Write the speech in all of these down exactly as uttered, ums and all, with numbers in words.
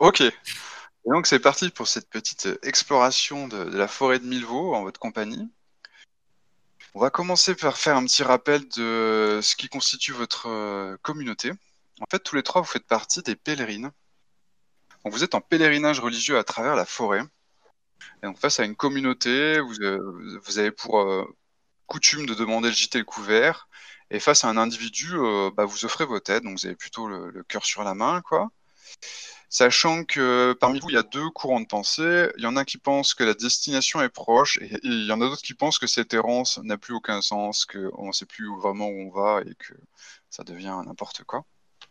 Ok. Et donc c'est parti pour cette petite euh, exploration de, de la forêt de Milvaux en votre compagnie. On va commencer par faire un petit rappel de ce qui constitue votre euh, communauté. En fait, tous les trois, vous faites partie des pèlerines. Donc vous êtes en pèlerinage religieux à travers la forêt. Et donc face à une communauté, vous, euh, vous avez pour euh, coutume de demander le gîte et le couvert. Et face à un individu, euh, bah, vous offrez votre aide. Donc vous avez plutôt le, le cœur sur la main, quoi. Sachant que parmi vous, il y a deux courants de pensée. Il y en a qui pensent que la destination est proche, et, et il y en a d'autres qui pensent que cette errance n'a plus aucun sens, qu'on ne sait plus où- vraiment où on va et que ça devient n'importe quoi.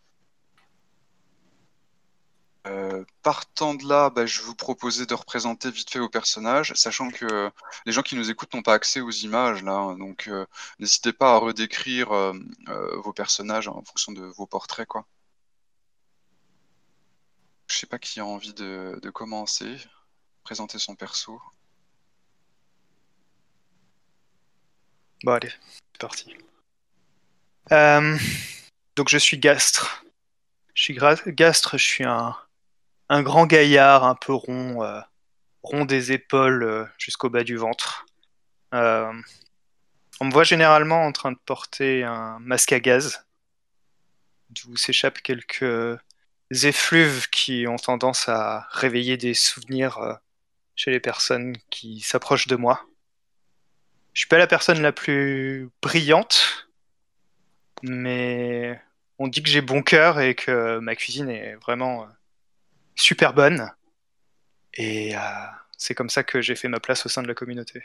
Euh, partant de là, bah, je vais vous proposer de représenter vite fait vos personnages, sachant que les gens qui nous écoutent n'ont pas accès aux images là, hein. Donc euh, n'hésitez pas à redécrire euh, euh, vos personnages en fonction de vos portraits, quoi. Je sais pas qui a envie de, de commencer, présenter son perso. Bon, allez, c'est parti. Euh, donc, je suis Gastre. Je suis gra- Gastre, je suis un, un grand gaillard, un peu rond, euh, rond des épaules euh, jusqu'au bas du ventre. Euh, on me voit généralement en train de porter un masque à gaz, d'où s'échappent quelques effluves qui ont tendance à réveiller des souvenirs euh, chez les personnes qui s'approchent de moi. Je suis pas la personne la plus brillante, mais on dit que j'ai bon cœur et que ma cuisine est vraiment euh, super bonne. Et euh, c'est comme ça que j'ai fait ma place au sein de la communauté.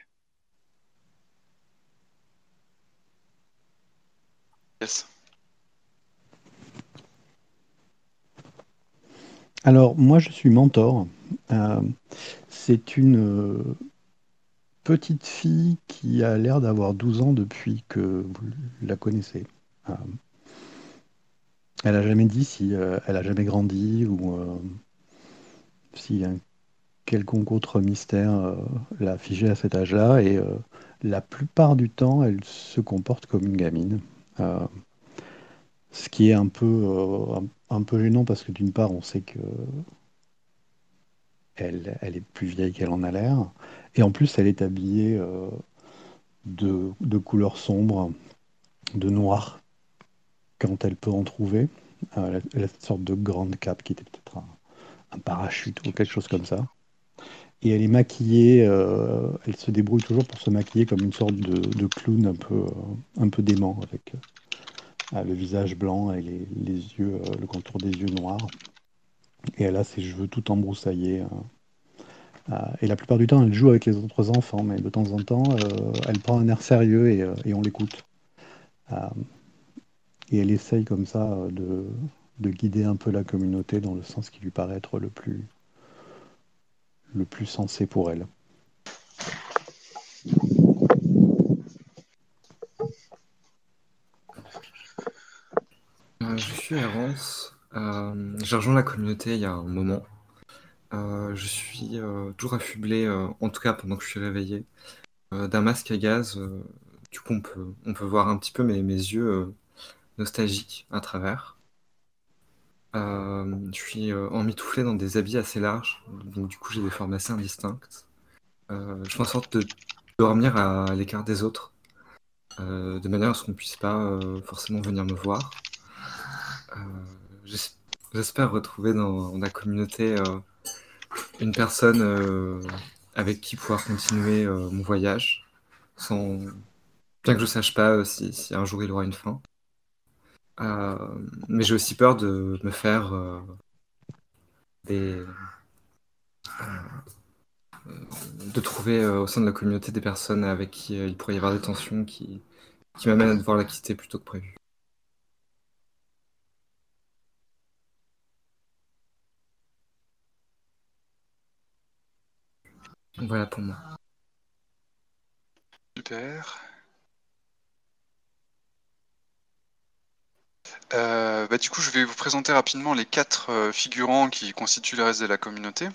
Yes. Alors, moi, je suis Mentor. Euh, c'est une euh, petite fille qui a l'air d'avoir douze ans depuis que vous la connaissez. Euh, elle n'a jamais dit si euh, elle a jamais grandi ou euh, si un quelconque autre mystère euh, l'a figée à cet âge-là. Et euh, la plupart du temps, elle se comporte comme une gamine. Euh, ce qui est un peu, euh, un, un peu gênant parce que d'une part, on sait que elle, elle est plus vieille qu'elle en a l'air. Et en plus, elle est habillée euh, de, de couleurs sombres, de noir, quand elle peut en trouver. Euh, elle, a, elle a cette sorte de grande cape qui était peut-être un, un parachute ou quelque chose comme ça. Et elle est maquillée, euh, elle se débrouille toujours pour se maquiller comme une sorte de, de clown un peu, euh, un peu dément, avec euh, le visage blanc et les, les yeux, euh, le contour des yeux noirs. Et elle a ses cheveux tout embroussaillés. euh, Euh, et la plupart du temps, elle joue avec les autres enfants, mais de temps en temps, euh, elle prend un air sérieux et, euh, et on l'écoute. Euh, et elle essaye comme ça euh, de, de guider un peu la communauté dans le sens qui lui paraît être le plus, le plus sensé pour elle. Euh, je suis Errance. Euh, j'ai rejoint la communauté il y a un moment. Euh, je suis euh, toujours affublé, euh, en tout cas pendant que je suis réveillé, euh, d'un masque à gaz. Euh, du coup, on peut, on peut voir un petit peu mes, mes yeux euh, nostalgiques à travers. Euh, je suis euh, emmitouflé dans des habits assez larges, donc du coup j'ai des formes assez indistinctes. Euh, je fais en sorte de dormir à l'écart des autres, euh, de manière à ce qu'on ne puisse pas euh, forcément venir me voir. Euh, j'es- J'espère retrouver dans la communauté euh, une personne euh, avec qui pouvoir continuer euh, mon voyage, sans... bien que je sache pas euh, si, si un jour il aura une fin. Euh, mais j'ai aussi peur de me faire euh, des... de trouver euh, au sein de la communauté des personnes avec qui euh, il pourrait y avoir des tensions qui, qui m'amènent à devoir la quitter plutôt que prévu. Donc voilà pour moi. Super. Euh, bah, du coup, je vais vous présenter rapidement les quatre euh, figurants qui constituent le reste de la communauté.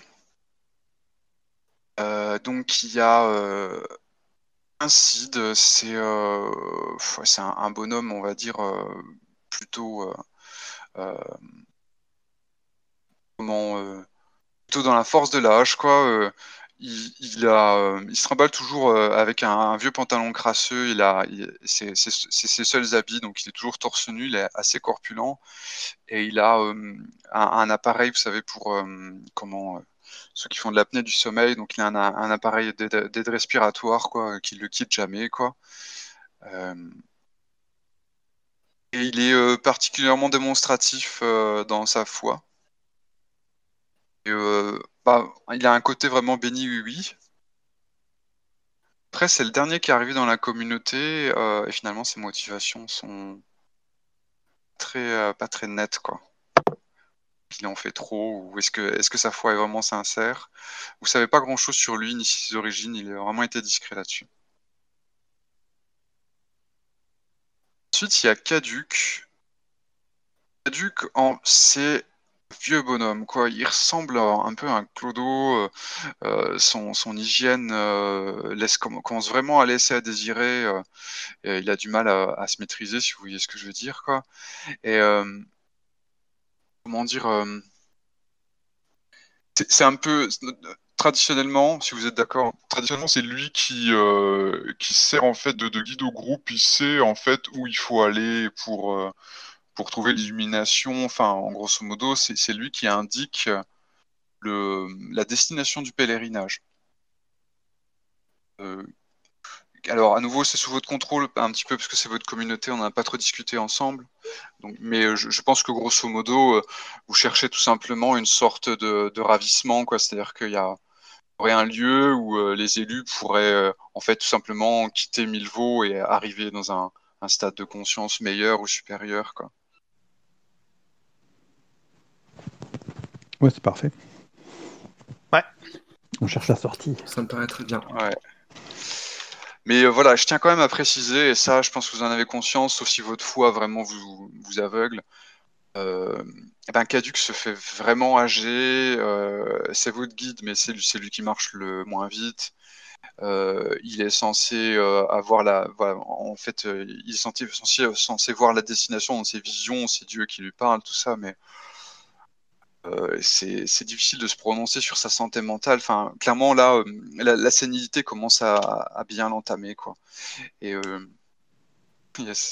Euh, donc, il y a euh, un Cid, c'est euh, ouais, c'est un, un bonhomme, on va dire, euh, plutôt euh, euh, comment, euh, plutôt dans la force de l'âge, quoi. euh, il, il a, euh, il se trimballe toujours euh, avec un, un vieux pantalon crasseux. Il a, il- c'est c'est- c'est ses seuls habits, donc il est toujours torse nu. Il est assez corpulent et il a euh, un, un appareil, vous savez, pour euh, comment euh, ceux qui font de l'apnée du sommeil. Donc il a un, un appareil d'aide d'aide respiratoire, quoi, qui le quitte jamais, quoi. Euh, et il est euh, particulièrement démonstratif euh, dans sa foi. Et, euh, bah, il a un côté vraiment béni, oui, oui. Après, c'est le dernier qui est arrivé dans la communauté, euh, et finalement, ses motivations sont très, euh, pas très nettes, quoi. Il en fait trop, ou est-ce que, est-ce que sa foi est vraiment sincère? Vous savez pas grand-chose sur lui, ni ses origines, il a vraiment été discret là-dessus. Ensuite, il y a Caduc. Caduc, en... c'est vieux bonhomme, quoi. Il ressemble à- un peu à un clodo. euh, euh, son, son hygiène euh, laisse, comm- commence vraiment à laisser à désirer. euh, et il a du mal à, à se maîtriser, si vous voyez ce que je veux dire, quoi. Et euh, comment dire, euh, c'est c'est un peu traditionnellement, si vous êtes d'accord, traditionnellement c'est lui qui euh, qui sert en fait de, de guide au groupe. Il sait en fait où il faut aller pour euh, pour trouver l'illumination. Enfin, en grosso modo, c'est c'est lui qui indique le la destination du pèlerinage. Euh, alors à nouveau, c'est sous votre contrôle un petit peu parce que c'est votre communauté. On n'a pas trop discuté ensemble. Donc, mais euh, je, je pense que grosso modo, euh, vous cherchez tout simplement une sorte de, de ravissement, quoi. C'est-à-dire qu'il y a aurait un lieu où euh, les élus pourraient euh, en fait tout simplement quitter Milvaux et arriver dans un, un stade de conscience meilleur ou supérieur, quoi. Ouais, c'est parfait. Ouais. On cherche la sortie. Ça me paraît très bien. Ouais. Mais euh, voilà, je tiens quand même à préciser, et ça, je pense que vous en avez conscience, sauf si votre foi vraiment vous, vous aveugle. Euh, eh ben, Caduc se fait vraiment âgé. euh, c'est votre guide, mais c'est lui, c'est lui qui marche le moins vite. Euh, il est censé euh, avoir la, voilà, en fait, euh, il est censé, censé, censé voir la destination dans ses visions, c'est Dieu qui lui parle, tout ça, mais euh, c'est c'est difficile de se prononcer sur sa santé mentale. Enfin, clairement, là, euh, la, la sénilité commence à, à bien l'entamer, quoi. Et euh, yes.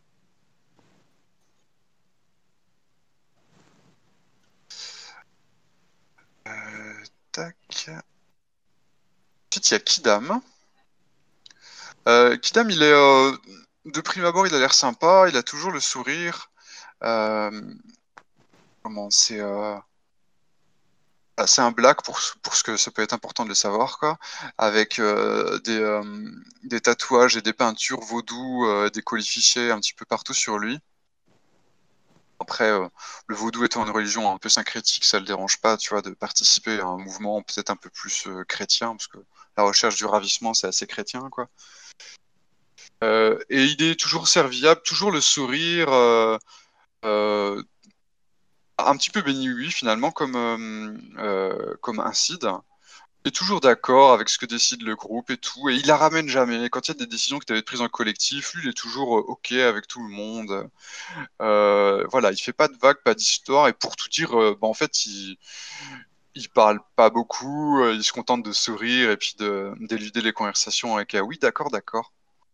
Euh, tac. Ensuite, il y a Kidam. Euh, Kidam, il est euh, de prime abord, il a l'air sympa, il a toujours le sourire. Euh, comment c'est euh, ah, c'est un black pour, pour ce que ça peut être important de le savoir, quoi, avec euh, des, euh, des tatouages et des peintures vaudou, euh, des colifichets un petit peu partout sur lui. Après, euh, le vaudou étant une religion un peu syncrétique, ça le dérange pas, tu vois, de participer à un mouvement peut-être un peu plus euh, chrétien, parce que la recherche du ravissement, c'est assez chrétien, quoi. Euh, et il est toujours serviable, toujours le sourire, euh, euh, un petit peu béni oui finalement, comme, euh, euh, comme un Cid. Il est toujours d'accord avec ce que décide le groupe et tout, et il la ramène jamais. Quand il y a des décisions qui doivent être prises en collectif, lui, il est toujours euh, OK avec tout le monde. Euh, voilà, il fait pas de vagues, pas d'histoire, et pour tout dire, euh, bah, en fait, il, il parle pas beaucoup, euh, il se contente de sourire et puis de d'éluder les conversations avec un oui, d'accord, d'accord.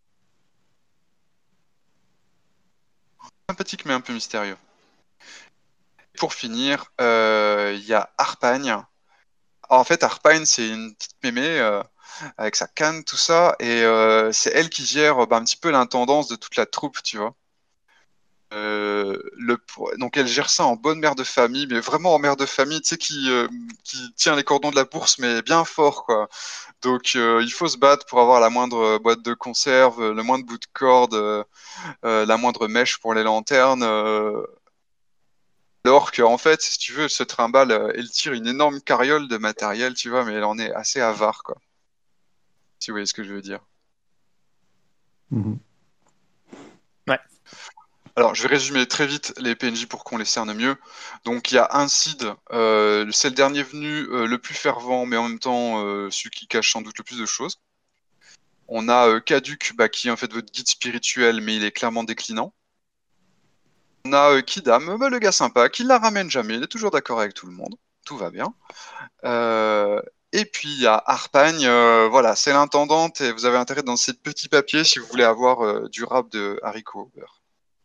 Sympathique mais un peu mystérieux. Pour finir, euh, il y a Harpagne. Alors, en fait, Harpagne, c'est une petite mémé euh, avec sa canne, tout ça, et euh, c'est elle qui gère euh, bah, un petit peu l'intendance de toute la troupe, tu vois. Euh, le, donc elle gère ça en bonne mère de famille, mais vraiment en mère de famille, tu sais, qui, euh, qui tient les cordons de la bourse, mais bien fort, quoi. Donc euh, il faut se battre pour avoir la moindre boîte de conserve, le moindre bout de corde, euh, euh, la moindre mèche pour les lanternes. euh, alors qu'en fait, si tu veux, elle se trimballe, euh, elle tire une énorme carriole de matériel, tu vois, mais elle en est assez avare, quoi. Si vous voyez ce que je veux dire. Mhm. Ouais. Alors, je vais résumer très vite les P N J pour qu'on les cerne mieux. Donc, il y a un Cid, euh, c'est le dernier venu, euh, le plus fervent, mais en même temps euh, celui qui cache sans doute le plus de choses. On a euh, Caduc, bah, qui est en fait votre guide spirituel, mais il est clairement déclinant. On a euh, Kidam, bah, le gars sympa, qui la ramène jamais, il est toujours d'accord avec tout le monde. tout va bien. Euh, et puis il y a Harpagne, euh, voilà, c'est l'intendante et vous avez intérêt dans ces petits papiers si vous voulez avoir euh, du rap de haricots au beurre.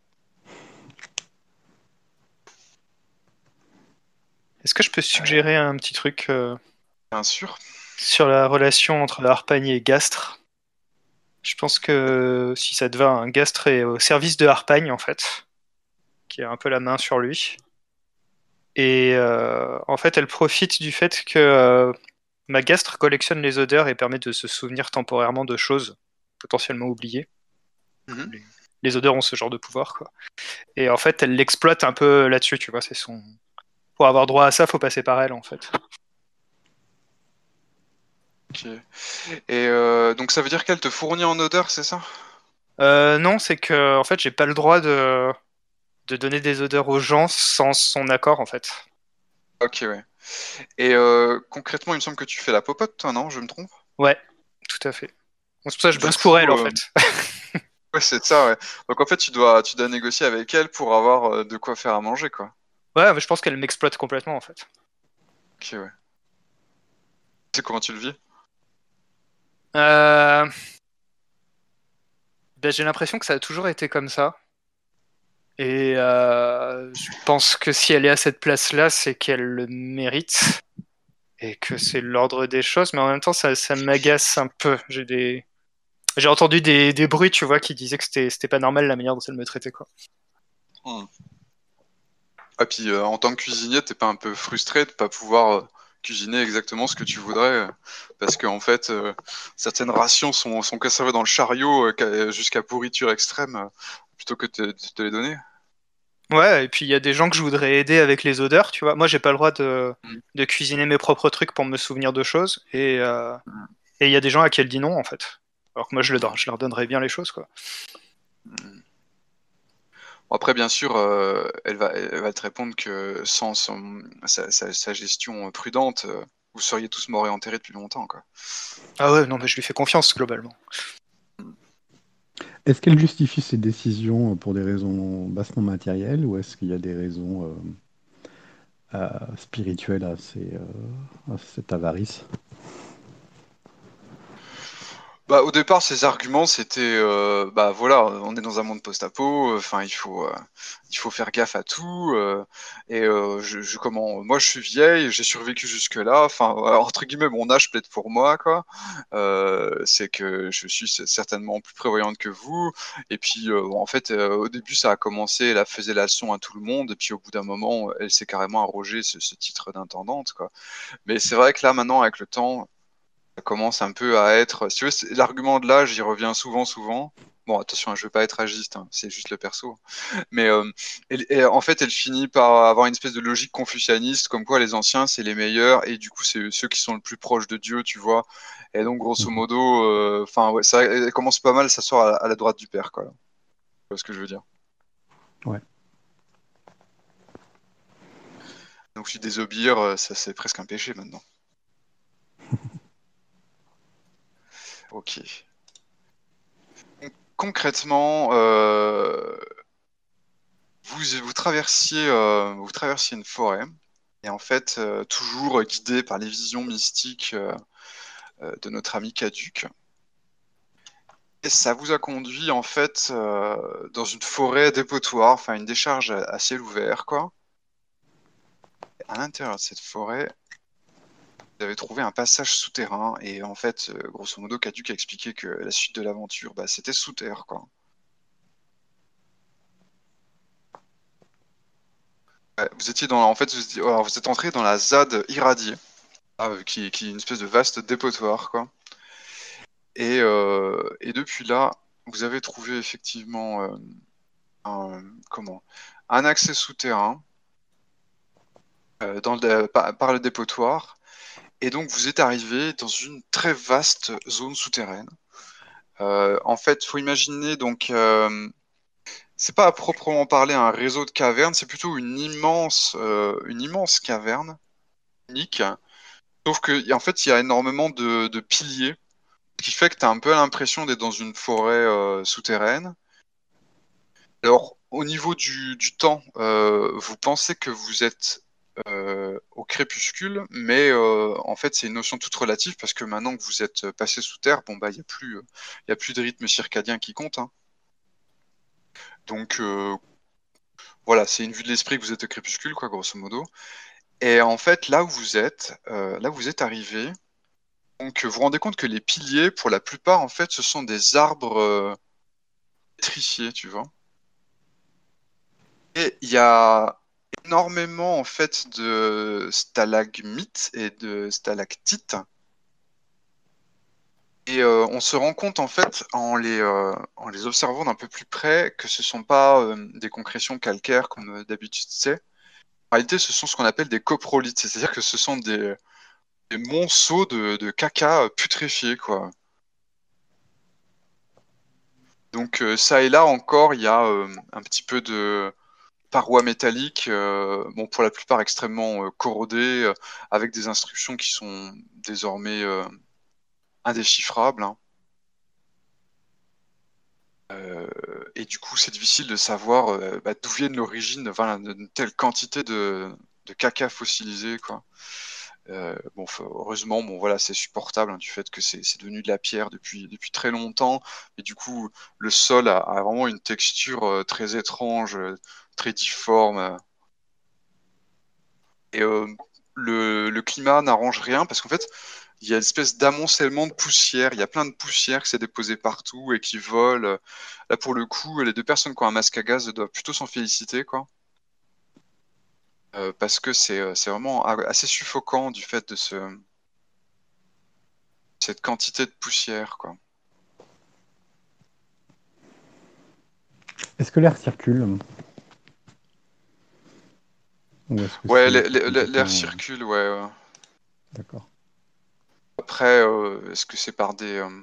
Est-ce que je peux suggérer un petit truc euh, Bien sûr. sur la relation entre Harpagne et Gastre? Je pense que si ça te va, un Gastre est au service de Harpagne en fait, qui a un peu la main sur lui. Et euh, en fait, elle profite du fait que euh, ma Gastre collectionne les odeurs et permet de se souvenir temporairement de choses potentiellement oubliées. Mhm. Les, les odeurs ont ce genre de pouvoir, quoi. Et en fait, elle l'exploite un peu là-dessus, tu vois. C'est son. Pour avoir droit à ça, faut passer par elle, en fait. Ok. Et euh, donc ça veut dire qu'elle te fournit en odeur, c'est ça? Euh, non, c'est que en fait, j'ai pas le droit de de donner des odeurs aux gens sans son accord, en fait. Ok, ouais. Et euh, concrètement, il me semble que tu fais la popote, toi, non? Je me trompe? Ouais, tout à fait. Bon, c'est pour ça que je Du bosse pour coup, elle, en euh, fait. ouais, c'est ça, ouais. Donc en fait, tu dois, tu dois négocier avec elle pour avoir euh, de quoi faire à manger, quoi. Ouais, mais je pense qu'elle m'exploite complètement, en fait. Ok, ouais. C'est comment tu le vis? Euh... Ben, j'ai l'impression que ça a toujours été comme ça. Et euh, je pense que si elle est à cette place-là, c'est qu'elle le mérite. Et que c'est l'ordre des choses. Mais en même temps, ça, ça m'agace un peu. J'ai des... J'ai entendu des, des bruits, tu vois, qui disaient que c'était c'était pas normal la manière dont elle me traitait, quoi. Hmm. Ah, puis euh, en tant que cuisinier, t'es pas un peu frustré de pas pouvoir euh, cuisiner exactement ce que tu voudrais, euh, parce qu'en fait, euh, certaines rations sont, sont conservées dans le chariot euh, qu'à- jusqu'à pourriture extrême, euh, plutôt que de de te les donner. Ouais, et puis il y a des gens que je voudrais aider avec les odeurs, tu vois. Moi, j'ai pas le droit de, Mm. de cuisiner mes propres trucs pour me souvenir de choses. Et euh, et il y a des gens à qui elle dit non, en fait. Alors que moi, je, le, je leur donnerais bien les choses, quoi. Mm. Bon, après, bien sûr, euh, elle va, elle va te répondre que sans son- sa, sa- sa gestion prudente, euh, vous seriez tous morts et enterrés depuis longtemps, quoi. Ah ouais, non, mais je lui fais confiance, globalement. Est-ce qu'elle justifie ses décisions pour des raisons bassement matérielles ou est-ce qu'il y a des raisons euh, euh, spirituelles à, ces, euh, à cette avarice? Bah, au départ, ces arguments, c'était, euh, bah voilà, on est dans un monde post-apo, enfin, il faut, euh, il faut faire gaffe à tout, euh, et euh, je, je- comment, moi, je suis vieille, j'ai survécu jusque-là, enfin, voilà, entre guillemets, mon âge plaide pour moi, quoi. Euh, c'est que je suis c- certainement plus prévoyante que vous, et puis, euh, bon, en fait, euh, au début, ça a commencé, elle a faisait la leçon à tout le monde, et puis au bout d'un moment, elle s'est carrément arrogée ce, ce titre d'intendante, quoi. Mais c'est vrai que là, maintenant, avec le temps, ça commence un peu à être. Si tu veux, c'est- l'argument de l'âge, j'y reviens souvent, souvent. Bon, attention, hein, je veux pas être agiste, hein, c'est juste le perso. Mais euh, elle- elle- en fait, elle finit par avoir une espèce de logique confucianiste, comme quoi les anciens, c'est les meilleurs, et du coup, c'est ceux qui sont le plus proches de Dieu, tu vois. Et donc, grosso Mhm. modo, euh, enfin, ouais, ça elle commence pas mal, ça sort à, à la droite du père, quoi. Tu vois ce que je veux dire. Ouais. Donc, je suis désobéir, euh, ça, c'est presque un péché maintenant. Ok. Concrètement, euh, vous, vous traversiez, euh, vous traversiez une forêt, et en fait, euh, toujours guidé par les visions mystiques euh, euh, de notre ami Caduc. Et ça vous a conduit en fait euh, dans une forêt dépotoir, enfin une décharge à, à ciel ouvert, quoi. Et à l'intérieur de cette forêt, vous avez trouvé un passage souterrain, et en fait, euh, grosso modo, Caduc a expliqué que la suite de l'aventure, bah, c'était sous terre, quoi. Ouais, vous étiez dans, en fait, vous, étiez- alors, vous êtes entré dans la Z A D irradiée, ah, qui, qui est une espèce de vaste dépotoir, quoi. Et, euh, et depuis là, vous avez trouvé effectivement euh, un, comment, un accès souterrain euh, dans le- par, par le dépotoir. Et donc vous êtes arrivé dans une très vaste zone souterraine. Euh, en fait, faut imaginer donc, euh, c'est pas à proprement parler un réseau de cavernes, c'est plutôt une immense, euh, une immense caverne unique. Sauf que en fait, il y a énormément de, de piliers, ce qui fait que tu as un peu l'impression d'être dans une forêt euh, souterraine. Alors, au niveau du, du temps, euh, vous pensez que vous êtes euh, au crépuscule, mais euh, en fait c'est une notion toute relative parce que maintenant que vous êtes passé sous terre, bon bah il n'y a plus, euh, il y a plus de rythme circadien qui compte, hein. Donc euh, voilà, c'est une vue de l'esprit que vous êtes au crépuscule, quoi, grosso modo. Et en fait, là où vous êtes, euh, là où vous êtes arrivé, donc vous vous rendez compte que les piliers, pour la plupart, en fait, ce sont des arbres euh, pétrifiés, tu vois. Et il y a énormément, en fait, de stalagmites et de stalactites. Et euh, on se rend compte, en fait, en les, euh, en les observant d'un peu plus près, que ce sont pas euh, des concrétions calcaires comme euh, d'habitude c'est. En réalité, ce sont ce qu'on appelle des coprolithes, c'est-à-dire que ce sont des, des monceaux de, de caca euh, putréfiés, quoi. Donc euh, ça et là encore, il y a euh, un petit peu de parois métalliques, euh, bon pour la plupart extrêmement euh, corrodées, euh, avec des instructions qui sont désormais euh, indéchiffrables, hein. Euh, et du coup, c'est difficile de savoir euh, bah, d'où viennent l'origine enfin, d'une telle quantité de, de caca fossilisé, quoi. Euh, bon, f- heureusement, bon voilà, c'est supportable hein, du fait que c'est c'est devenu de la pierre depuis, depuis très longtemps. Et du coup, le sol a, a vraiment une texture euh, très étrange, euh, très difforme. euh. Et euh, le, le climat n'arrange rien parce qu'en fait, il y a une espèce d'amoncellement de poussière. Il y a plein de poussière qui s'est déposée partout et qui vole. Là, pour le coup, les deux personnes qui ont un masque à gaz doivent plutôt s'en féliciter, quoi. Euh, parce que c'est euh, c'est vraiment a- assez suffocant du fait de ce, cette quantité de poussière, quoi. Est-ce que l'air circule? Ou est-ce que Ouais, c'est l- l- l- l'air complètement... euh, circule, ouais. ouais. D'accord. Après, euh, est-ce que c'est par des... euh,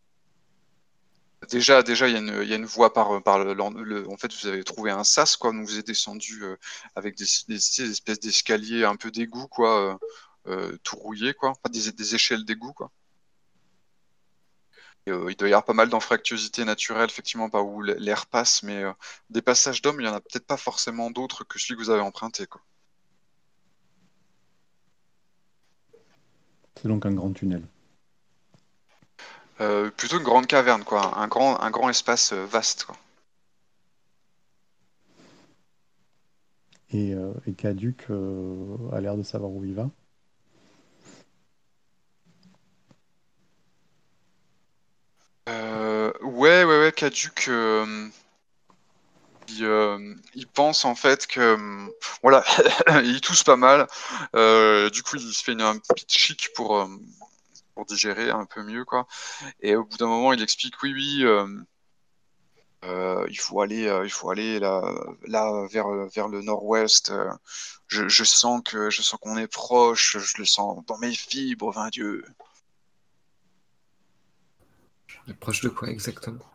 Déjà, déjà, il y a une, il y a une voie par, par le, le- En fait, vous avez trouvé un sas, quoi, donc vous êtes descendu euh, avec des, des- ces espèces d'escaliers un peu d'égout, quoi, euh, euh, tout rouillé, quoi. Enfin, des, des échelles d'égout, quoi. Et, euh, il doit y avoir pas mal d'anfractuosité naturelle, effectivement, par où l'air passe, mais euh, des passages d'hommes, il y en a peut-être pas forcément d'autres que celui que vous avez emprunté, quoi. C'est donc un grand tunnel. Euh, plutôt une grande caverne, quoi, un grand, un grand espace euh, vaste, quoi. Et, euh, et Caduc euh, a l'air de savoir où il va. Euh, ouais, ouais, ouais, Caduc, euh, il, euh, il pense en fait que, euh, voilà, il tousse pas mal. Euh, du coup, il se fait une, un petit chic pour, euh, pour digérer un peu mieux, quoi. Et au bout d'un moment, il explique, oui, oui, euh, euh, il faut aller, euh, il faut aller là, là vers, vers le nord-ouest. euh, Je, je sens que, je sens qu'on est proche. Je le sens dans mes fibres, vain Dieu. Proche de quoi exactement?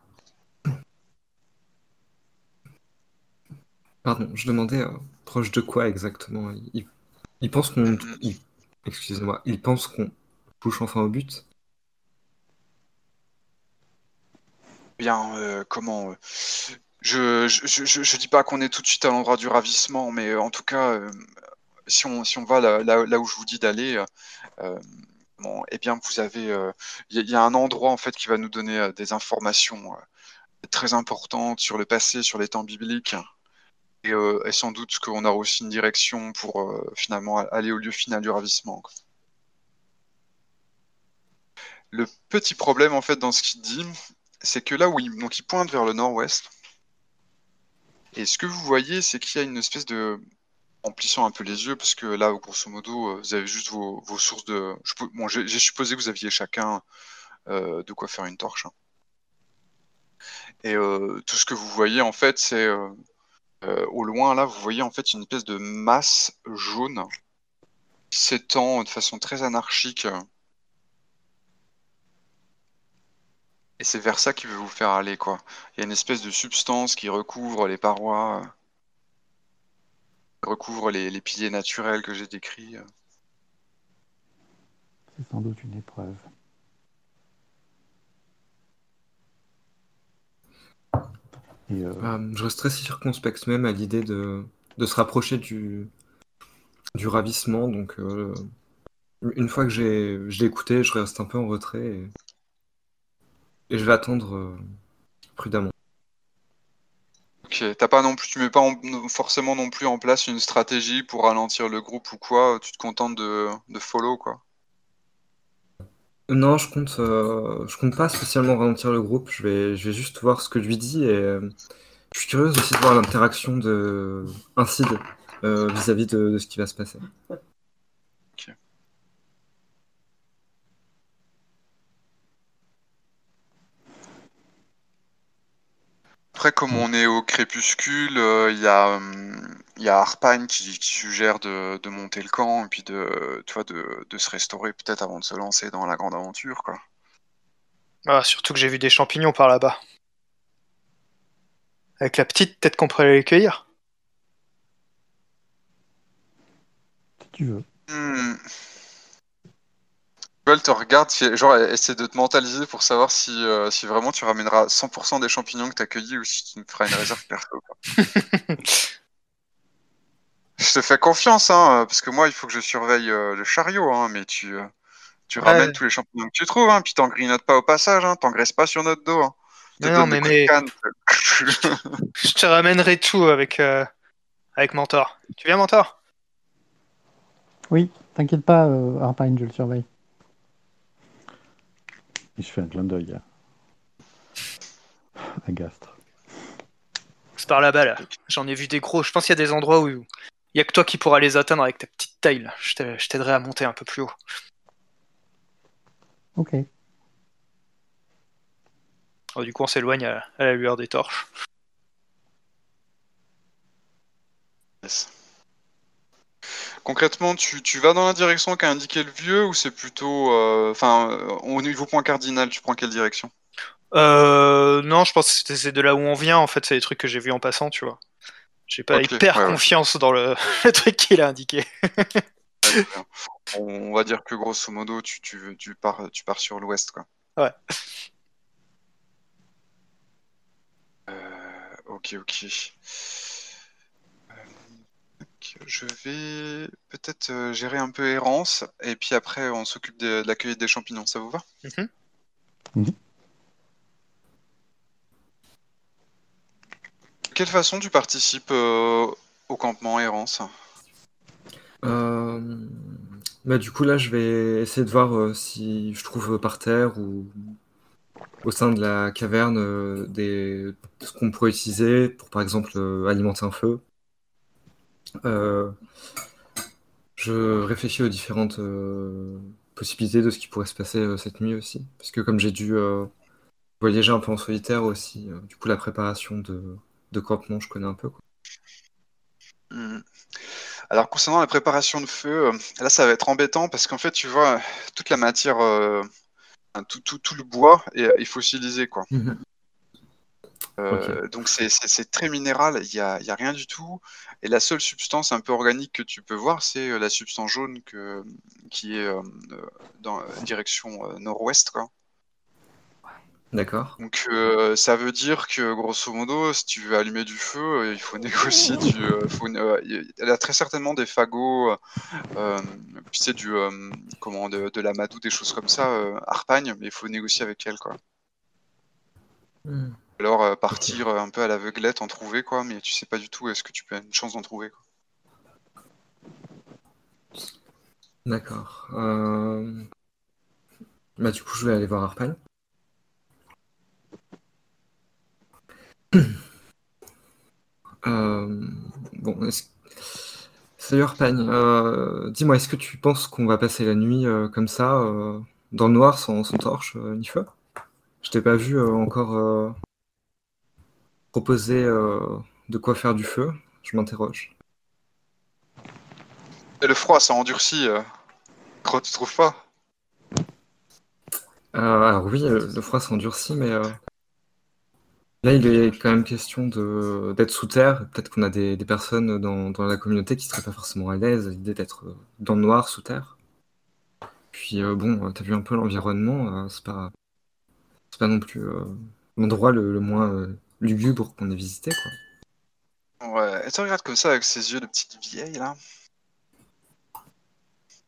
Pardon, je demandais euh, proche de quoi exactement? Il, il pense qu'on... Mm, mm. il- Excusez-moi, il pense qu'on touche enfin au but? Bien, euh, comment euh, je, je, je, je- je dis pas qu'on est tout de suite à l'endroit du ravissement, mais euh, en tout cas, euh, si on, si on va là, là, là où je vous dis d'aller, euh, euh, bon, eh bien, vous avez, euh, il y, a il y a un endroit en fait qui va nous donner euh, des informations euh, très importantes sur le passé, sur les temps bibliques, et, euh, et sans doute qu'on aura aussi une direction pour euh, finalement aller au lieu final du ravissement, quoi. Le petit problème en fait dans ce qu'il dit, c'est que là où il, donc il pointe vers le nord-ouest, et ce que vous voyez, c'est qu'il y a une espèce de en plissant un peu les yeux, parce que là, grosso modo, euh, vous avez juste vos, vos sources de. je peux- Bon, j'ai j'ai supposé que vous aviez chacun euh, de quoi faire une torche, hein. Et euh, tout ce que vous voyez, en fait, c'est euh, euh, au loin, là, vous voyez en fait une espèce de masse jaune qui s'étend de façon très anarchique. Et c'est vers ça qu'il veut vous faire aller, quoi. Il y a une espèce de substance qui recouvre les parois, euh, qui recouvre les, les piliers naturels que j'ai décrits. euh. C'est sans doute une épreuve. Et euh, Euh, je resterai circonspect même à l'idée de, de se rapprocher du, du ravissement, donc euh, une fois que j'ai, je l'ai écouté, je reste un peu en retrait et, et je vais attendre euh, prudemment. Ok, t'as pas non plus, tu mets pas en- forcément non plus en place une stratégie pour ralentir le groupe ou quoi, tu te contentes de, de follow quoi. Non, je compte, euh, je compte pas spécialement ralentir le groupe, je vais, je vais juste voir ce que lui dit et euh, je suis curieuse aussi de voir l'interaction de Incide euh, vis-à-vis de, de ce qui va se passer. Ok. Après, comme Ouais. on est au crépuscule, euh, il y a, hum, il y a Harpagne qui, qui suggère de, de monter le camp et puis de, tu vois, de, de se restaurer peut-être avant de se lancer dans la grande aventure, quoi. Ah, surtout que j'ai vu des champignons par là-bas. Avec la petite, peut-être qu'on pourrait les cueillir. Si tu veux. Hmm. Elle te regarde, fait- genre, elle essaie de te mentaliser pour savoir si, euh, si vraiment tu ramèneras cent pour cent des champignons que t'as cueillis ou si tu me feras une réserve perso, quoi. Je te fais confiance, hein, euh, parce que moi, il faut que je surveille euh, le chariot, hein, mais tu, euh, tu ramènes Ouais, tous les champignons que tu trouves, hein, puis t'en grignotes pas au passage, hein, t'engraisses pas sur notre dos, hein. Je mais te non, donne des mais, coups de mais canne. je te, je te ramènerai tout avec, euh, avec Mentor. Tu viens, Mentor? Oui, t'inquiète pas, euh, Harpine, je le surveille. Et je fais un clin d'œil à, à Gastre. C'est par là-bas, là. J'en ai vu des gros. Je pense qu'il y a des endroits où il y a que toi qui pourras les atteindre avec ta petite taille, là. Je t'a- je t'aiderai à monter un peu plus haut. Ok. Oh, du coup, on s'éloigne à, à la lueur des torches. Yes. Concrètement, tu, tu vas dans la direction qu'a indiqué le vieux ou c'est plutôt... euh, Enfin, euh, au niveau point cardinal, tu prends quelle direction? Euh, non, je pense que c'est de là où on vient, en fait. C'est des trucs que j'ai vus en passant, tu vois. J'ai pas Ok, hyper ouais, ouais, confiance dans le, le truc qu'il a indiqué. ouais, très bien. On va dire que grosso modo, tu, tu, tu pars, tu pars sur l'ouest, quoi. Ouais. Euh, ok, ok. Euh, Je vais peut-être euh, gérer un peu errance et puis après on s'occupe de, de la cueillette des champignons, ça vous va? Mhm. Mhm. De quelle façon tu participes euh, au campement errance? Euh, Bah, du coup, là, je vais essayer de voir euh, si je trouve par terre ou au sein de la caverne euh, des... ce qu'on pourrait utiliser pour, par exemple, euh, alimenter un feu. Euh, je réfléchis aux différentes euh, possibilités de ce qui pourrait se passer euh, cette nuit aussi. Parce que comme j'ai dû euh, voyager un peu en solitaire aussi, euh, du coup, la préparation de, de campement, je connais un peu, quoi. Hmm. Alors concernant la préparation de feu, euh, là ça va être embêtant parce qu'en fait tu vois toute la matière, euh, tout, tout, tout le bois est, est fossilisé quoi. Mhm. Ok. Euh, donc c'est c'est- c'est très minéral, il y a, il y a rien du tout. Et la seule substance un peu organique que tu peux voir, c'est euh, la substance jaune que, qui est euh, euh, dans la direction euh, nord-ouest quoi. D'accord. Donc euh, ça veut dire que grosso modo, si tu veux allumer du feu, euh, il faut négocier du, euh, faut, euh, il y a très certainement des fagots, euh, tu sais du, euh, comment, de, de l'amadou, des choses comme ça, euh, Harpagne, mais il faut négocier avec elle quoi. Hmm. Alors euh, Ok. partir euh, un peu à l'aveuglette, en trouver quoi, mais tu sais pas du tout est-ce que tu peux avoir une chance d'en trouver quoi. D'accord. Euh, Bah, du coup, je vais aller voir Arpan. Euh, Bon, est-ce- salut Arpan. Euh, dis-moi, est-ce que tu penses qu'on va passer la nuit euh, comme ça, euh, dans le noir, sans, sans torche euh, ni feu? Je t'ai pas vu euh, encore euh, proposer euh, de quoi faire du feu. Je m'interroge. Et le froid, ça endurcit, euh, gros, tu trouves pas? Euh, alors oui, euh, le froid s'endurcit, mais euh, là, il est quand même question de d'être sous terre. Peut-être qu'on a des, des personnes dans, dans la communauté qui seraient pas forcément à l'aise à l'idée d'être euh, dans le noir, sous terre. Puis euh, bon, euh, t'as vu un peu l'environnement, euh, c'est pas, c'est pas non plus euh, l'endroit le, le moins euh, lugubre qu'on ait visité, quoi. Ouais, et tu regardes comme ça avec ses yeux de petite vieille là.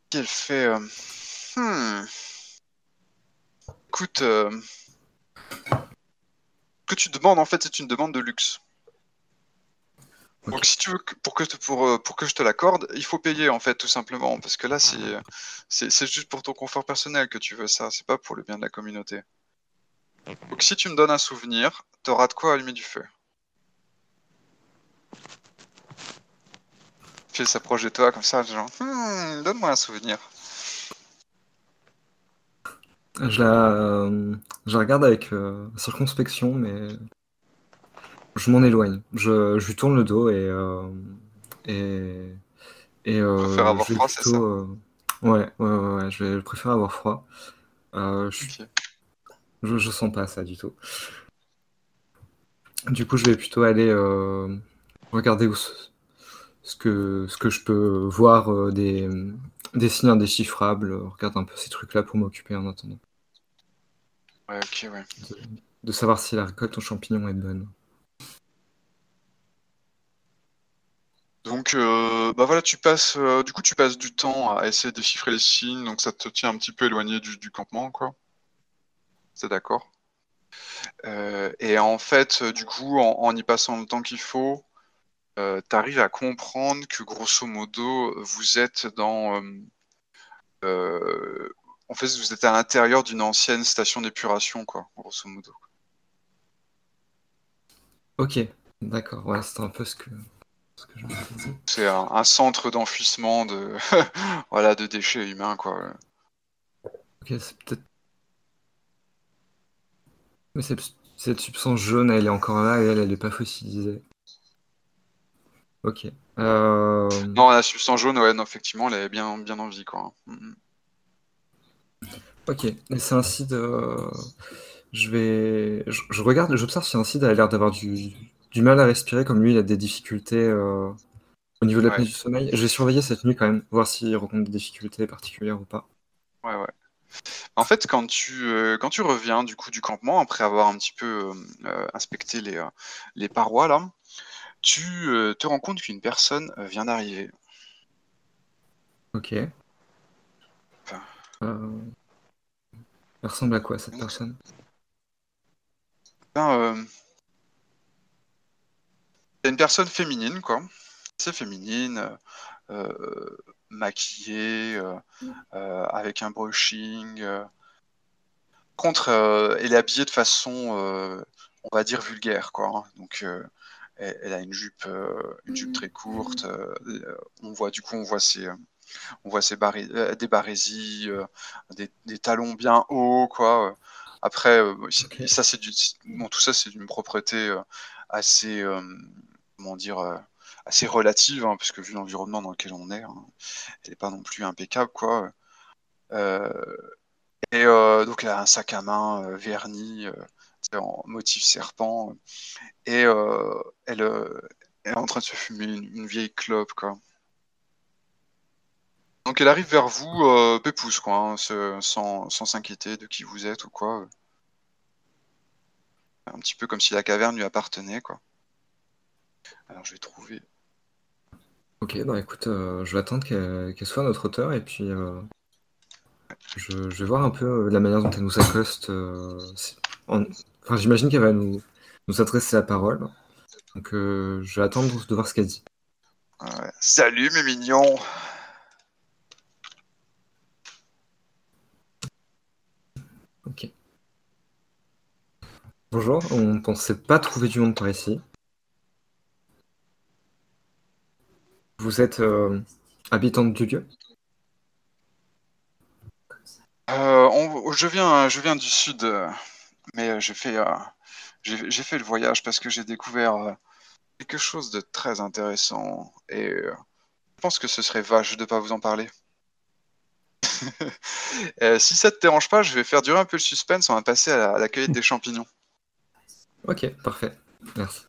qu'elle fait... euh, hmm. Écoute, euh, ce que tu demandes, en fait, c'est une demande de luxe. Ok. Donc si tu veux que, pour que te- pour, euh, pour que je te l'accorde, il faut payer en fait tout simplement parce que là c'est c'est c'est juste pour ton confort personnel que tu veux ça, c'est pas pour le bien de la communauté. Donc si tu me donnes un souvenir, t'auras de quoi allumer du feu. Puis elle s'approche de toi comme ça, genre hmm, donne-moi un souvenir. Je la, euh, je la regarde avec euh, circonspection, mais je m'en éloigne. Je, je lui tourne le dos et, euh, et, et Je préfère euh, avoir je vais froid, c'est ça? plutôt. euh, Ouais, ouais, ouais, ouais, je vais je préfère avoir froid. Euh, je, Ok. je, je sens pas ça du tout. Du coup, je vais plutôt aller euh, regarder où ce, ce que, ce que je peux voir euh, des, des signes indéchiffrables. Regarde un peu ces trucs-là pour m'occuper en attendant. Ouais, ok, ouais. De, de savoir si la récolte aux champignons est bonne. Donc euh, bah voilà, tu passes euh, du coup tu passes du temps à essayer de déchiffrer les signes, donc ça te tient un petit peu éloigné du, du campement, quoi. C'est d'accord? Euh, et en fait, euh, du coup, en, en y passant le temps qu'il faut, euh, tu arrives à comprendre que grosso modo, vous êtes dans. Euh, euh, en fait, vous êtes à l'intérieur d'une ancienne station d'épuration, quoi, grosso modo. Ok, d'accord, ouais, c'est un peu ce que, ce que je me disais. C'est un, un centre d'enfouissement de, voilà, de déchets humains, quoi. Ok, c'est peut-être. Mais cette, cette substance jaune, elle est encore là et elle, elle est pas fossilisée. Ok. Euh, Non, la substance jaune, ouais, non, effectivement, elle est bien, bien en vie, quoi. Mhm. Ok. Et c'est un site. euh, Je vais. Je, je regarde, j'observe si un site a l'air d'avoir du, du mal à respirer, comme lui, il a des difficultés euh, au niveau de Ouais, l'apnée du sommeil. Je vais surveiller cette nuit quand même, voir s'il rencontre des difficultés particulières ou pas. ouais, ouais. En fait, quand tu, euh, quand tu reviens du coup du campement, après avoir un petit peu euh, euh, inspecté les, euh, les parois, là, tu euh, te rends compte qu'une personne euh, vient d'arriver. Ok. Enfin, Euh, Elle ressemble à quoi cette donc, personne? ben, euh, c'est une personne féminine, quoi. C'est féminine, euh, euh, maquillée, euh, euh, avec un brushing. euh. Contre, euh, elle est habillée de façon, euh, on va dire, vulgaire, quoi. Hein. Donc, euh, elle, elle a une jupe, euh, une jupe très courte. euh, euh, on voit, du coup, on voit ses, euh, on voit ses barré- euh, des barésies, euh, des, des talons bien hauts, quoi. Après, euh, Ok. ça, c'est du, bon, tout ça, c'est d'une propreté euh, assez, euh, comment dire, euh, assez relative, hein, parce que vu l'environnement dans lequel on est, hein, elle n'est pas non plus impeccable, quoi. Euh, et euh, donc, elle a un sac à main euh, verni, euh, tu sais, en motif serpent, et euh, elle, euh, elle est en train de se fumer une, une vieille clope, quoi. Donc elle arrive vers vous, euh, pépouze, quoi, hein, se- sans sans s'inquiéter de qui vous êtes ou quoi. Un petit peu comme si la caverne lui appartenait, quoi. Alors je vais trouver. Ok, bah écoute, euh, je vais attendre qu'elle qu'elle soit à notre hauteur et puis euh, je, je vais voir un peu euh, la manière dont elle nous accoste. euh, si- en- Enfin, j'imagine qu'elle va nous, nous adresser la parole. Donc euh, je vais attendre de voir ce qu'elle dit. Ouais. Salut mes mignons. Ok. Bonjour, on pensait pas trouver du monde par ici. Vous êtes euh, habitante du lieu? Euh, on- je viens, je viens du sud, euh, mais euh, j'ai fait, euh, j'ai j'ai fait le voyage parce que j'ai découvert euh, quelque chose de très intéressant et euh, je pense que ce serait vache de pas vous en parler. Euh, si ça te dérange pas, je vais faire durer un peu le suspense. On va passer à la, à la cueillette des champignons. Ok, parfait. Merci.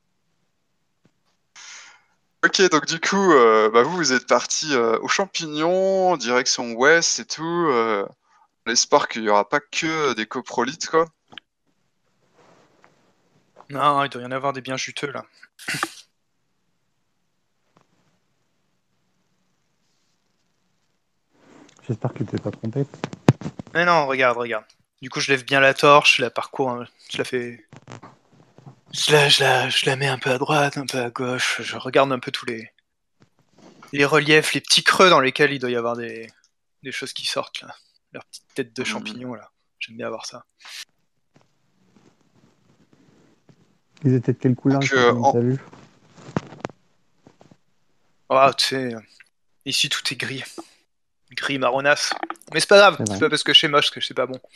Ok, donc du coup, euh, bah vous, vous êtes parti euh, aux champignons, direction ouest et tout. Euh, l'espoir qu'il n'y aura pas que des coprolites, quoi. Non, il doit y en avoir des bien juteux là. J'espère que tu t'es pas trompé. Mais non, regarde, regarde. Du coup, je lève bien la torche, je la parcours, hein, je la fais... Je la, je, la, je la mets un peu à droite, un peu à gauche, je regarde un peu tous les, les reliefs, les petits creux dans lesquels il doit y avoir des, des choses qui sortent, là. Leurs petites têtes de Mhm. champignons, là. J'aime bien avoir ça. Ils étaient de quelle couleur, Donc, les euh, champignons que en- t'as vus? Oh, tu sais, euh, ici tout est gris. Gris marronasse. Mais c'est pas grave, C'est c'est vrai. pas parce que je suis moche que c'est pas bon.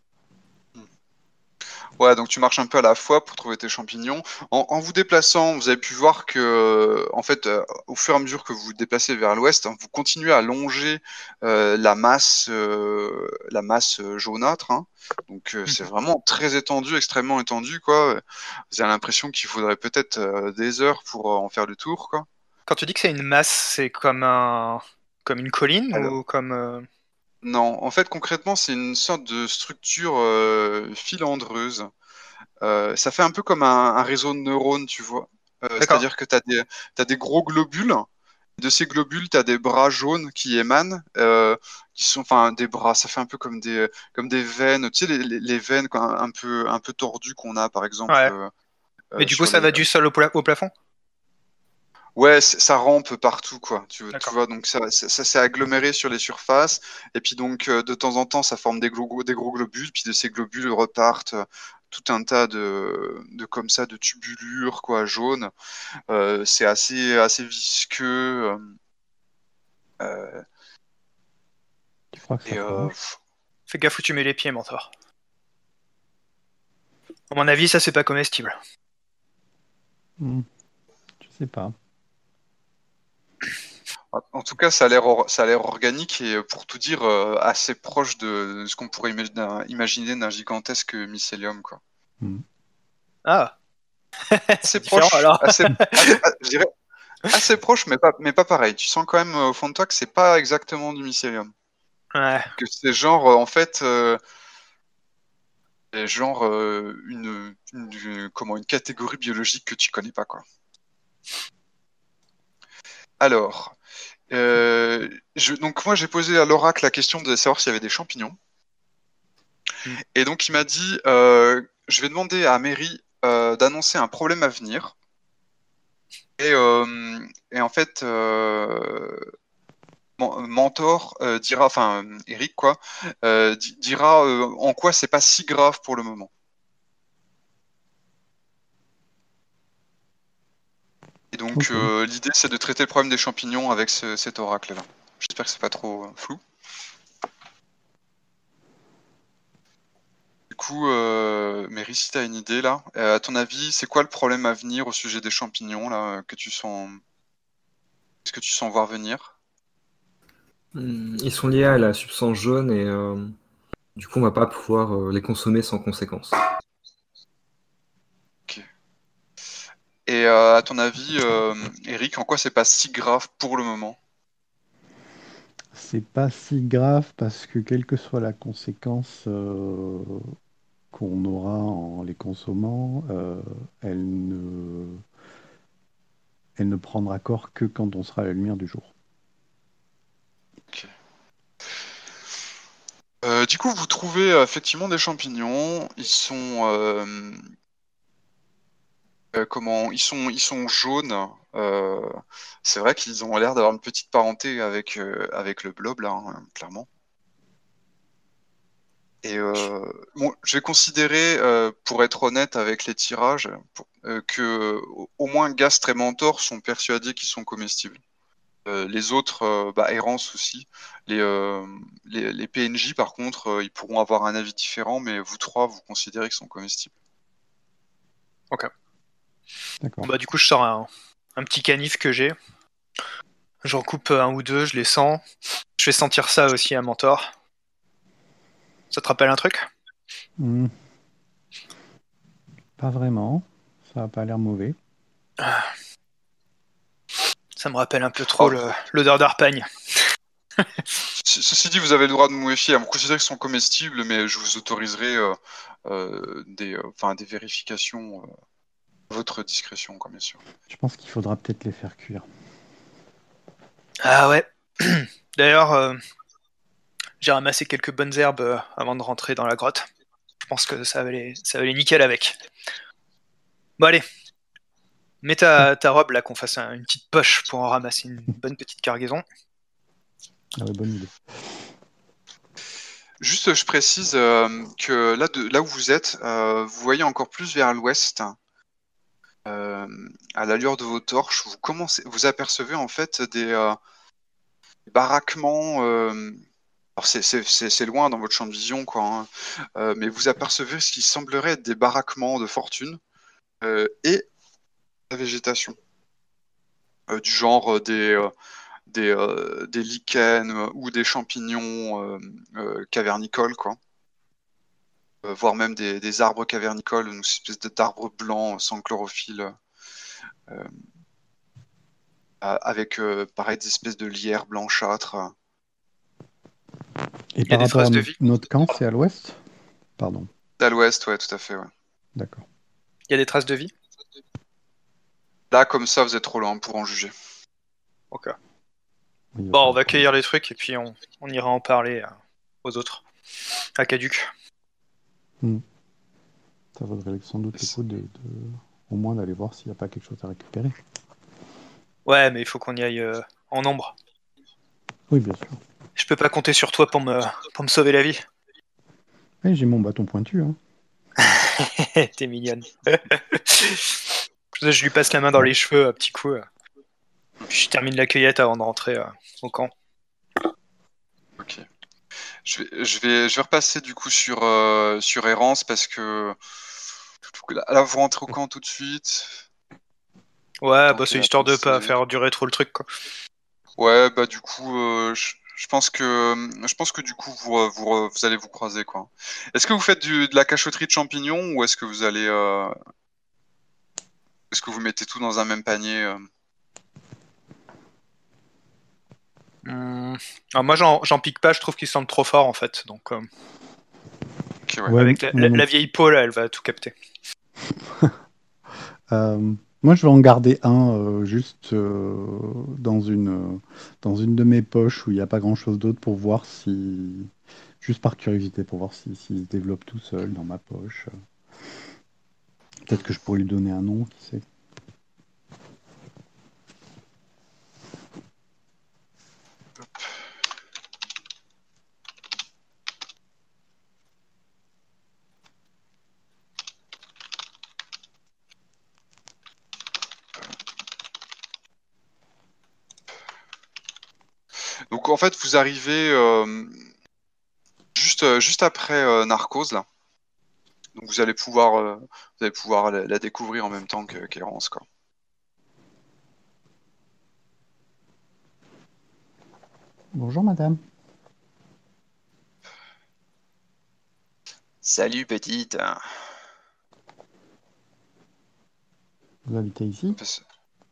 Ouais, donc tu marches un peu à la fois pour trouver tes champignons. En, en vous déplaçant, vous avez pu voir que, euh, en fait, euh, au fur et à mesure que vous vous déplacez vers l'ouest, hein, vous continuez à longer euh, la masse, euh, la masse euh, jaunâtre. Hein. Donc euh, c'est Mhm. vraiment très étendu, extrêmement étendu, quoi. Vous avez l'impression qu'il faudrait peut-être euh, des heures pour euh, en faire le tour, quoi. Quand tu dis que c'est une masse, c'est comme un... comme une colline Alors, ou comme... euh, non, en fait, concrètement, c'est une sorte de structure euh, filandreuse. Euh, ça fait un peu comme un, un réseau de neurones, tu vois. Euh, D'accord. c'est-à-dire que tu as des, t'as des gros globules. De ces globules, tu as des bras jaunes qui émanent, euh, qui sont, enfin, des bras, ça fait un peu comme des, comme des veines, tu sais, les, les- les veines quoi, un peu, un peu tordues qu'on a, par exemple, Ouais. euh, Mais euh, du coup, sur ça les. va du sol au, pla- au plafond? Ouais, c- ça rampe partout, quoi. Tu, tu D'accord. vois, donc ça, ça, ça s'est aggloméré sur les surfaces, et puis donc euh, de temps en temps, ça forme des gros, des gros globules, puis de ces globules repartent euh, tout un tas de, de comme ça, de tubulures, quoi, jaunes. Euh, c'est assez, assez visqueux. euh, Tu crois que ça et te euh, ronge? pff, Fais gaffe où tu mets les pieds, mentor. À mon avis, ça, c'est pas comestible. Hmm, Je sais pas. en tout cas, ça a l'air, or- ça a l'air organique et euh, pour tout dire, euh, assez proche de, de ce qu'on pourrait imaginer d'un imaginer d'un gigantesque mycélium, quoi. Hmm. Ah, c'est Assez différent, proche, alors. assez, assez- ah, je dirais assez proche, mais pas, mais pas pareil. Tu sens quand même euh, au fond de toi que c'est pas exactement du mycélium. Ouais. Que c'est genre, euh, en fait, euh, c'est genre euh, une, une- une- comment, une catégorie biologique que tu connais pas, quoi. Alors, euh, je, donc moi j'ai posé à l'oracle la question de savoir s'il y avait des champignons. Hmm. Et donc il m'a dit, euh, je vais demander à Mary euh, d'annoncer un problème à venir. Et, euh, et en fait, euh, Mon- Mentor euh, dira, enfin euh, Eric quoi, euh, di- dira euh, en quoi c'est pas si grave pour le moment. Et donc Ok. euh, l'idée c'est de traiter le problème des champignons avec ce- cet oracle-là. J'espère que c'est pas trop euh, flou. Du coup, euh, Mary, si t'as une idée là, euh, à ton avis, c'est quoi le problème à venir au sujet des champignons là euh, que tu sens, est-ce que tu sens voir venir? Hmm, Ils sont liés à la substance jaune et euh, du coup, on va pas pouvoir euh, les consommer sans conséquence. Ok. Et euh, à ton avis, euh, Eric, en quoi c'est pas si grave pour le moment? C'est pas si grave parce que quelle que soit la conséquence euh, qu'on aura en les consommant, euh, elle ne, elle ne prendra corps que quand on sera à la lumière du jour. Ok. Euh, du coup, vous trouvez euh, effectivement des champignons. Ils sont euh, euh, comment? Ils sont ils sont jaunes. Euh, c'est vrai qu'ils ont l'air d'avoir une petite parenté avec euh, avec le blob là, hein, clairement. Et euh, bon, je vais considérer, euh, pour être honnête avec les tirages, pour- euh, que au au moins Gastre et Mentor sont persuadés qu'ils sont comestibles. Euh, les autres, euh, bah, Errance aussi. Les, euh, les, les P N J, par contre, euh, ils pourront avoir un avis différent, mais vous trois, vous considérez qu'ils sont comestibles. Ok. D'accord. Bah, du coup, je sors un, un petit canif que j'ai. J'en coupe un ou deux, je les sens. Je fais sentir ça aussi à Mentor. Ça te rappelle un truc? Hmm, Pas vraiment. Ça a pas l'air mauvais. Ça me rappelle un peu trop Alors, le- l'odeur d'Arpagne. ce- ceci dit, vous avez le droit de vous méfier. Vous considérez qu'ils sont comestibles, mais je vous autoriserai euh, euh, des, euh, enfin, des vérifications euh, à votre discrétion, quoi, bien sûr. Je pense qu'il faudra peut-être les faire cuire. Ah ouais. D'ailleurs, euh, j'ai ramassé quelques bonnes herbes euh, avant de rentrer dans la grotte. Je pense que ça va aller, ça va aller nickel avec. Bon allez, mets ta, ta robe là qu'on fasse un- une petite poche pour en ramasser une bonne petite cargaison. Ah ouais, bonne idée. Juste, je précise euh, que là, de, là où vous êtes, euh, vous voyez encore plus vers l'ouest, euh, à l'allure de vos torches, vous commencez, vous apercevez en fait des euh, baraquements. Euh, alors c'est, c'est, c'est, c'est loin dans votre champ de vision, quoi, hein, euh, mais vous apercevez ce qui semblerait être des baraquements de fortune euh, et la végétation, euh, du genre euh, des, euh, des, euh, des lichens euh, ou des champignons euh, euh, cavernicoles, quoi. Euh, voire même des, des arbres cavernicoles, une espèce de- d'arbres blancs sans chlorophylle, euh, euh, avec euh, pareil des espèces de lierre blanchâtre. Et Il y a par des rapport à traces de notre, vie. notre camp, c'est à l'ouest? Pardon. À l'ouest, ouais, tout à fait, ouais. D'accord. Il y a des traces de vie. Là, comme ça, vous êtes trop loin pour en juger. Ok. Oui, il va Bon, on falloir va qu'on- cueillir les trucs et puis on, on ira en parler euh, aux autres. À Caduc. Ça vaudrait sans doute le coup de, de- au moins d'aller voir s'il n'y a pas quelque chose à récupérer. Ouais, mais il faut qu'on y aille euh, en nombre. Oui, bien sûr. Je peux pas compter sur toi pour me, pour me sauver la vie. Eh, j'ai mon bâton pointu, hein. T'es mignonne. Je lui passe la main dans Ouais. les cheveux, un petit coup. euh. Puis je termine la cueillette avant de rentrer euh, au camp. Ok. Je vais, je vais, je vais repasser du coup sur, euh, sur Errance parce que là, là, vous rentrez au camp tout de suite. Ouais, Tant bah c'est qu'elle a histoire de pas pensé. faire durer trop le truc, quoi. Ouais, bah du coup, euh, je, je pense que, je pense que du coup, vous, euh, vous, euh, vous allez vous croiser, quoi. Est-ce que vous faites du, de la cachotterie de champignons ou est-ce que vous allez, euh, est-ce que vous mettez tout dans un même panier euh Hum. Alors moi, j'en j'en pique pas, je trouve qu'ils semblent trop forts, en fait. Donc, euh, Ok, ouais. Ouais, avec la, moi la- non la vieille peau, là, elle va tout capter. Euh, moi, je vais en garder un euh, juste euh, dans une, euh, dans une de mes poches où il n'y a pas grand-chose d'autre pour voir si, juste par curiosité, pour voir si, s'il se développe tout seul dans ma poche. Peut-être que je pourrais lui donner un nom, qui sait. Donc en fait, vous arrivez euh, juste, euh, juste après euh, Narcos là. Donc vous allez pouvoir, euh, vous allez pouvoir la, la découvrir en même temps que qu'Errance, quoi. Bonjour, madame. Salut petite. Vous habitez ici? Parce-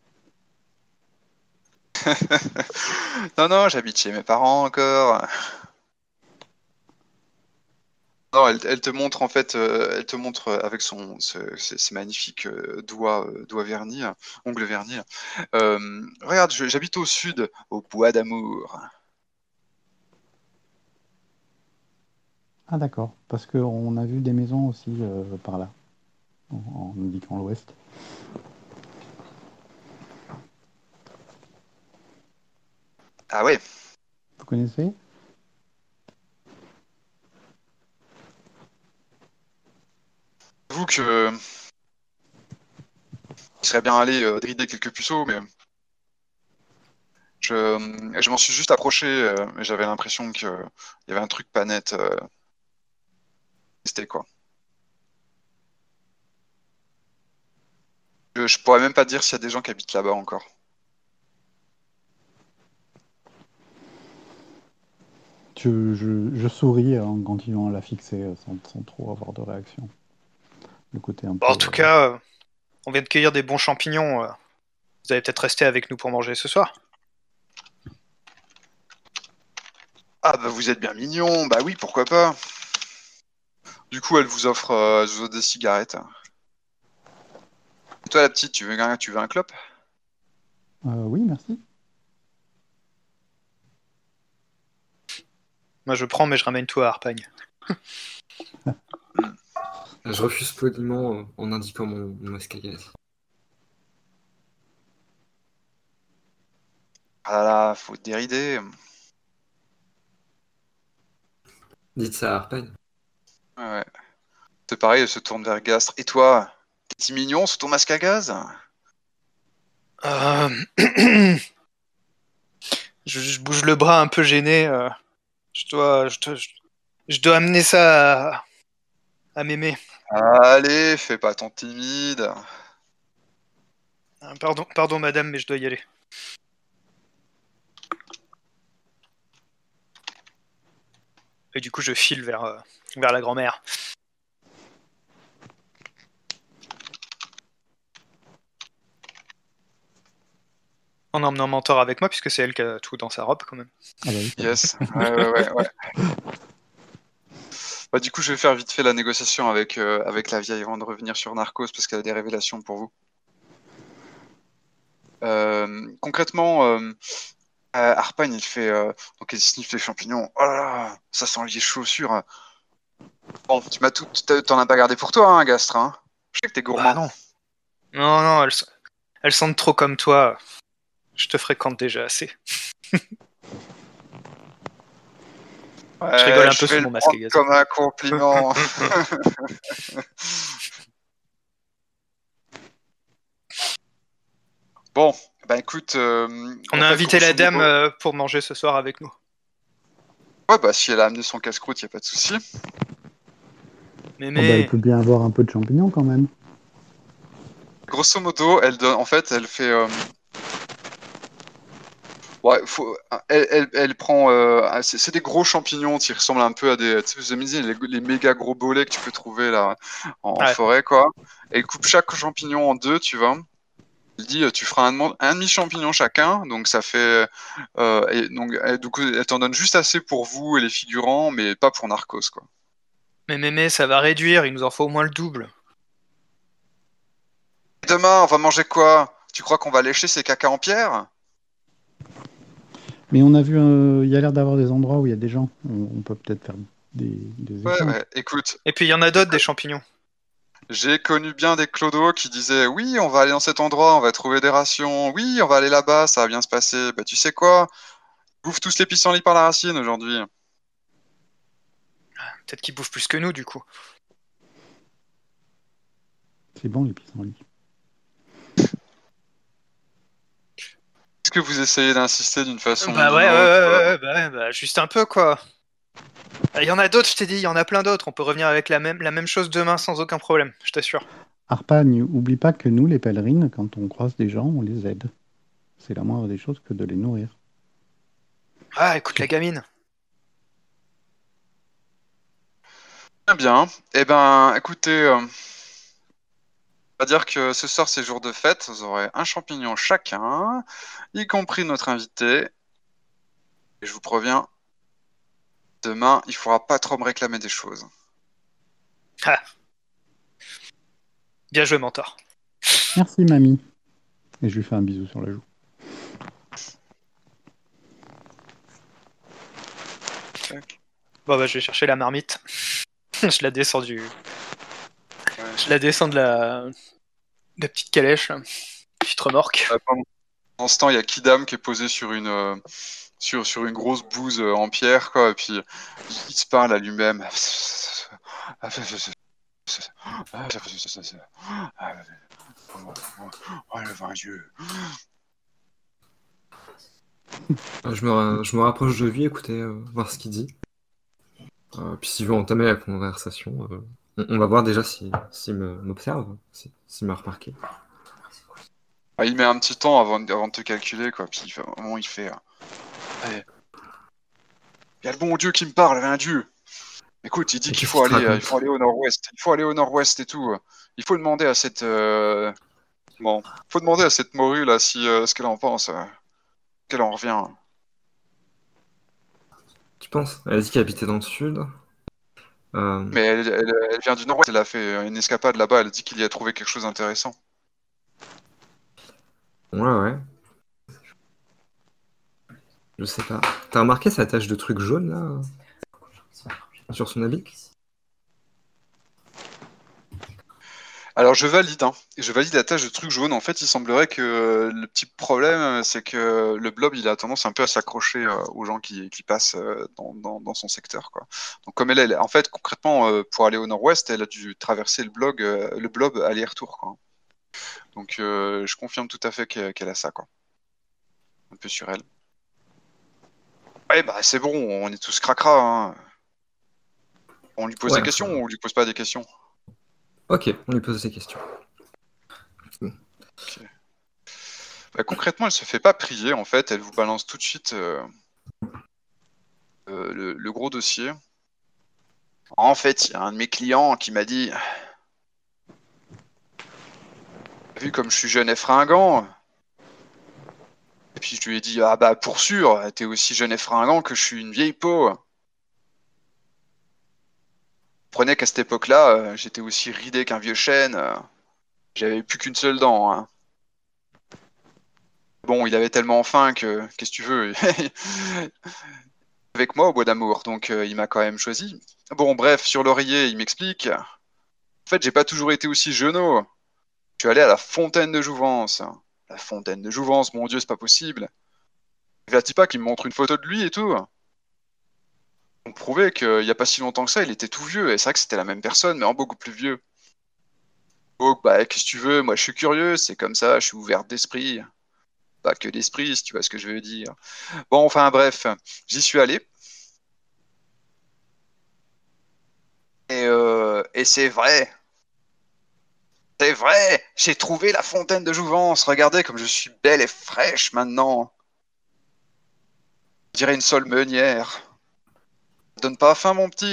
Non, non, j'habite chez mes parents encore. Non, elle, elle te montre en fait, euh, elle te montre euh, avec son, ce- ces, ces magnifiques euh, doigts, euh, doigts vernis, euh, ongles vernis. Euh, regarde, je- j'habite au sud, au Bois d'Amour. Ah, d'accord. Parce qu'on a vu des maisons aussi euh, par là, en, en indiquant l'ouest. Ah ouais. Vous connaissez? J'avoue que euh, il serait bien allé euh, drider quelques puceaux, mais je, euh, je m'en suis juste approché, euh, mais j'avais l'impression qu'il y avait un truc pas net. Euh, c'était quoi. Je, je pourrais même pas dire s'il y a des gens qui habitent là-bas encore. Je, je, je souris en continuant à la fixer euh, sans, sans trop avoir de réaction. Le côté un Bon, peu... en tout euh, cas, euh, on vient de cueillir des bons champignons. euh. Vous allez peut-être rester avec nous pour manger ce soir. Ah bah vous êtes bien mignon, bah oui, pourquoi pas. Du coup, elle vous offre, euh, elle vous offre des cigarettes. Et toi, la petite, tu veux un, tu veux un clope? euh, oui, merci. Moi je prends mais je ramène tout à Harpagne. Je refuse poliment euh, en indiquant mon, mon masque à gaz. Ah là là, faut te dérider. Dites ça à Harpagne. Ouais, ouais. C'est pareil, elle se tourne vers Gastre. Et toi, t'es petit mignon sous ton masque à gaz? Euh... je, je bouge le bras un peu gêné. euh, Je dois, je dois, je, je dois amener ça à, à Mémé. Allez, fais pas ton timide. Euh, Pardon, pardon madame, mais je dois y aller. Et du coup, je file vers, euh, vers la grand-mère. En emmenant Mentor avec moi, puisque c'est elle qui a tout dans sa robe quand même. Ah bah oui, c'est Yes. Ouais, ouais, ouais, ouais. Bah, du coup, je vais faire vite fait la négociation avec, euh, avec la vieille avant de revenir sur Narcos parce qu'elle a des révélations pour vous. Euh, concrètement, euh, euh, Harpagne, il fait. Euh, donc, il sniffe les champignons. Oh là là, ça sent les chaussures. Bon, tu m'as tout. t'as- T'en as pas gardé pour toi, hein, Gastre, hein? Je sais que t'es Bah gourmand. non. Non, non, elles, elles sentent trop comme toi. Je te fréquente déjà assez. Je rigole Ouais, un je peu vais sous le mon masque à prendre gaz. comme un compliment. Bon, bah écoute. euh, On en a fait, invité la grosso dame modo. euh, pour manger ce soir avec nous. Ouais, bah si elle a amené son casse-croûte, y a pas de souci. Mais Oh bah, elle mais peut bien avoir un peu de champignons quand même. Grosso modo, elle donne. En fait, elle fait. euh, Ouais, faut, elle, elle, elle prend. euh, c'est c'est des gros champignons qui ressemblent un peu à des. Tu sais, vous avez dit, les, les méga gros bolets que tu peux trouver là en, en ouais. forêt, quoi. Elle coupe chaque champignon en deux, tu vois. Elle dit, euh, tu feras un, demi- un demi-champignon chacun, donc ça fait. Euh, et donc, elle, du coup, elle t'en donne juste assez pour vous et les figurants, mais pas pour Narcos, quoi. Mais mais mais ça va réduire. Il nous en faut au moins le double. Et demain, on va manger quoi? Tu crois qu'on va lécher ces caca en pierre? Mais on a vu, euh, il y a l'air d'avoir des endroits où il y a des gens. On, on peut peut-être faire des, des Ouais, échanges. ouais. Écoute, Et puis il y en a d'autres des champignons. j'ai connu bien des clodos qui disaient oui, on va aller dans cet endroit, on va trouver des rations, oui, on va aller là-bas, ça va bien se passer. Bah tu sais quoi? Bouffe tous les pissenlits par la racine aujourd'hui. Peut-être qu'ils bouffent plus que nous du coup. C'est bon les pissenlits. Est-ce que vous essayez d'insister d'une façon ou Bah d'une ouais, ouais, autre? ouais, euh ouais, bah, ouais, bah, juste un peu quoi. Il y en a d'autres, je t'ai dit, il y en a plein d'autres. On peut revenir avec la même, la même chose demain sans aucun problème, je t'assure. Harpagne, oublie pas que nous, les pèlerines, quand on croise des gens, on les aide. C'est la moindre des choses que de les nourrir. Ah, écoute Sur- la gamine. Bien, bien. Eh ben, écoutez, euh, on va dire que ce soir c'est jour de fête. Vous aurez un champignon chacun, y compris notre invité. Et je vous préviens, demain, il faudra pas trop me réclamer des choses. Ah, bien joué, mentor. Merci mamie. Et je lui fais un bisou sur la joue. Tac. Bon bah je vais chercher la marmite. je la descends du, Ouais. je la descends de la, de la petite calèche, là. Petite remorque. Euh, pendant pendant ce temps, il y a Kidam qui est posé sur une, euh, sur, sur une grosse bouse euh, en pierre, quoi, et puis il, il se parle à lui-même. Oh, le vain Dieu. Euh, Je me, ra- je me rapproche de lui, écouter, euh, voir ce qu'il dit. Euh, puis s'il veut entamer la conversation, euh, on, on va voir déjà si- s'il me- m'observe, si- s'il m'a remarqué. Ah, il met un petit temps avant, de- avant de te calculer, quoi, puis il fait, au moment où il fait... euh, il y a le bon Dieu qui me parle, vain Dieu. Écoute, il dit Et qu'il qu'est-ce faut qu'il te aller, euh, il raconte? faut aller au nord-ouest. Il faut aller au nord-ouest et tout. Il faut demander à cette... euh, Bon, faut demander à cette morue, là, si, euh, ce qu'elle en pense, euh, qu'elle en revient. Tu penses? Elle a dit qu'elle habitait dans le sud. Euh, Mais elle, elle- elle vient du nord-ouest, elle a fait une escapade là-bas, elle a dit qu'il y a trouvé quelque chose d'intéressant. ouais, ouais. Je sais pas. T'as remarqué sa tache de truc jaune là? sur son habit. Alors je valide, hein. Et je valide la tâche de truc jaune. En fait, il semblerait que euh, le petit problème, euh, c'est que le blob, il a tendance un peu à s'accrocher euh, aux gens qui, qui passent euh, dans, dans- dans son secteur, quoi. Donc comme elle, elle- en fait, concrètement, euh, pour aller au nord-ouest, elle a dû traverser le blog, euh, le blob aller-retour, quoi. Donc euh, je confirme tout à fait qu'elle qu'elle a ça, quoi. Un peu sur elle. Ouais, bah c'est bon, on est tous cracra, hein. On lui pose des Ouais, questions enfin, ou on lui pose pas des questions? ok, on lui pose des questions. Ok. Bah, concrètement, elle se fait pas prier, en fait. Elle vous balance tout de suite euh, euh, le, le gros dossier. En fait, il y a un de mes clients qui m'a dit, vu comme je suis jeune et fringant, et puis je lui ai dit, ah bah pour sûr, t'es aussi jeune et fringant que je suis une vieille peau. Prenez qu'à cette époque-là, euh, j'étais aussi ridé qu'un vieux chêne. euh, J'avais plus qu'une seule dent, hein. Bon, il avait tellement faim que, qu'est-ce que tu veux, avec moi au bois d'amour, donc euh, il m'a quand même choisi. Bon, bref, sur l'oreiller, il m'explique. En fait, j'ai pas toujours été aussi jeunot. Je suis allé à la fontaine de Jouvence. La fontaine de Jouvence, mon Dieu, c'est pas possible. Vertis pas qu'il me montre une photo de lui et tout. On prouvait qu'il y a pas si longtemps que ça, il était tout vieux. Et c'est vrai que c'était la même personne, mais en beaucoup plus vieux. Oh, bah, qu'est-ce que tu veux? Moi, je suis curieux, c'est comme ça, je suis ouvert d'esprit. Pas que d'esprit, si tu vois ce que je veux dire. Bon, enfin, bref, j'y suis allé. Et, euh, et c'est vrai, c'est vrai, j'ai trouvé la fontaine de Jouvence. Regardez comme je suis belle et fraîche maintenant. Je dirais une seule meunière. Donne pas faim, mon petit.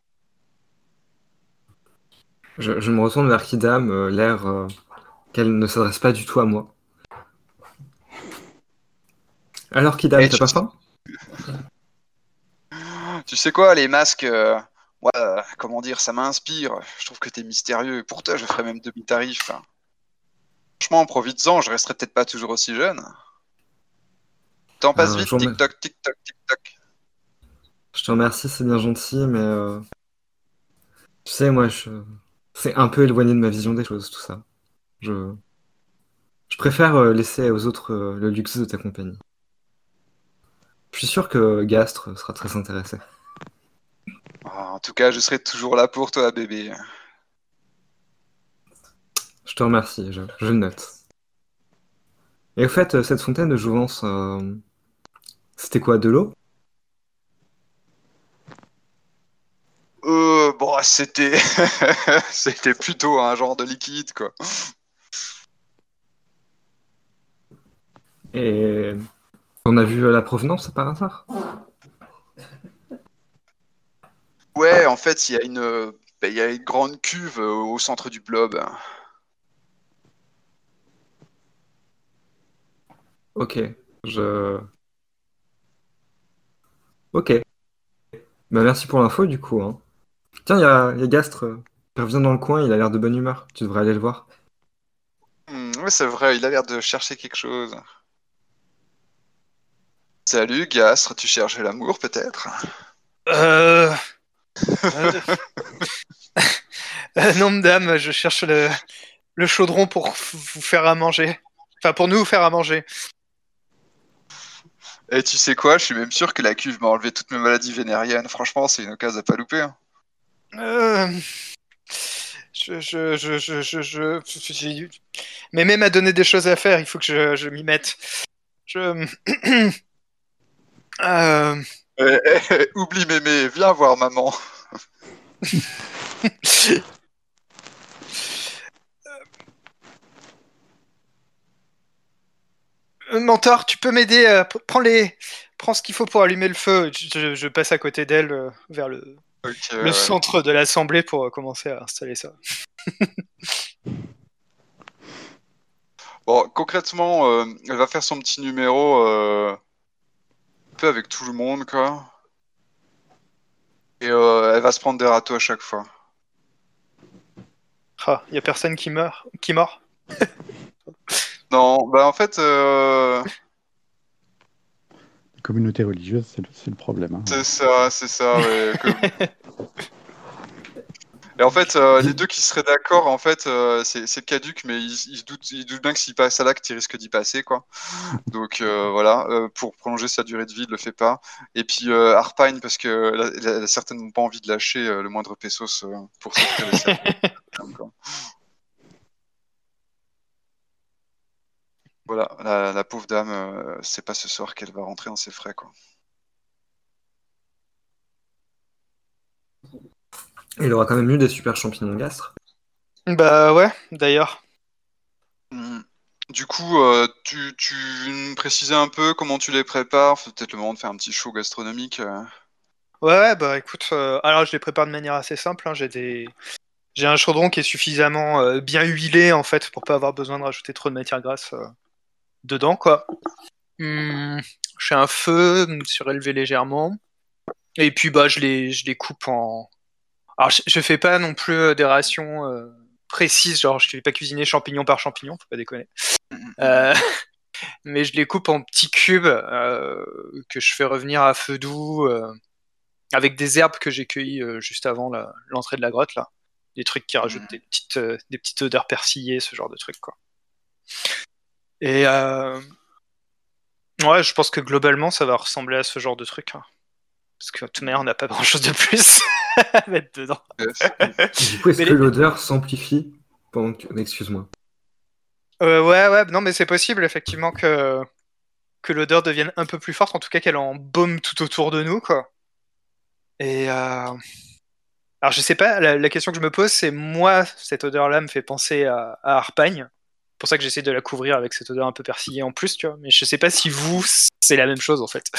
Je, je me retourne vers Kidam, euh, l'air euh, qu'elle ne s'adresse pas du tout à moi. Alors Kidam, Et t'as tu, pas faim? tu sais quoi, les masques, euh, ouais, euh, comment dire, ça m'inspire. Je trouve que t'es mystérieux. Pour toi, je ferais même demi-tarif. Franchement, profites-en, je resterai peut-être pas toujours aussi jeune. T'en passes Euh, je, vite, vous remer- tic-toc, tic-toc, tic-toc. je te remercie, c'est bien gentil, mais euh, tu sais, moi, je... c'est un peu éloigné de ma vision des choses, tout ça. Je, je préfère euh, laisser aux autres euh, le luxe de ta compagnie. Je suis sûr que Gastre sera très intéressé. Ah, en tout cas, je serai toujours là pour toi, bébé. Je te remercie, je, je le note. Et au fait, euh, cette fontaine de Jouvence, euh, c'était quoi, de l'eau? Euh, bon, c'était, c'était plutôt un genre de liquide, quoi. Et on a vu euh, la provenance par hasard? Ouais, en fait, il y a une, euh, bah, il y a une grande cuve euh, au centre du blob. Ok, je... Ok, bah merci pour l'info du coup, hein. Tiens, il y a, il y a Gastre, euh, il revient dans le coin, il a l'air de bonne humeur. Tu devrais aller le voir. Hmm, ouais, c'est vrai, il a l'air de chercher quelque chose. Salut, Gastre, tu cherches l'amour, peut-être? Euh... euh, euh, non, madame, je cherche le, le chaudron pour f- vous faire à manger. Enfin, pour nous faire à manger. Et tu sais quoi, je suis même sûr que la cuve m'a enlevé toutes mes maladies vénériennes. Franchement, c'est une occasion à pas louper, hein. Euh... Je, je, je, je, je, je- j'ai- Mais même à donner des choses à faire, il faut que je, je m'y mette. Je... Euh... Eh, eh, eh, oublie mémé, viens voir maman. Euh, Mentor, tu peux m'aider à... p- Prends les... Prends ce qu'il faut pour allumer le feu. Je, je- je passe à côté d'elle euh, vers le, Ok, le ouais. centre de l'assemblée pour euh, commencer à installer ça. Bon, concrètement, euh, elle va faire son petit numéro euh, un peu avec tout le monde, quoi. Et euh, elle va se prendre des râteaux à chaque fois. Ah, y a personne qui meurt, qui mord. Non, bah en fait, euh, Communauté religieuse, c'est le, c'est le problème. Hein. C'est ça, c'est ça, ouais. que- Et en fait, euh, les deux qui seraient d'accord, en fait, euh, c'est c'est caduc, mais ils, ils se doutent, ils doutent bien que s'il passe à l'acte, il risque d'y passer, quoi. Donc euh, voilà, euh, pour prolonger sa durée de vie, il le fait pas. Et puis euh, Arpine, parce que elle, elle a certainement pas envie de lâcher euh, le moindre pesos euh, pour s'offrir les services. Quoi. Voilà, la, la pauvre dame, euh, c'est pas ce soir qu'elle va rentrer dans ses frais, quoi. Il aura quand même eu des super champignons gastres. Bah ouais, d'ailleurs. Mm. Du coup, euh, tu, tu me précisais un peu comment tu les prépares? C'est peut-être le moment de faire un petit show gastronomique. euh. Ouais, ouais, bah écoute, euh, alors je les prépare de manière assez simple. Hein. J'ai des, j'ai un chaudron qui est suffisamment euh, bien huilé en fait pour pas avoir besoin de rajouter trop de matière grasse euh, dedans, quoi. Hum, j'ai un feu surélevé légèrement, et puis bah je les, je les coupe en. Alors je, je fais pas non plus euh, des rations euh, précises, genre je fais pas cuisiner champignon par champignon, faut pas déconner. Euh, mais je les coupe en petits cubes euh, que je fais revenir à feu doux. Euh, avec des herbes que j'ai cueillies euh, juste avant la- l'entrée de la grotte là, des trucs qui rajoutent Mm. des petites euh, des petites odeurs persillées, ce genre de trucs quoi. Et euh, ouais, je pense que globalement ça va ressembler à ce genre de truc, hein. Parce que de toute manière on n'a pas grand chose de plus à mettre dedans. Yes. Du coup, est-ce Mais que les- l'odeur s'amplifie pendant que... Excuse-moi. euh, ouais ouais, non mais c'est possible effectivement que que l'odeur devienne un peu plus forte, en tout cas qu'elle embaume tout autour de nous quoi. Et euh, alors je sais pas, la, la question que je me pose c'est moi cette odeur là me fait penser à, à Harpagne. Pour ça que j'essaie de la couvrir avec cette odeur un peu persillée en plus, tu vois. Mais je sais pas si vous, c'est la même chose en fait.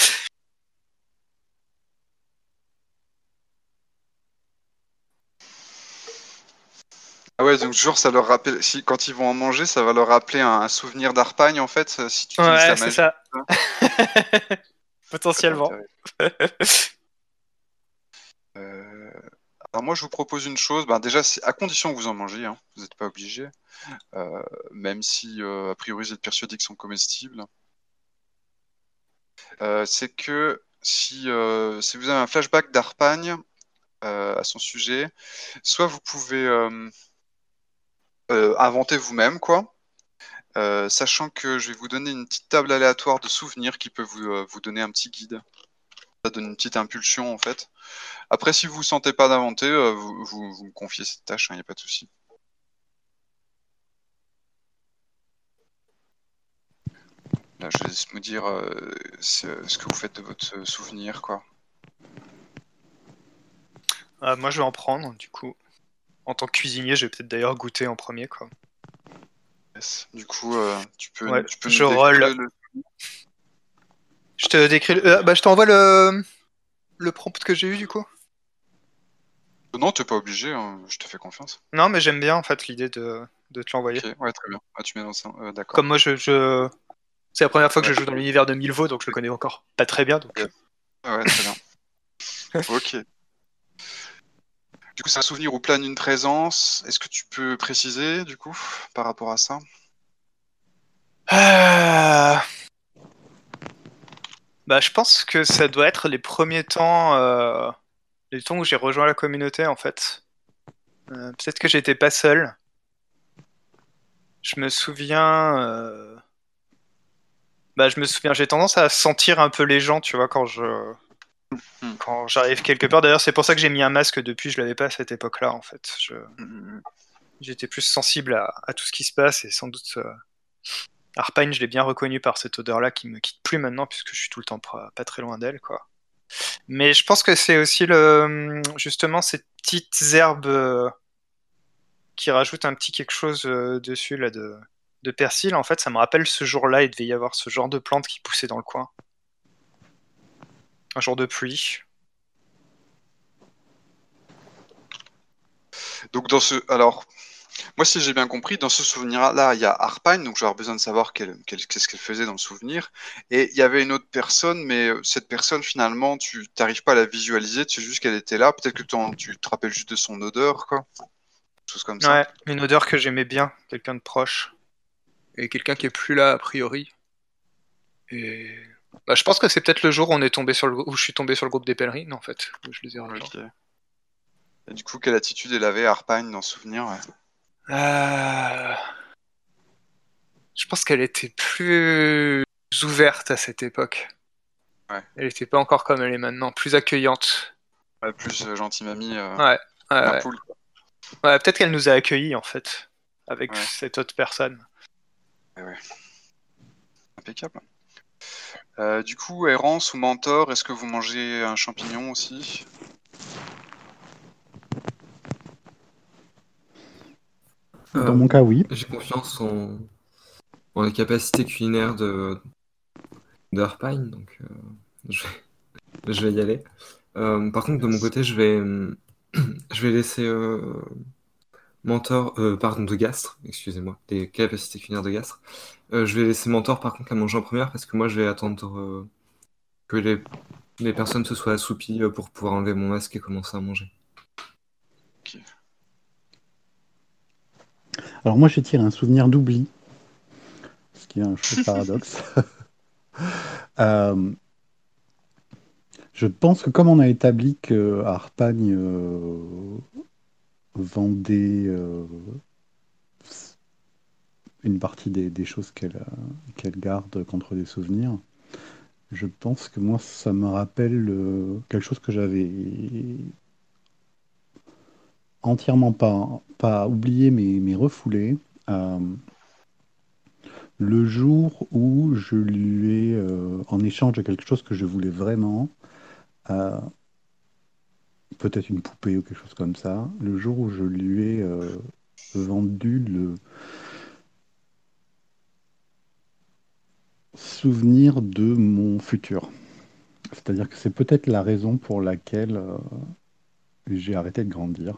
Ah ouais, donc genre ça leur rappelle, si quand ils vont en manger, ça va leur rappeler un, un souvenir d'Arpagne en fait, euh, si tu utilises Ouais, la c'est magie. ça. Ça peut être Potentiellement. intéressant. Euh, Alors moi je vous propose une chose, ben déjà c'est- à condition que vous en mangez, hein, vous n'êtes pas obligé, euh, même si euh, a priori vous êtes persuadé qu'ils sont comestibles. Euh, c'est que si, euh, si vous avez un flashback d'Arpagne euh, à son sujet, soit vous pouvez euh, euh, inventer vous-même quoi. Euh, sachant que je vais vous donner une petite table aléatoire de souvenirs qui peut vous, euh, vous donner un petit guide. Ça donne une petite impulsion en fait. Après, si vous ne sentez pas d'inventer, euh, vous, vous- vous me confiez cette tâche, il n'y a pas de souci. Là, je laisse me dire euh, ce, ce que vous faites de votre euh, souvenir, quoi. Ah, moi, je vais en prendre, du coup. En tant que cuisinier, je vais peut-être d'ailleurs goûter en premier, quoi. Yes. Du coup, euh, tu peux, Ouais, tu peux nous je décrire roll. le... Je te décris. le- euh, bah, je t'envoie le le prompt que j'ai eu, du coup. Non, t'es pas obligé, hein, je te fais confiance. Non, mais j'aime bien en fait l'idée de de te l'envoyer. Ok, ouais, très bien. Ah, tu mets dans ça, euh, d'accord. Comme moi, je, je... c'est la première fois que Ouais, je joue dans l'univers de Milvo, donc je le connais encore pas très bien, donc. yes. Ah ouais, très bien. Ok. Du coup, c'est un souvenir où plane une présence. Est-ce que tu peux préciser, du coup, par rapport à ça? Ah, bah, je pense que ça doit être les premiers temps, euh, les temps où j'ai rejoint la communauté en fait. Euh, peut-être que j'étais pas seul. Je me souviens, euh, bah, je me souviens, j'ai tendance à sentir un peu les gens, tu vois, quand je, Hmm. quand j'arrive quelque part. D'ailleurs, c'est pour ça que j'ai mis un masque depuis. Je l'avais pas à cette époque-là, en fait. Je- Hmm. j'étais plus sensible à, à tout ce qui se passe et sans doute, euh, Arpine, je l'ai bien reconnu par cette odeur-là qui me quitte plus maintenant puisque je suis tout le temps pas, pas très loin d'elle, quoi. Mais je pense que c'est aussi le, justement ces petites herbes euh, qui rajoutent un petit quelque chose euh, dessus là de, de persil. En fait, ça me rappelle ce jour-là. Il devait y avoir ce genre de plante qui poussait dans le coin. Un jour de pluie. Donc, dans ce... Alors, moi, si j'ai bien compris, dans ce souvenir-là, il y a Arpine, donc j'aurais besoin de savoir quelle- quelle- qu'est-ce qu'elle faisait dans le souvenir. Et il y avait une autre personne, mais euh, cette personne, finalement, tu n'arrives pas à la visualiser, tu sais juste qu'elle était là. Peut-être que t'en- tu te rappelles juste de son odeur, quoi. Des choses comme ça. Ouais, une odeur que j'aimais bien, quelqu'un de proche. Et quelqu'un qui est plus là a priori. Et Bah, je pense que c'est peut-être le jour où, on est tombé sur le... où je suis tombé sur le groupe des pèlerines, en fait. Où je les ai rejoints. Ok. Et du coup, quelle attitude elle avait Harpagne dans Souvenir? Ouais. Euh, Je pense qu'elle était plus ouverte à cette époque. Ouais. Elle était pas encore comme elle est maintenant, plus accueillante. Ouais, plus euh, gentil mamie, euh, Ouais, ouais, mère ouais. poule, quoi. Ouais, peut-être qu'elle nous a accueillis, en fait, avec Ouais. cette autre personne. Ouais, ouais. Impeccable. Euh, du coup, errance ou mentor, est-ce que vous mangez un champignon aussi? Dans Euh, mon cas, oui. j'ai confiance en, en les capacités culinaires de, de Harpine, donc euh, je vais, je vais y aller. Euh, par contre, de mon Yes. côté, je vais, je vais laisser euh, Mentor, euh, pardon, de Gastre, excusez-moi, des capacités culinaires de Gastre. Euh, je vais laisser Mentor, par contre, la manger en première, parce que moi, je vais attendre euh, que les, les personnes se soient assoupies euh, pour pouvoir enlever mon masque et commencer à manger. Ok. Alors moi, j'ai tiré un souvenir d'oubli, ce qui est un chouette paradoxe. Euh, je pense que comme on a établi que Harpagne euh, vendait euh, une partie des, des choses qu'elle euh, qu'elle garde contre des souvenirs, je pense que moi, ça me rappelle euh, quelque chose que j'avais entièrement pas, pas oublié, mais, mais refoulé. Euh, le jour où je lui ai, euh, en échange de quelque chose que je voulais vraiment, euh, peut-être une poupée ou quelque chose comme ça, le jour où je lui ai euh, vendu le souvenir de mon futur. C'est-à-dire que c'est peut-être la raison pour laquelle euh, j'ai arrêté de grandir.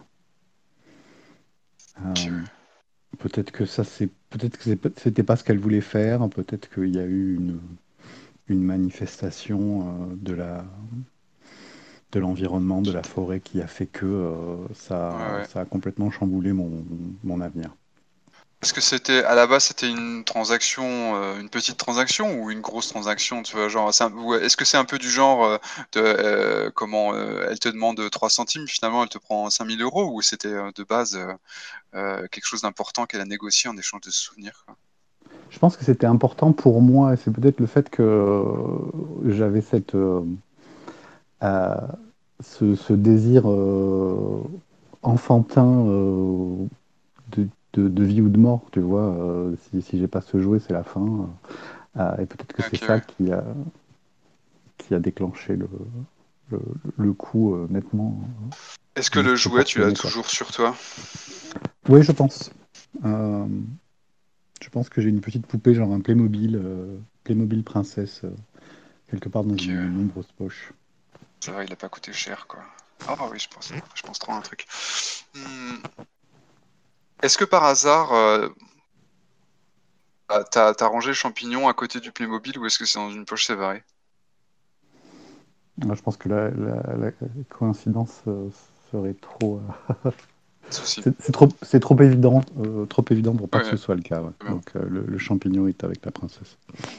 Ok. Euh, peut-être que ça, c'est peut-être que c'est- c'était pas ce qu'elle voulait faire. Peut-être qu'il y a eu une, une manifestation euh, de la, de l'environnement, de la forêt qui a fait que euh, Ouais, ça, ouais. ça a complètement chamboulé mon, mon avenir. Est-ce que c'était à la base c'était une transaction, euh, une petite transaction ou une grosse transaction, tu vois, genre, c'est un- ou est-ce que c'est un peu du genre euh, de euh, comment euh, elle te demande trois centimes, finalement elle te prend cinq mille euros, ou c'était euh, de base euh, euh, quelque chose d'important qu'elle a négocié en échange de souvenirs, quoi. Je pense que c'était important pour moi, et c'est peut-être le fait que euh, j'avais cette, euh, euh, ce, ce désir euh, enfantin euh, de, de- de vie ou de mort, tu vois. Euh, si si j'ai pas ce jouet, c'est la fin. Euh, et peut-être que c'est Ok, ça ouais. qui a, qui a déclenché le, le, le coup euh, nettement Est-ce que le jouet tu l'as disproportionné, quoi. toujours sur toi? Oui, je pense. Euh, je pense que j'ai une petite poupée, genre un Playmobil, euh, Playmobil princesse, euh, quelque part dans Ok, ouais. une nombreuse poche. Ça va, il a pas coûté cher, quoi. Ah oui, je pense, je pense trop à un truc. Hmm. Est-ce que par hasard, euh, ah, t'as, t'as rangé le champignon à côté du Playmobil, ou est-ce que c'est dans une poche séparée? Moi, je pense que la, la- la coïncidence euh, serait trop. euh, Souci. c'est c'est trop, c'est trop évident, euh, trop évident pour pas que ce Ouais, soit le cas. Ouais. très bien. Donc euh, le, le champignon est avec la princesse.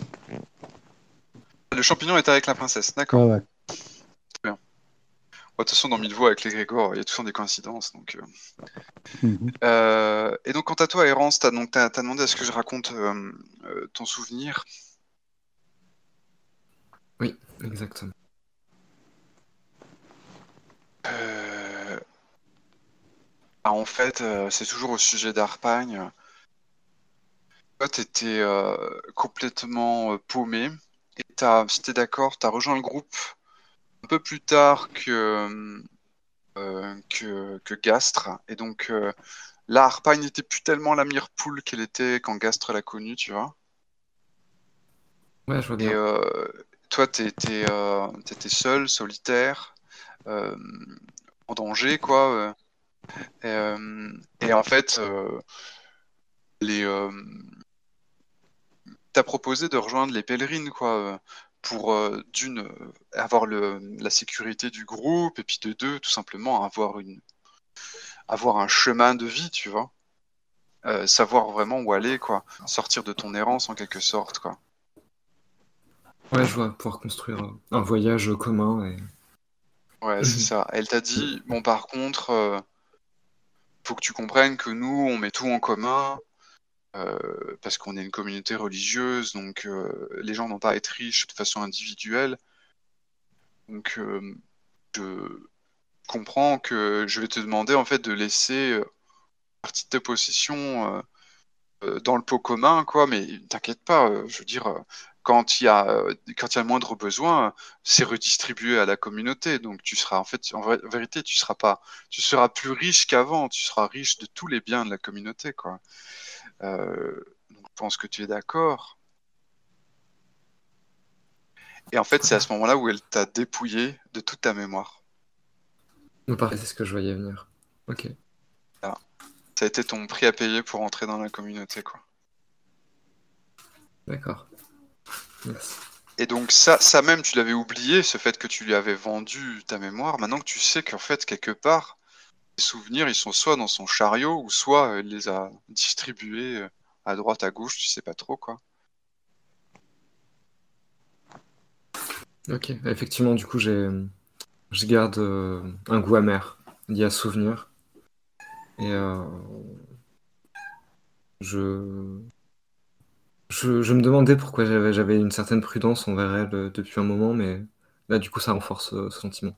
Le champignon est avec la princesse, Ouais, d'accord. ouais. Très bien. Bon, de toute façon, dans Mille Voix avec les Grégor, il y a toujours des coïncidences. Donc, euh. Mhm. Euh, et donc, quant à toi, Errance, t'as donc t'as, t'as demandé à ce que je raconte euh, euh, ton souvenir. Oui, exactement. Euh, ah, en fait, euh, c'est toujours au sujet d'Arpagne. Toi, t'étais euh, complètement euh, paumé. Et t'as, si t'es d'accord, t'as rejoint le groupe un peu plus tard que, euh, que, que Gastre. Et donc, euh, là, Arpagne n'était plus tellement la mire-poule qu'elle était quand Gastre l'a connue, tu vois. Ouais, je vois Et bien. euh, toi, t'étais euh, t'étais seul, solitaire, euh, en danger, quoi. euh. Et, euh, et en fait, euh, les, euh, t'as proposé de rejoindre les pèlerines, quoi, euh, pour euh, d'une euh, avoir le, la sécurité du groupe, et puis de deux, tout simplement avoir une avoir un chemin de vie, tu vois. Euh, savoir vraiment où aller, quoi. Sortir de ton errance en quelque sorte, quoi. Ouais, je vois, pouvoir construire euh, un voyage commun. Et... Ouais, c'est ça. Elle t'a dit, bon, par contre, euh, faut que tu comprennes que nous, on met tout en commun, euh, parce qu'on est une communauté religieuse, donc euh, les gens n'ont pas à être riches de façon individuelle. Donc, euh, je comprends que je vais te demander, en fait, de laisser euh, partie de tes possessions euh, euh, dans le pot commun, quoi, mais t'inquiète pas, euh, je veux dire, euh, quand il y a, euh, quand il y a le moindre besoin, euh, c'est redistribué à la communauté. Donc tu seras, en fait, en vrai- vérité, tu seras pas, tu seras plus riche qu'avant, tu seras riche de tous les biens de la communauté, quoi. Euh, donc je pense que tu es d'accord. Et en fait, c'est à ce moment-là où elle t'a dépouillé de toute ta mémoire. Non, pareil, c'est ce que je voyais venir. Ok, Voilà. Ça a été ton prix à payer pour entrer dans la communauté, quoi. d'accord. Merci. Et donc ça, ça même, tu l'avais oublié, ce fait que tu lui avais vendu ta mémoire. Maintenant que tu sais qu'en fait, quelque part, les souvenirs, ils sont soit dans son chariot, ou soit euh, il les a distribués euh, à droite, à gauche, tu sais pas trop, quoi. Ok, effectivement, du coup, j'ai, je garde euh, un goût amer lié à ce souvenir. Et euh, je, je, je me demandais pourquoi j'avais, j'avais une certaine prudence envers elle euh, depuis un moment, mais là, du coup, ça renforce euh, ce sentiment.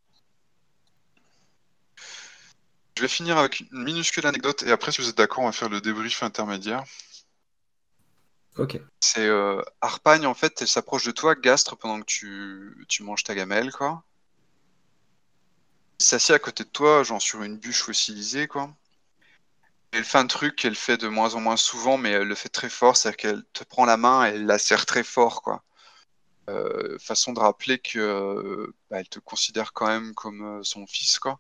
Je vais finir avec une minuscule anecdote, et après, si vous êtes d'accord, on va faire le débrief intermédiaire. Ok, C'est euh, Harpagne, en fait, elle s'approche de toi, Gastre, pendant que tu, tu manges ta gamelle, quoi. Elle s'assied à côté de toi, genre sur une bûche fossilisée, quoi. Elle fait un truc qu'elle fait de moins en moins souvent, mais elle le fait très fort, c'est-à-dire qu'elle te prend la main et elle la serre très fort, quoi. Euh, façon de rappeler que euh, bah, elle te considère quand même comme euh, son fils, quoi.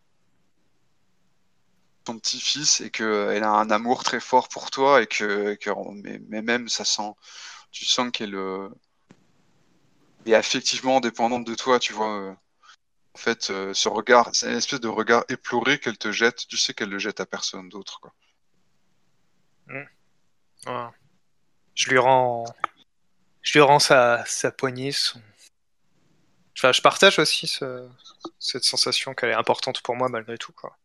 Son petit-fils, et qu'elle a un amour très fort pour toi, et que, et que- mais, mais même ça sent, tu sens qu'elle euh, est affectivement dépendante de toi, tu vois. euh. En fait, euh, ce regard, c'est une espèce de regard éploré qu'elle te jette, tu sais qu'elle le jette à personne d'autre, quoi. Mm. Ouais. Je lui rends, je lui rends sa, sa poignée. Son... Enfin, je partage aussi ce- cette sensation qu'elle est importante pour moi malgré tout, quoi.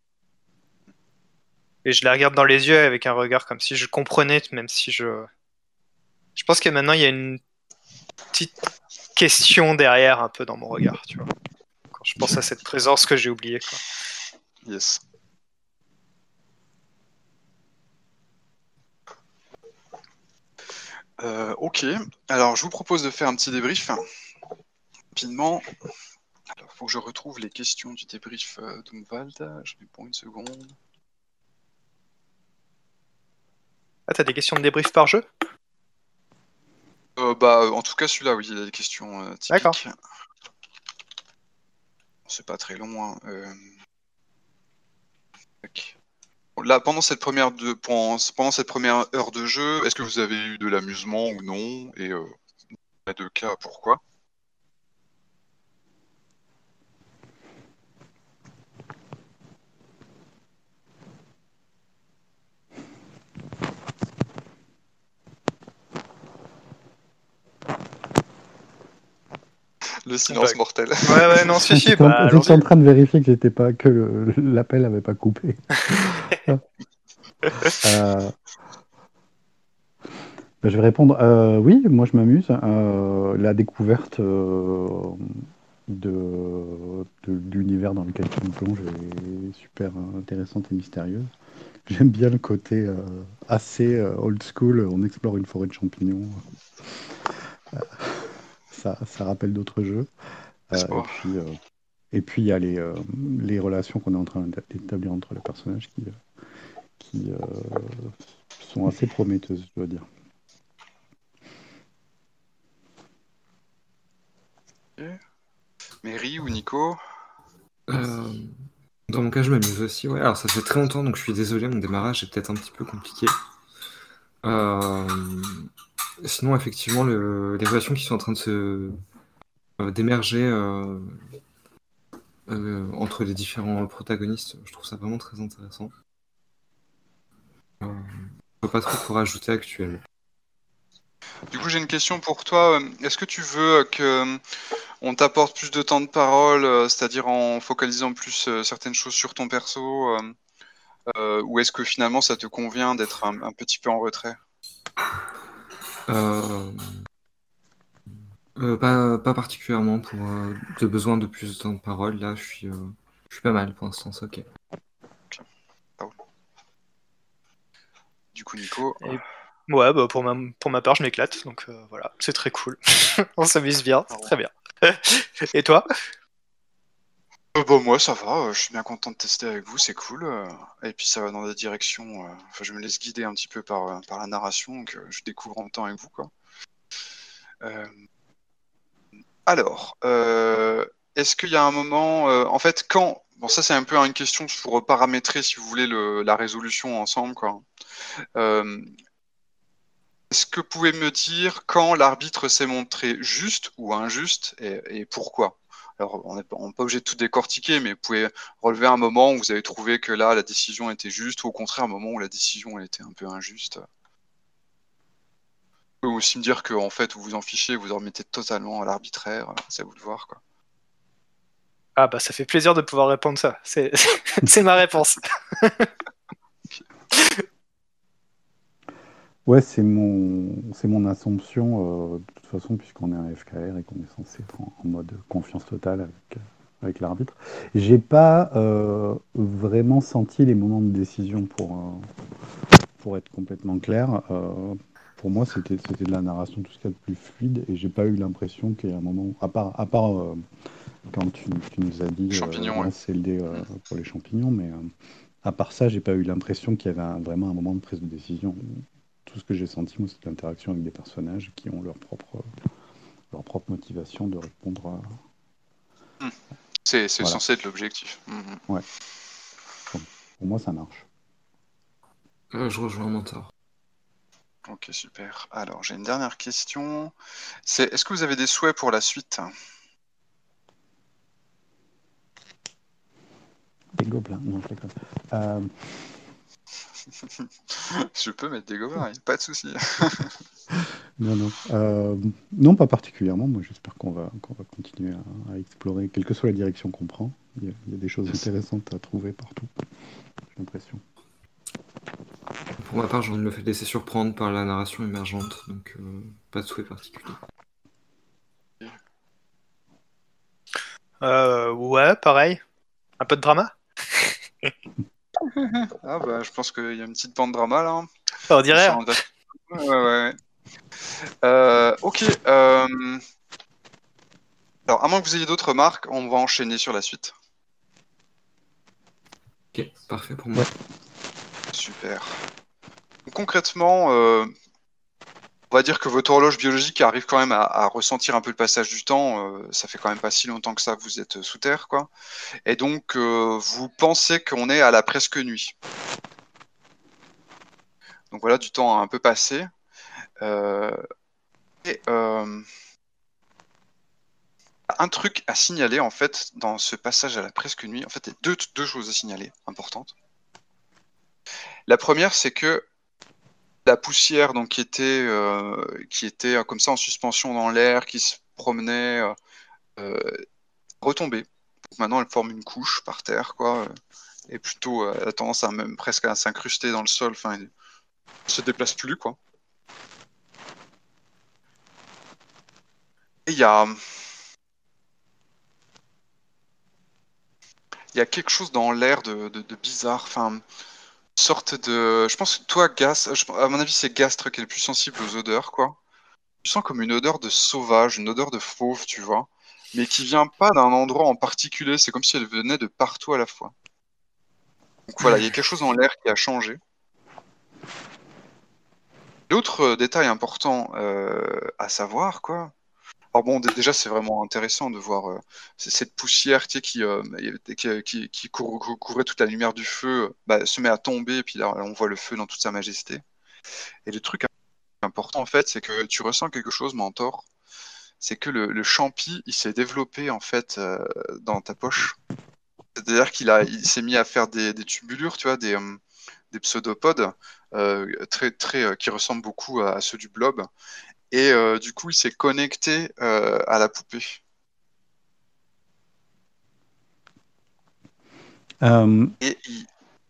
Et je la regarde dans les yeux avec un regard comme si je comprenais, même si je. Je pense que maintenant il y a une petite question derrière un peu dans mon regard, tu vois. Quand je pense à cette présence que j'ai oubliée, quoi. Yes. Euh, ok, alors je vous propose de faire un petit débrief rapidement. Alors, faut que je retrouve les questions du débrief euh, d'Umwald. Je vais pour une seconde. Ah, t'as des questions de débrief par jeu? Euh, bah, en tout cas, celui-là, oui, il y a des questions euh, D'accord. typiques. C'est pas très long, hein. Euh, tac. Là, pendant cette première de, pendant, pendant cette première heure de jeu, est-ce que vous avez eu de l'amusement ou non? Et euh, dans les deux cas, pourquoi? Le silence Bah, mortel. ouais, ouais, non, si, si, J'étais en, bah, j'étais en allons-y. train de vérifier que j'étais pas que le- l'appel avait pas coupé. Euh, bah, je vais répondre. Euh, oui, moi je m'amuse. Euh, la découverte euh, de, de l'univers dans lequel tu me plonges est super intéressante et mystérieuse. J'aime bien le côté euh, assez euh, old school. On explore une forêt de champignons. Ça, ça rappelle d'autres jeux. Euh, N'est-ce et pas? puis, euh, et puis il y a les, euh, les relations qu'on est en train d'établir entre les personnages qui, euh, qui euh, sont assez prometteuses, je dois dire. Ok. Mary ou Nico? Euh, dans mon cas, je m'amuse aussi. Ouais, alors ça fait très longtemps, donc je suis désolé, mon démarrage est peut-être un petit peu compliqué. Euh, Sinon, effectivement, le- les relations qui sont en train de se euh, d'émerger euh, euh, entre les différents protagonistes, je trouve ça vraiment très intéressant. Euh, je vois pas trop quoi rajouter actuellement. Du coup, j'ai une question pour toi. Est-ce que tu veux que on t'apporte plus de temps de parole, euh, c'est-à-dire en focalisant plus euh, certaines choses sur ton perso, euh, euh, ou est-ce que finalement ça te convient d'être un, un petit peu en retrait? Euh, euh, pas, pas particulièrement pour euh, de besoin de plus de temps de parole. Là, je suis, euh, je suis pas mal pour l'instant, c'est ok. Du coup, Nico. Et ouais, bah pour ma, pour ma part, je m'éclate, donc euh, voilà, c'est très cool. On s'amuse bien, c'est très bien. Et toi? Euh, bah, moi, ça va, euh, je suis bien content de tester avec vous, c'est cool. euh, et puis ça va dans la direction. euh, Enfin, je me laisse guider un petit peu par, euh, par la narration, donc euh, je découvre en même temps avec vous, quoi. Euh, alors, euh, est-ce qu'il y a un moment, euh, en fait, quand. Bon, ça, c'est un peu une question pour paramétrer, si vous voulez, le, la résolution ensemble, quoi. Euh, Est-ce que vous pouvez me dire quand l'arbitre s'est montré juste ou injuste et, et pourquoi? Alors, on n'est pas, on n'est pas obligé de tout décortiquer, mais vous pouvez relever un moment où vous avez trouvé que là, la décision était juste, ou au contraire, un moment où la décision elle était un peu injuste. Ou aussi me dire qu'en fait, vous vous en fichez, vous en remettez totalement à l'arbitraire, c'est à vous de voir, quoi. Ah bah ça fait plaisir de pouvoir répondre ça, c'est c'est ma réponse. Ouais, c'est mon, c'est mon assumption, euh, de toute façon, puisqu'on est un F K R et qu'on est censé être en, en mode confiance totale avec, euh, avec l'arbitre. J'ai pas euh, vraiment senti les moments de décision pour, euh, pour être complètement clair. Euh, pour moi, c'était, c'était de la narration tout ce qu'il y a de plus fluide et j'ai pas eu l'impression qu'il y a un moment, à part, à part euh, quand tu, tu nous as dit euh, Champignons, ouais. lance le dé euh, pour les champignons, mais euh, à part ça, j'ai pas eu l'impression qu'il y avait un- vraiment un moment de prise de décision. Tout ce que j'ai senti, moi, c'est l'interaction avec des personnages qui ont leur propre, leur propre motivation de répondre à... Hmm. C'est c'est Voilà, censé être l'objectif. Mhm. ouais. Bon, pour moi, ça marche. Euh, je rejoins mon mentor. Ok, super. Alors, j'ai une dernière question. C'est, est-ce que vous avez des souhaits pour la suite? Des gobelins, non, je déconne. Euh, Je peux mettre des gobelins, y a pas de souci. non, non. Euh, non, pas particulièrement. Moi, j'espère qu'on va, qu'on va continuer à, à explorer, quelle que soit la direction qu'on prend. Il y, a, il y a des choses Yes. intéressantes à trouver partout, j'ai l'impression. Pour ma part, je me fais laisser surprendre par la narration émergente, donc euh, pas de souhait particulier. Euh, ouais, pareil, un peu de drama, Ah bah, je pense qu'il y a une petite bande drama là. on On dirait. sent Hein. un date- Ouais, ouais, ouais. Euh, ok. euh, Alors, à moins que vous ayez d'autres remarques, on va enchaîner sur la suite. Ok, parfait pour moi. Super. Donc, concrètement, euh, on va dire que votre horloge biologique arrive quand même à, à ressentir un peu le passage du temps. euh, ça fait quand même pas si longtemps que ça que vous êtes sous terre, quoi. Et donc, euh, vous pensez qu'on est à la presque nuit. Donc voilà, du temps a un peu passé. Euh, et euh, un truc à signaler en fait dans ce passage à la presque nuit. En fait, il y a deux, deux choses à signaler importantes. La première, c'est que la poussière donc qui était euh, qui était euh, comme ça en suspension dans l'air, qui se promenait, euh, euh, retombée. Donc maintenant, elle forme une couche par terre, quoi. euh, Et plutôt, euh, elle a tendance à même presque à s'incruster dans le sol. Enfin, elle se déplace plus, quoi. Et il y a il y a quelque chose dans l'air de, de, de bizarre. Enfin, une sorte de. Je pense que toi, Gas, je- à mon avis, c'est Gastre qui est le plus sensible aux odeurs, quoi. Tu sens comme une odeur de sauvage, une odeur de fauve, tu vois, mais qui vient pas d'un endroit en particulier, c'est comme si elle venait de partout à la fois. Donc voilà, il y a quelque chose dans l'air qui a changé. L'autre euh, détail important euh, à savoir, quoi. Alors bon, d- déjà, c'est vraiment intéressant de voir euh, c- cette poussière tu sais, qui, euh, qui, qui, qui cour- cou- couvrait toute la lumière du feu, euh, bah, se met à tomber, et puis là, on voit le feu dans toute sa majesté. Et le truc important, en fait, c'est que tu ressens quelque chose, mentor, c'est que le, le champi, il s'est développé en fait euh, dans ta poche. C'est-à-dire qu'il a, il s'est mis à faire des, des tubulures, tu vois, des, euh, des pseudopodes euh, très, très, euh, qui ressemblent beaucoup à, à ceux du blob. et euh, du coup il s'est connecté euh, à la poupée. Euh, Et il-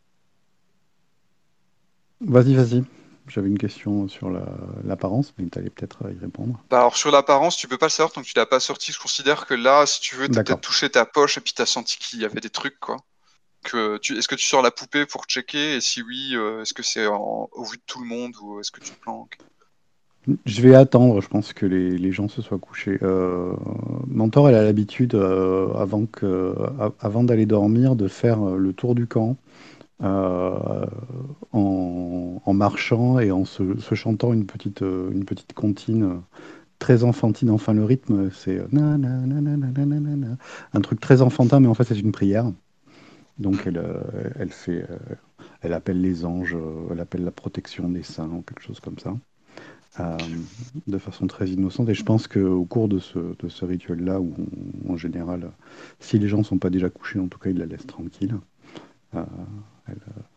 Vas-y, vas-y. J'avais une question sur la- l'apparence, mais tu allais peut-être y répondre. Bah alors sur l'apparence, tu peux pas le savoir tant que tu l'as pas sorti. Je considère que là, si tu veux, t'as D'accord. peut-être touché ta poche et puis t'as senti qu'il y avait des trucs, quoi. Que tu... Est-ce que tu sors la poupée pour checker? Et si oui, euh, est-ce que c'est en- au vu de tout le monde ou est-ce que tu te planques? Je vais attendre, je pense que les, les gens se soient couchés. Euh, Mentor, elle a l'habitude, euh, avant que, a- avant d'aller dormir, de faire euh, le tour du camp euh, en, en marchant et en se, se chantant une petite, euh, une petite comptine euh, très enfantine. Enfin, le rythme, c'est euh, na, na, na, na, na, na, na, na, na. Un truc très enfantin, mais en fait, c'est une prière. Donc, Hmm. elle, euh, elle fait, euh, elle appelle les anges, euh, elle appelle la protection des saints ou quelque chose comme ça, euh, de façon très innocente. Et je pense qu'au cours de ce, de ce rituel-là, où on- en général, si les gens ne sont pas déjà couchés, en tout cas, ils la laissent tranquille. euh, elle-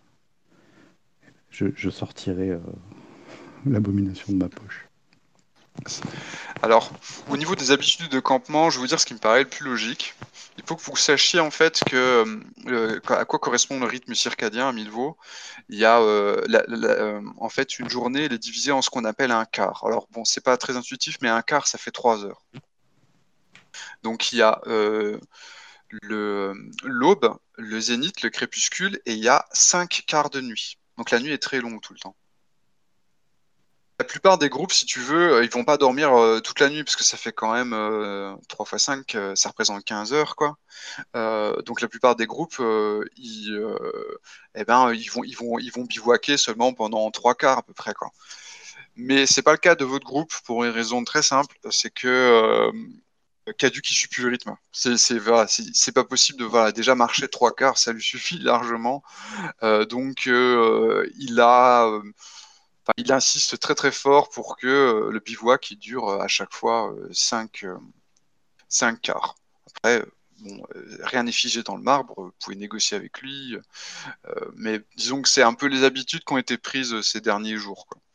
je, je sortirai euh, l'abomination de ma poche. Alors, au niveau des habitudes de campement, je vais vous dire ce qui me paraît le plus logique. Il faut que vous sachiez en fait que euh, à quoi correspond le rythme circadien à Milvaux. Il y a euh, la- la- euh, en fait une journée, elle est divisée en ce qu'on appelle un quart. Alors bon, c'est pas très intuitif, mais un quart, ça fait trois heures. Donc il y a euh, le l'aube, le zénith, le crépuscule, et il y a cinq quarts de nuit. Donc la nuit est très longue tout le temps. La plupart des groupes, si tu veux, euh, ils vont pas dormir euh, toute la nuit parce que ça fait quand même euh, trois fois cinq, euh, ça représente quinze heures, quoi. Euh, donc la plupart des groupes, euh, ils, euh, eh ben, ils vont, ils vont, ils vont bivouaquer seulement pendant trois quarts à peu près, quoi. Mais c'est pas le cas de votre groupe pour une raison très simple, c'est que euh, Caduc il suit plus le rythme. C'est, c'est, voilà, c'est, c'est pas possible de voilà, déjà marcher trois quarts, ça lui suffit largement. Euh, donc euh, il a euh, Enfin, il insiste très très fort pour que euh, le bivouac il dure euh, à chaque fois euh, cinq quarts. Après, euh, bon, euh, rien n'est figé dans le marbre, vous pouvez négocier avec lui, euh, mais disons que c'est un peu les habitudes qui ont été prises euh, ces derniers jours, quoi.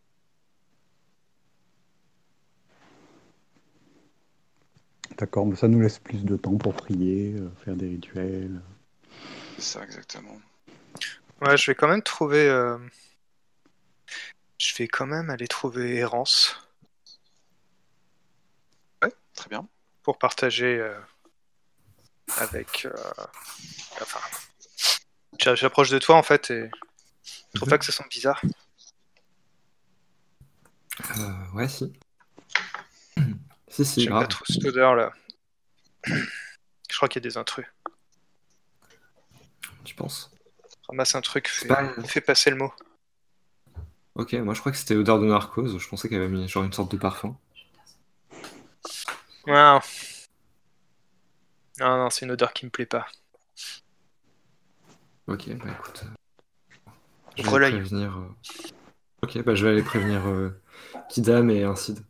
D'accord, mais ça nous laisse plus de temps pour prier, euh, faire des rituels. C'est ça exactement. Ouais, je vais quand même trouver. euh, Je vais quand même aller trouver Errance Ouais, très bien. pour partager euh, avec. euh, Enfin, j'a- j'approche de toi en fait et je trouve Mhm. pas que ça sent bizarre. Euh, ouais, si. Si, si, J'aime pas grave. trop cette odeur là. Je crois qu'il y a des intrus. Tu penses? Ramasse un truc, C'est fais, pas... fais passer le mot. Ok, moi je crois que c'était odeur de narcose. Je pensais qu'elle avait mis genre une sorte de parfum. Non, non, non, c'est une odeur qui me plaît pas. Ok, bah écoute, euh, je vais aller Relaye. prévenir. euh, Ok, bah je vais aller prévenir euh, Kidam et Incide.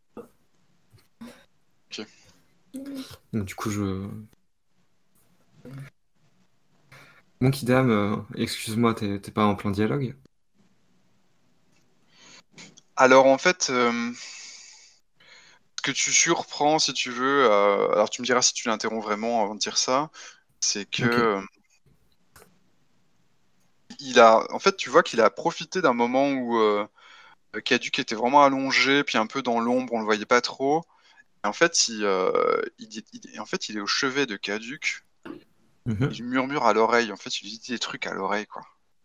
Ok. Donc du coup, je. Mon Kidam, euh, excuse-moi, t'es t'es pas en plein dialogue? Alors en fait, euh, ce que tu surprends, si tu veux, euh, alors tu me diras si tu l'interromps vraiment avant de dire ça, c'est que Ok. euh, il a, en fait, tu vois qu'il a profité d'un moment où euh, Caduc était vraiment allongé, puis un peu dans l'ombre, on le voyait pas trop. Et en fait, il, euh, il, est- il- en fait, il est au chevet de Caduc. Mhm. Il lui murmure à l'oreille. En fait, il lui dit des trucs à l'oreille, quoi.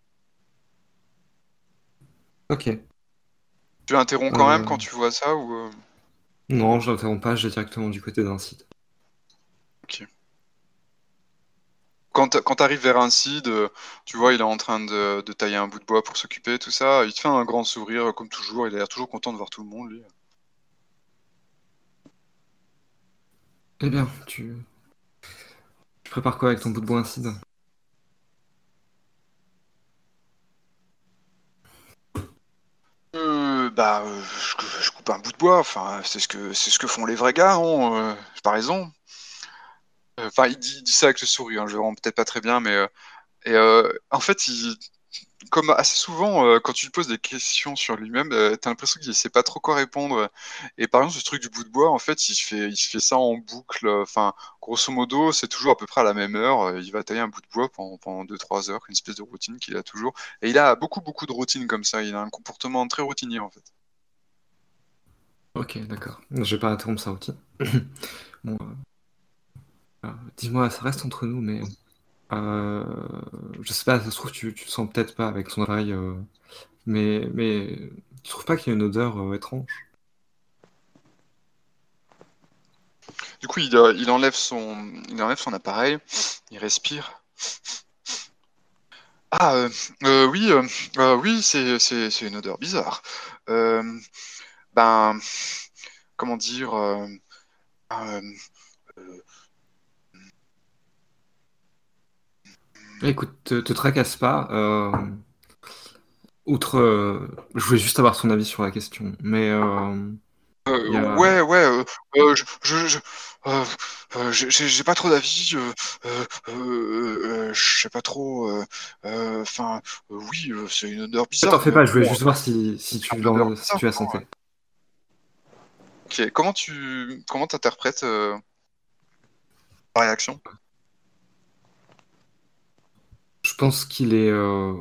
Ok. Tu l'interromps quand même quand Euh, tu vois ça ou euh, Non, je l'interromps pas, je vais directement du côté d'Incide. ok. Quand, t- quand t'arrives vers un Cid, euh, tu vois, il est en train de, de tailler un bout de bois pour s'occuper, tout ça. Il te fait un grand sourire, euh, comme toujours. Il a l'air toujours content de voir tout le monde, lui. Eh bien, tu... tu prépares quoi avec ton bout de bois Incide? Euh, bah, euh, je, je coupe un bout de bois. Enfin, c'est ce que c'est ce que font les vrais gars, hein, euh, j'ai pas raison. Euh, Enfin, il dit, il dit ça avec le sourire. Hein, je le rends peut-être pas très bien, mais euh, et euh, en fait, il, comme assez souvent, euh, quand tu lui poses des questions sur lui-même, euh, t'as l'impression qu'il sait pas trop quoi répondre. Et par exemple, ce truc du bout de bois, en fait, il se fait, il se fait ça en boucle. Enfin, grosso modo, c'est toujours à peu près à la même heure. euh, Il va tailler un bout de bois pendant, pendant deux trois heures, une espèce de routine qu'il a toujours. Et il a beaucoup, beaucoup de routines comme ça. Il a un comportement très routinier, en fait. Ok, d'accord. Je vais pas interrompre sa routine. Bon, euh, euh, dis-moi, ça reste entre nous, mais euh, je sais pas, ça se trouve, tu, tu le sens peut-être pas avec son appareil, euh, mais, mais tu trouves pas qu'il y a une odeur euh, étrange? Du coup, il, euh, il enlève son, il enlève son appareil, il respire. Ah, euh, euh, oui, euh, euh, oui, c'est, c'est, c'est une odeur bizarre. Euh, ben, comment dire, euh, euh, euh, Écoute, te, te tracasse pas. euh, outre, euh, je voulais juste avoir son avis sur la question, mais euh, euh, il y a... ouais, ouais, euh, euh, je, je, je- euh, euh, j'ai j'ai- j'ai pas trop d'avis. euh, euh, euh, euh, je sais pas trop. euh, euh, Enfin, euh, oui, euh, c'est une odeur T'en bizarre, fais mais pas, je voulais bon, juste voir si, si tu une odeur l'en- si bizarre. tu la Hein, ouais. sentais. Ok, comment tu, comment t'interprètes euh, la réaction? Je pense qu'il est... euh,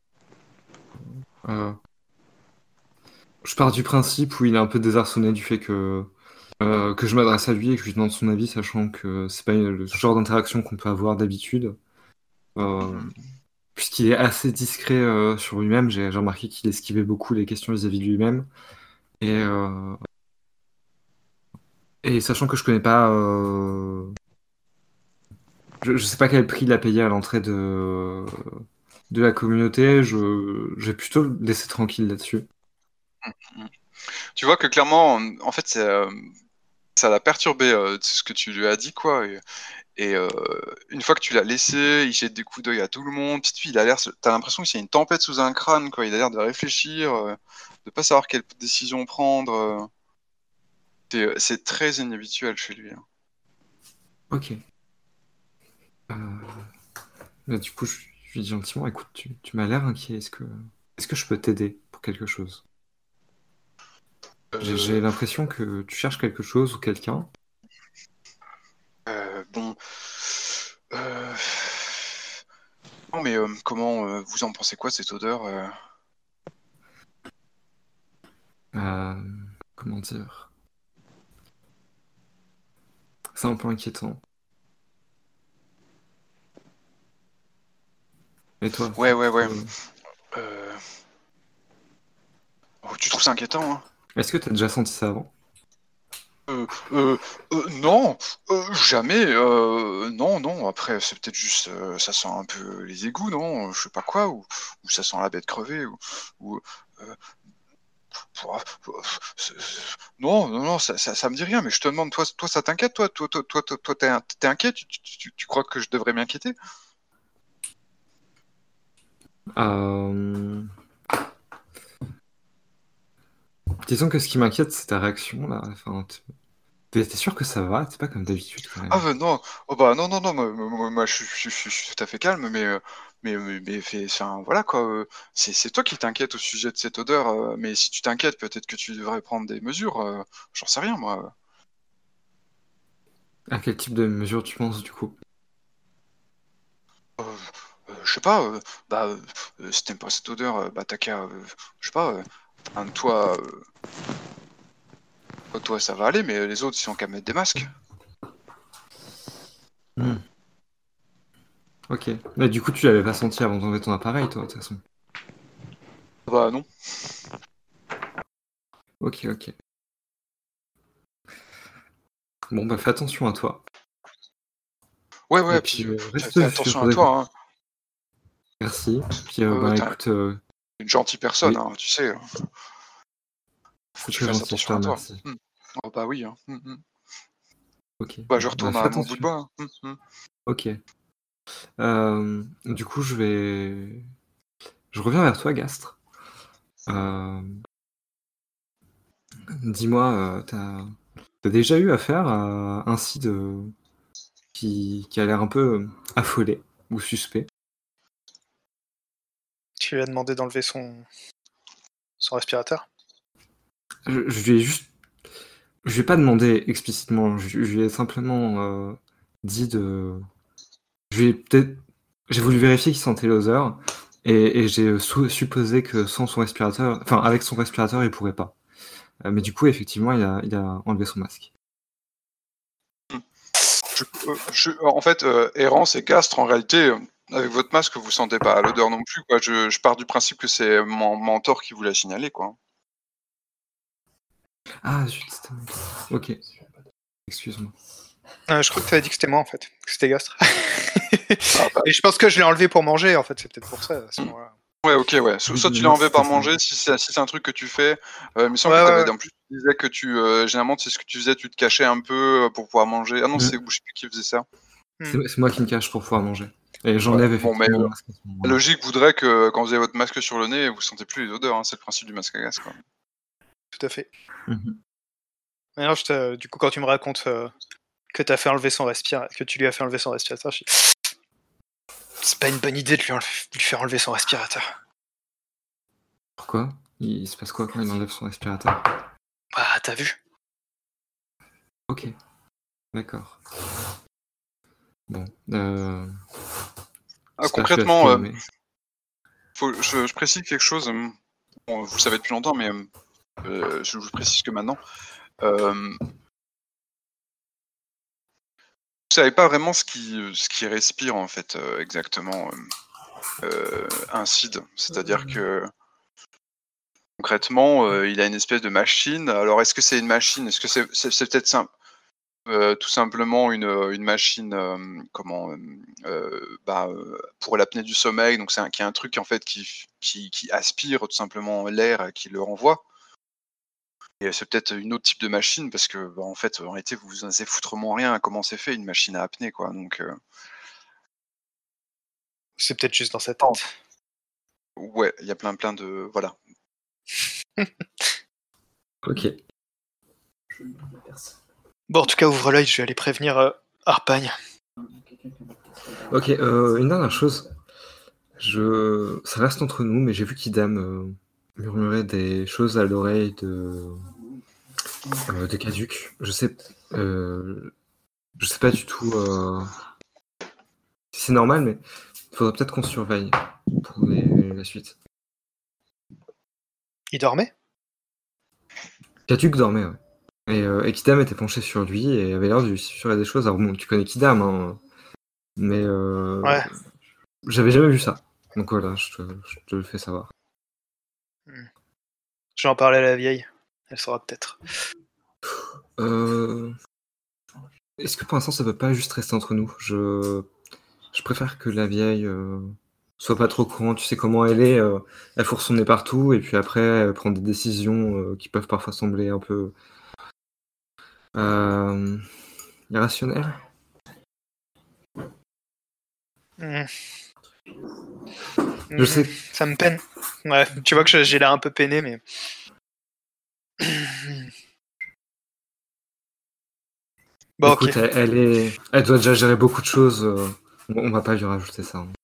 euh, je pars du principe où il est un peu désarçonné du fait que, euh, que je m'adresse à lui et que je lui demande son avis, sachant que c'est pas le genre d'interaction qu'on peut avoir d'habitude. Euh, Mhm. puisqu'il est assez discret euh, sur lui-même, j'ai j'ai remarqué qu'il esquivait beaucoup les questions vis-à-vis de lui-même. Et, euh, et sachant que je connais pas... euh, je, je sais pas quel prix il a payé à l'entrée de, de la communauté, je, je vais plutôt le laisser tranquille là-dessus. Mhm. Tu vois que clairement, en fait, c'est, euh, ça l'a perturbé euh, ce que tu lui as dit, quoi. Et, et, euh, une fois que tu l'as laissé, il jette des coups d'œil à tout le monde. Puis il a l'air, t'as l'impression qu'il y a une tempête sous un crâne, quoi. Il a l'air de réfléchir, euh, de pas savoir quelle décision prendre. euh. C'est c'est très inhabituel chez lui. Hein. Ok. Euh, Bah, du coup, je je lui dis gentiment, écoute, tu, tu m'as l'air inquiet, est-ce que, est-ce que je peux t'aider pour quelque chose? J'ai j'ai Euh, l'impression que tu cherches quelque chose ou quelqu'un. euh, bon. Euh, Non, mais euh, comment euh, vous en pensez quoi cette odeur euh Euh, comment dire? C'est un peu inquiétant. Et toi, Ouais, tu ouais, ouais. trouves- Euh, oh, tu trouves ça inquiétant, hein? est-ce que tu as déjà senti ça avant? Euh, euh, euh, non, euh, jamais. euh, non, non. Après, c'est peut-être juste, euh, ça sent un peu les égouts, non? Je sais pas quoi, ou, ou ça sent la bête crevée, ou, ou, euh, pouah, pouah, c'est- c'est- non, non, non, ça, ça, ça me dit rien. Mais je te demande, toi, toi, ça t'inquiète, toi, toi, toi, toi, toi, toi, t'es, in- t'es inquiet? Tu, tu, tu- tu crois que je devrais m'inquiéter? Euh, disons que ce qui m'inquiète, c'est ta réaction là. Enfin, tu- t'es t'es sûr que ça va? C'est pas comme d'habitude quand Ah même. bah non, oh bah non, non, non, moi, moi- moi, moi, je, suis je suis- je suis tout à fait calme, mais, euh, mais, mais, mais fait- enfin, voilà quoi, euh, c'est c'est toi qui t'inquiètes au sujet de cette odeur, euh, mais si tu t'inquiètes, peut-être que tu devrais prendre des mesures, euh, j'en sais rien moi. À quel type de mesure tu penses du coup? Euh, euh, je sais pas, euh, bah, euh, euh, si t'aimes pas cette odeur, euh, bah t'as qu'à, euh, je sais pas, euh, un, toi, euh, toi, toi, ça va aller, mais les autres, ils ont qu'à mettre des masques. Hmm. Ok. Mais du coup, tu l'avais pas senti avant d'enlever ton appareil, toi, de toute façon. Bah non. Ok, ok. Bon, bah fais attention à toi. Ouais, Et ouais, puis puis, euh, euh, fais, reste fais attention à sur... toi, hein. Merci. Puis, euh, Ouais, ouais, bah t'es un- écoute, euh, une gentille personne, oui, hein, tu sais, faut c'est que tu très fasses gentil, je te attention à toi. remercie. Hmm. Oh bah oui, hein. Hmm, hmm. Ok, Bah, je bon, bah retourne fais à mon bout de attention. bois. Hein. Hum, hum. Ok. Euh, du coup, je vais... Je reviens vers toi, Gastre. Euh, dis-moi, euh, t'as... t'as déjà eu affaire à un Cid euh, qui... qui a l'air un peu euh, affolé ou suspect? Tu lui as demandé d'enlever son, son respirateur. Je, je lui ai juste. Je lui ai pas demandé explicitement, je, je lui ai simplement euh, dit de. Je lui ai peut-être. J'ai voulu vérifier qu'il sentait l'odeur et, et j'ai sou- supposé que sans son respirateur, enfin avec son respirateur, il pourrait pas. Euh, mais du coup, effectivement, il a, il a enlevé son masque. Je- euh, je- en fait, euh, Errance et Castres, en réalité, euh, avec votre masque, vous sentez pas l'odeur non plus, quoi. Je, je pars du principe que c'est mon mentor qui vous l'a signalé, quoi. Ah, zut, c'était mon tour. Ok. Excuse-moi. Euh, je crois que tu avais dit que c'était moi en fait, que c'était Gastre. Ah, bah, Et je pense que je l'ai enlevé pour manger en fait, c'est peut-être pour ça à ce moment-là. ouais, ok, ouais. So- Oui, soit tu l'as non, enlevé par c'était ça. manger, si c'est si c'est un truc que tu fais. Euh, il me semble Ouais, que ouais, t'avais, ouais. en plus, tu disais que tu, euh, généralement, c'est ce que tu faisais, tu te cachais un peu euh, pour pouvoir manger. Ah non, Mm. c'est, je sais plus qui faisait ça. C'est c'est moi qui me cache pour pouvoir manger. Et j'enlève Ouais. Bon, mais effectivement euh, mon masque à ce la moment-là. logique voudrait que quand vous avez votre masque sur le nez, vous sentez plus les odeurs, hein. C'est le principe du masque à gaz, quoi. Tout à fait. Mhm. Mais alors, je te- du coup, quand tu me racontes euh, que t'as fait enlever son respirateur, que tu lui as fait enlever son respirateur, je dis, c'est pas une bonne idée de lui, enlever- de lui faire enlever son respirateur. Pourquoi? Il se passe quoi quand il enlève son respirateur? Bah, t'as vu. Ok, d'accord. Bon, euh... Ah, j'espère que tu vas te concrètement, euh, calmer. faut, je, je précise quelque chose. euh, Bon, vous le savez depuis longtemps, mais euh, euh, je vous précise que maintenant. Euh, vous savez pas vraiment ce qui, ce qui respire en fait euh, exactement euh, euh, un cid. C'est-à-dire que concrètement, euh, il a une espèce de machine. Alors est-ce que c'est une machine? Est-ce que c'est c'est- c'est peut-être sim- euh, tout simplement une, une machine euh, comment euh, euh, bah, euh, pour l'apnée du sommeil? Donc c'est un, qui est un truc en fait qui, qui, qui aspire tout simplement l'air et qui le renvoie. Et c'est peut-être une autre type de machine parce que bah, en fait en réalité vous vous en savez foutrement rien à comment c'est fait une machine à apnée quoi. Donc euh, C'est peut-être juste dans sa tête. ouais, il y a plein plein de voilà. Ok. Bon, en tout cas, ouvre l'œil, je vais aller prévenir euh, Harpagne. Ok, euh, une dernière chose. Je... Ça reste entre nous, mais j'ai vu qu'Idam euh, murmurait des choses à l'oreille de... Euh, de Caduc. Je sais... Euh... Je sais pas du tout euh, si c'est normal, mais il faudrait peut-être qu'on surveille pour les- la suite. Il dormait? Caduc dormait, ouais. Et, euh, et Kidam était penché sur lui et avait l'air de lui susurrer des choses. Alors bon, tu connais Kidam, hein, mais euh, Ouais. j'avais jamais vu ça. Donc voilà, je te, je te le fais savoir. Je vais en parler à la vieille. Elle saura peut-être. Euh... Est-ce que pour l'instant ça peut pas juste rester entre nous? Je, je préfère que la vieille euh, soit pas trop courante. Tu sais comment elle est, euh, elle fourre son nez partout et puis après elle prend des décisions euh, qui peuvent parfois sembler un peu euh, irrationnelles. Hmm. Je sais. Ça me peine. Ouais, tu vois que je- j'ai l'air un peu peiné, mais. Bon, Écoute, ok. elle, elle est, elle doit déjà gérer beaucoup de choses. euh, on, on va pas lui rajouter ça. hein.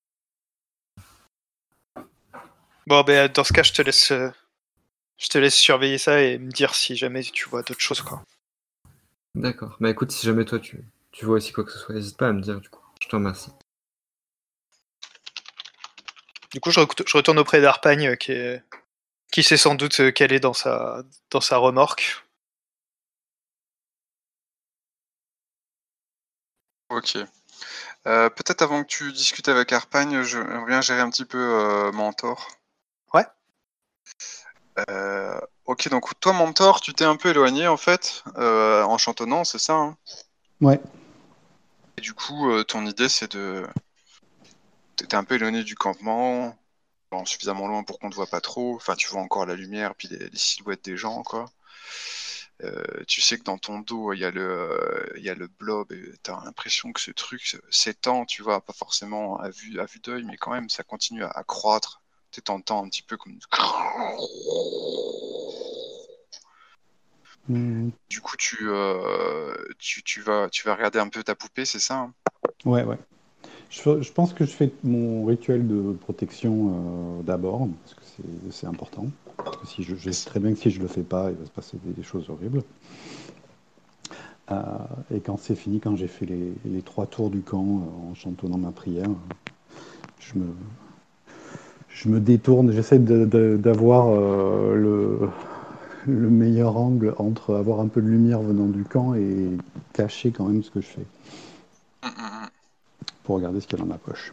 Bon, ben, dans ce cas, je te laisse. euh, Je te laisse surveiller ça et me dire si jamais tu vois d'autres choses, quoi. D'accord. Bah écoute, si jamais toi tu, tu vois aussi quoi que ce soit, n'hésite pas à me dire du coup. Je te remercie. Du coup, je, rec- je retourne auprès d'Arpagne, euh, qui est... qui sait sans doute euh, qu'elle est dans sa... dans sa remorque. Ok. Euh, peut-être avant que tu discutes avec Harpagne, je viens gérer un petit peu euh, Mentor. Ouais. Euh, ok, donc toi Mentor, tu t'es un peu éloigné en fait, euh, en chantonnant, c'est ça hein? Ouais. Et du coup, euh, ton idée c'est de... T'es un peu éloigné du campement, bon, suffisamment loin pour qu'on te voit pas trop, enfin tu vois encore la lumière, puis les, les silhouettes des gens, quoi. Euh, tu sais que dans ton dos, il y a le, euh, il y a le blob, et t'as l'impression que ce truc s'étend, tu vois, pas forcément à vue, à vue d'œil, mais quand même, ça continue à, à croître. Tu t'entends un petit peu comme... Mhm. Du coup, tu, euh, tu, tu vas, tu vas regarder un peu ta poupée, c'est ça hein? Ouais, ouais. Je, je pense que je fais mon rituel de protection euh, d'abord, parce que c'est c'est important. Parce que si je, je sais très bien que si je le fais pas, il va se passer des, des choses horribles. Euh, et quand c'est fini, quand j'ai fait les, les trois tours du camp euh, en chantonnant ma prière, je me, je me détourne, j'essaie de- de- d'avoir euh, le, le meilleur angle entre avoir un peu de lumière venant du camp et cacher quand même ce que je fais, Hum, hum, hum. pour regarder ce qu'il y a dans ma poche.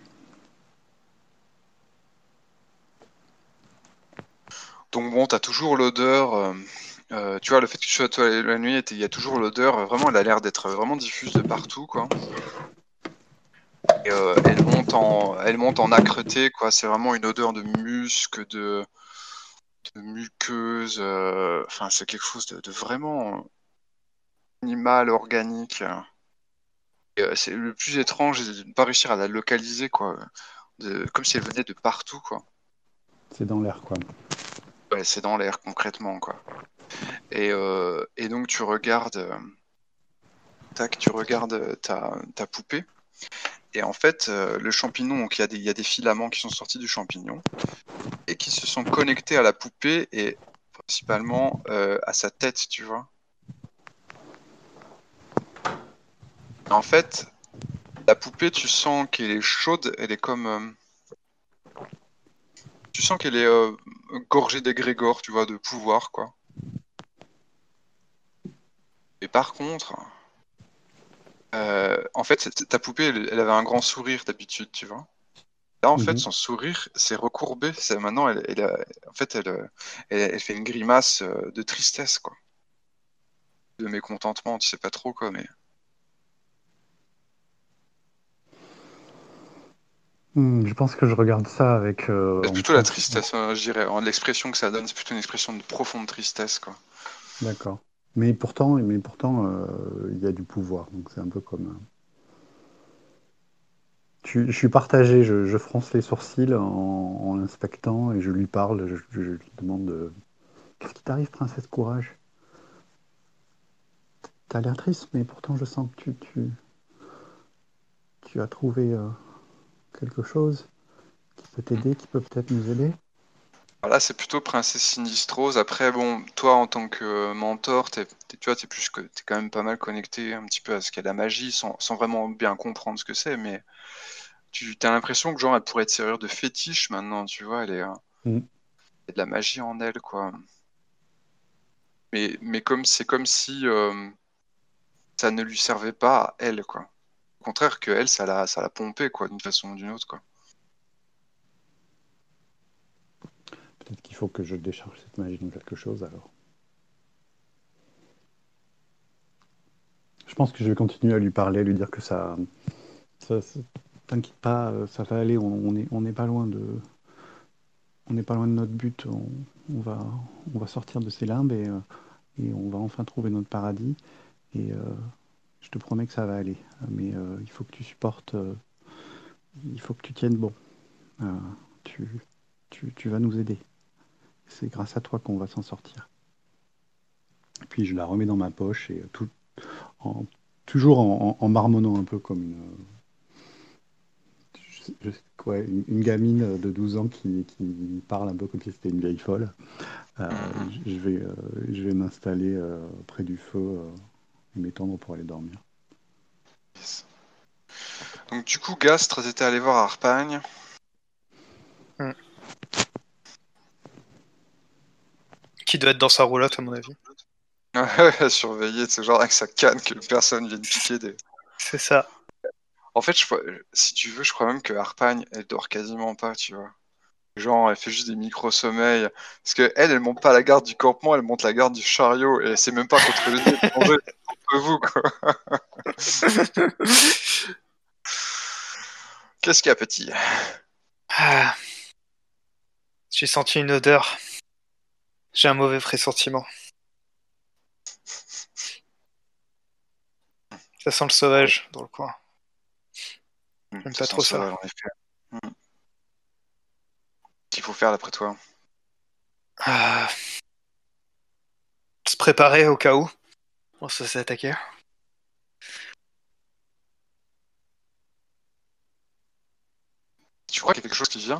Donc bon, t'as toujours l'odeur. euh, euh, tu vois, le fait que tu sois toi la nuit, il y a toujours l'odeur. euh, Vraiment, elle a l'air d'être vraiment diffuse de partout, quoi. Et, euh, elle monte en, elle monte en âcreté, quoi. C'est vraiment une odeur de musc, de, de muqueuse. euh, Enfin, c'est quelque chose de, de vraiment animal, organique. Et, euh, c'est le plus étrange, c'est de ne pas réussir à la localiser, quoi. De- comme si elle venait de partout, quoi. C'est dans l'air, quoi. Ouais, c'est dans l'air, concrètement, quoi. Et, euh, et donc, tu regardes, euh, tac, tu regardes euh, ta, ta poupée. Et en fait, euh, le champignon, donc il y a des, il y a des filaments qui sont sortis du champignon et qui se sont connectés à la poupée et principalement euh, à sa tête, tu vois. En fait, la poupée, tu sens qu'elle est chaude, elle est comme, euh, tu sens qu'elle est euh, gorgée d'égrégore, tu vois, de pouvoir, quoi. Et par contre, euh, en fait, cette- ta poupée, elle, elle avait un grand sourire d'habitude, tu vois. Là, en fait, Mhm. son sourire s'est recourbé. C'est maintenant, elle, elle a- en fait, elle, euh, elle, elle fait une grimace euh, de tristesse, quoi, de mécontentement, tu sais pas trop quoi, mais Hmm, je pense que je regarde ça avec euh, c'est en plutôt la trans. tristesse, hein, je dirais. En- L'expression que ça donne, c'est plutôt une expression de profonde tristesse, quoi. D'accord. Mais pourtant, mais pourtant, euh, il y a du pouvoir. Donc c'est un peu comme. euh, Je, je suis partagé. Je, je fronce les sourcils en, en l'inspectant et je lui parle. Je, je lui demande euh, qu'est-ce qui t'arrive, princesse Courage? T'as l'air triste, mais pourtant je sens que tu, tu, tu as trouvé euh, quelque chose qui peut Mm. t'aider, qui peut peut-être nous aider. Voilà, c'est plutôt Princesse Sinistrose. Après, bon, toi, en tant que euh, mentor, t'es, t'es- tu vois, t'es plus que, t'es quand même pas mal connecté un petit peu à ce qu'est la magie, sans, sans vraiment bien comprendre ce que c'est, mais tu as l'impression que genre, elle pourrait te servir de fétiche maintenant, tu vois, elle est, euh, Mm. il y a de la magie en elle, quoi. Mais, mais comme c'est comme si euh, ça ne lui servait pas à elle, quoi. Au contraire que elle, ça l'a, ça l'a pompé, quoi, d'une façon ou d'une autre, quoi. Peut-être qu'il faut que je décharge cette magie dans quelque chose alors. Je pense que je vais continuer à lui parler, à lui dire que ça, ça, ça- t'inquiète pas, euh, ça va aller. On, on est, on n'est pas loin de, on n'est pas loin de notre but. On, on va, on va sortir de ces limbes et, euh, et on va enfin trouver notre paradis. Et euh, je te promets que ça va aller. Mais euh, il faut que tu supportes, euh, il faut que tu tiennes bon. Euh, tu, tu, tu vas nous aider. C'est grâce à toi qu'on va s'en sortir. Et puis je la remets dans ma poche et euh, tout, en- toujours en, en- en marmonnant un peu comme une, je- je- ouais, une, une gamine de douze ans qui, qui parle un peu comme si c'était une vieille folle. Euh, Mhm. je je vais, euh, je vais m'installer euh, près du feu euh, et m'étendre pour aller dormir. Yes. Donc du coup, Gastre, t'étais allé voir Harpagne. Hmm. Qui doit être dans sa roulotte, à mon avis. À surveiller, c'est genre avec sa canne que personne vienne piquer des... C'est ça. En fait, je, crois- si tu veux, je crois même que Harpagne, elle dort quasiment pas, tu vois. Genre, elle fait juste des micro-sommeils. Parce que elle, elle monte pas la garde du campement, elle monte la garde du chariot. Et c'est même pas contre le dieu, c'est contre vous, quoi. Qu'est-ce qu'il y a, petit? Ah, j'ai senti une odeur. J'ai un mauvais pressentiment. Ça sent le Ouais. sauvage dans le coin. Hmm, J'aime ça pas sent trop ça. sauvage, en effet. Hmm. Qu'est-ce qu'il faut faire, d'après toi? Ah, se préparer au cas où on se fait attaquer. Tu crois qu'il y a quelque chose qui vient?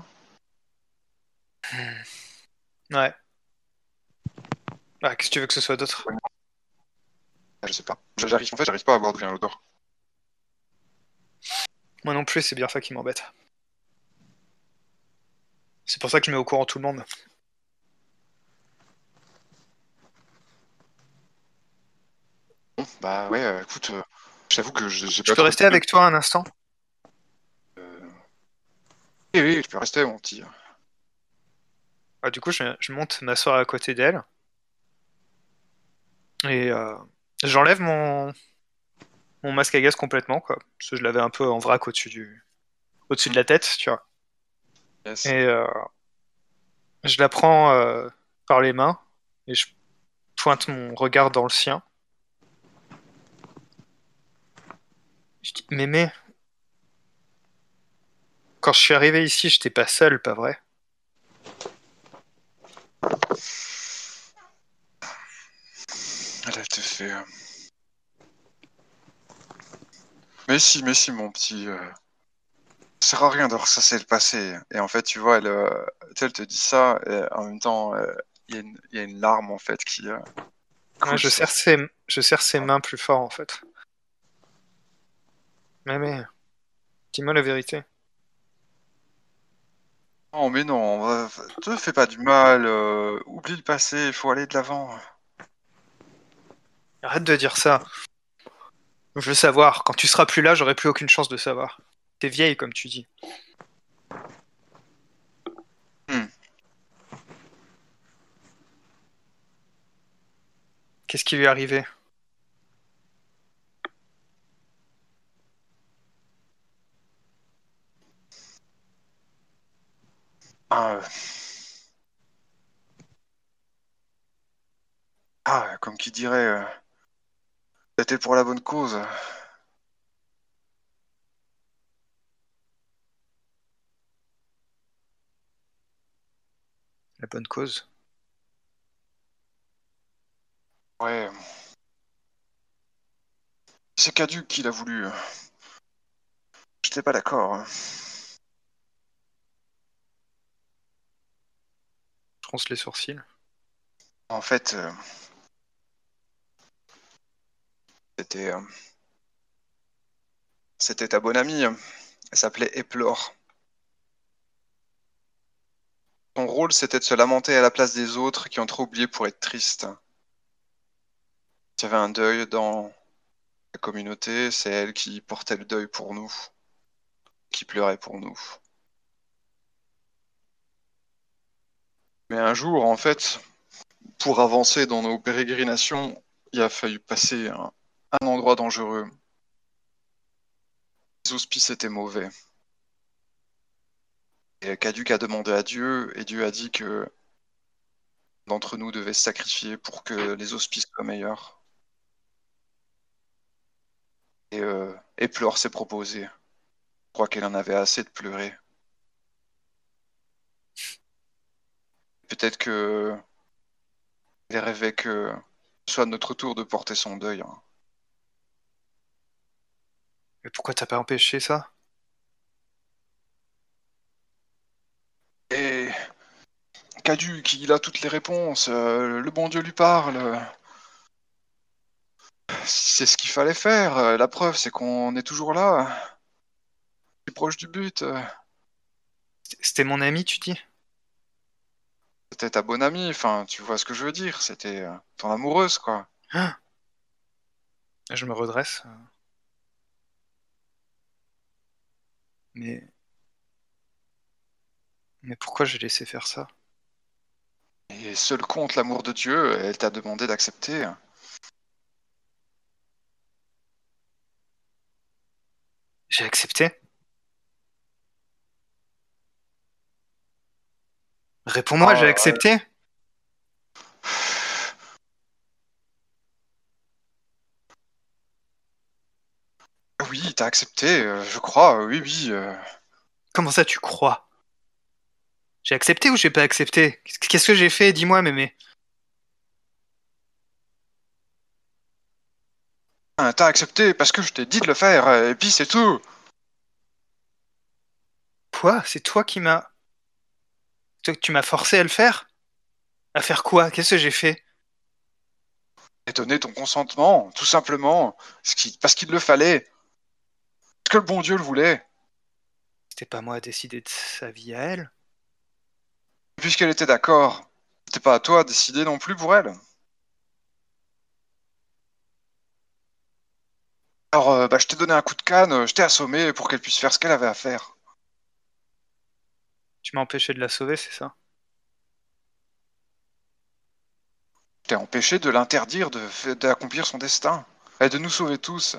Ouais. Ah, qu'est-ce que tu veux que ce soit d'autre? Ah, je sais pas. J'arrive, en fait, j'arrive pas à voir d'où vient l'odeur. Moi non plus, c'est bien ça qui m'embête. C'est pour ça que je mets au courant tout le monde. Bon, bah ouais, euh, écoute, euh, j'avoue que je- j'ai Je pas peux trop... rester avec toi un instant? Euh... Oui, oui, tu peux rester, mon petit. Ah, du coup, je, je monte m'asseoir à côté d'elle. Et euh, j'enlève mon, mon masque à gaz complètement, quoi. Parce que je l'avais un peu en vrac au-dessus du, au-dessus de la tête, tu vois. Yes. Et euh, je la prends euh, par les mains et je pointe mon regard dans le sien. Je dis, Mémé, quand je suis arrivé ici, j'étais pas seul, pas vrai? Elle te fait... euh, Mais si, mais si, mon petit... Euh... Ça sert à rien de ressasser le passé. Et en fait, tu vois, elle, euh, tu sais, elle te dit ça, et en même temps, euh, il y, a une- il y a une larme, en fait, qui euh, Ouais, coule je sur... serre ses, je serre ses mains plus fort, en fait. Mémé, dis-moi la vérité. Non, mais non, va- te fais pas du mal, euh, oublie le passé, il faut aller de l'avant. Arrête de dire ça. Je veux savoir. Quand tu seras plus là, j'aurai plus aucune chance de savoir. T'es vieille, comme tu dis. Hmm. Qu'est-ce qui lui est arrivé? Ah, euh, ah, comme qui dirait, euh, c'était pour la bonne cause. La bonne cause. Ouais, c'est Caduc qui l'a voulu. J'étais pas d'accord. Je fronce les sourcils. En fait, euh, c'était, euh, c'était ta bonne amie. Elle s'appelait Eplor. Son rôle, c'était de se lamenter à la place des autres qui ont trop oublié pour être tristes. Il y avait un deuil dans la communauté, c'est elle qui portait le deuil pour nous, qui pleurait pour nous. Mais un jour, en fait, pour avancer dans nos pérégrinations, il a fallu passer un, un endroit dangereux. Les auspices étaient mauvais. Et Caduc a demandé à Dieu, et Dieu a dit que d'entre nous devait se sacrifier pour que les auspices soient meilleurs. Et, euh, et Pleur s'est proposé. Je crois qu'elle en avait assez de pleurer. Peut-être que elle rêvait que ce soit notre tour de porter son deuil. Hein. Mais pourquoi t'as pas empêché ça? Et Caduc, il a toutes les réponses. euh, le bon Dieu lui parle. C'est ce qu'il fallait faire. euh, La preuve, c'est qu'on est toujours là, plus proche du but. euh. C'était mon ami, tu dis? C'était ta bonne amie, enfin, tu vois ce que je veux dire. C'était euh, ton amoureuse, quoi. Ah, je me redresse. Mais... Mais pourquoi j'ai laissé faire ça? Et seul compte l'amour de Dieu, elle t'a demandé d'accepter. J'ai accepté? Réponds-moi, j'ai Ah, accepté? oui, t'as accepté, euh, je crois, oui, oui. euh. Comment ça, tu crois? J'ai accepté ou j'ai pas accepté? Qu'est-ce que j'ai fait? Dis-moi, mémé. Ah, t'as accepté parce que je t'ai dit de le faire, euh, et puis c'est tout. Quoi? C'est toi qui m'as... toi que tu m'as forcé à le faire? À faire quoi? Qu'est-ce que j'ai fait? Et donner ton consentement, tout simplement, ce qui... parce qu'il le fallait, parce que le bon Dieu le voulait, C'était pas moi à décider de sa vie à elle. puisqu'elle était d'accord. C'était pas à toi de décider non plus pour elle. Alors, euh, bah, je t'ai donné un coup de canne, euh, je t'ai assommé pour qu'elle puisse faire ce qu'elle avait à faire. Tu m'as empêché de la sauver, c'est ça? Je t'ai empêché de l'interdire de fa- d'accomplir son destin, et de nous sauver tous.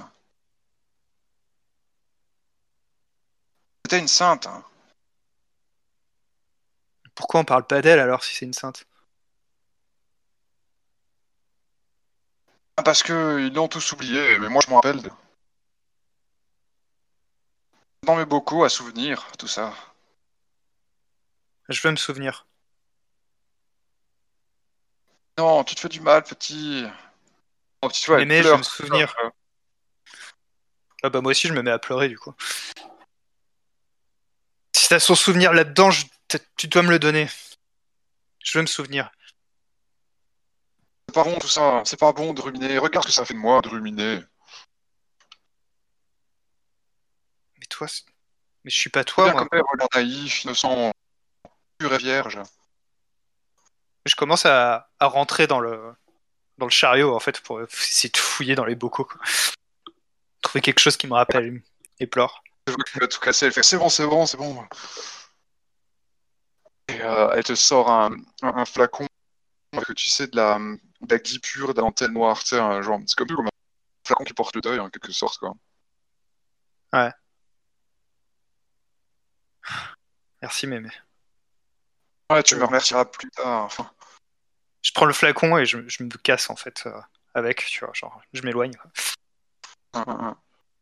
C'était une sainte, hein. Pourquoi on parle pas d'elle alors si c'est une sainte? Ah, parce que ils l'ont tous oublié, mais moi je m'en rappelle. Dans mes bocaux à souvenir, tout ça. Je veux me souvenir. Non, tu te fais du mal, petit. Oh, petit, Tu toi, elle m'aimais, je veux me pleure. souvenir. Ah bah moi aussi je me mets à pleurer du coup. Si t'as son souvenir là-dedans, je- tu dois me le donner. Je veux me souvenir. C'est pas bon tout ça, c'est pas bon de ruminer. Regarde ce que ça fait de moi de ruminer. Mais toi, c'est- mais je suis pas C'est toi bien moi. comme elle regarde naïf, innocent, pur et vierge. Je commence à, à rentrer dans le dans le chariot en fait pour essayer de fouiller dans les bocaux, quoi. Trouver quelque chose qui me rappelle et pleure. Je vois qu'elle va tout casser, elle fait c'est bon, c'est bon, c'est bon. Et euh, elle te sort un, un, un flacon avec, tu sais, de la, de la gui pure, de la dentelle noire, tu sais, un genre, c'est comme, comme un flacon qui porte le deuil en quelque sorte, quoi. Ouais. Merci mémé. Ouais, tu me Euh, remercieras plus tard. Enfin, je prends le flacon et je, je me casse en fait euh, avec, tu vois, genre je m'éloigne, quoi. un, un, un.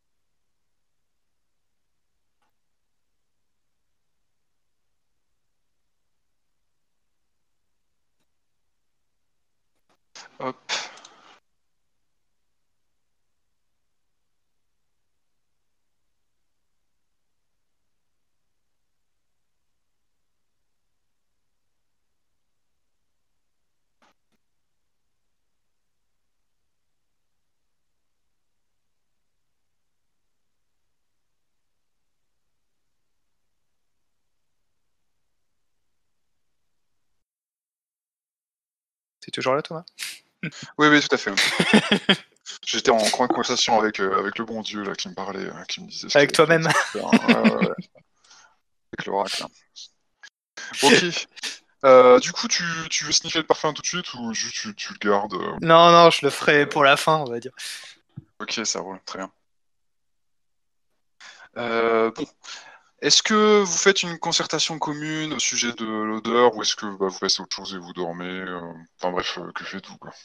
Hop. T'es toujours là toi? Oui, oui, tout à fait. J'étais en grande conversation avec, euh, avec le bon Dieu là, qui me parlait, euh, qui me disait ce Avec qu'il fallait toi-même. faire. Ouais, ouais, ouais. Avec l'oracle, là. Ok. Euh, du coup, tu, tu veux sniffer le parfum tout de suite ou juste tu, tu le gardes euh, Non, non, je le ferai pour la fin, on va dire. Ok, ça roule, très bien. Euh, bon, est-ce que vous faites une concertation commune au sujet de l'odeur ou est-ce que bah, vous passez à autre chose et vous dormez euh, Enfin bref, euh, que faites-vous quoi?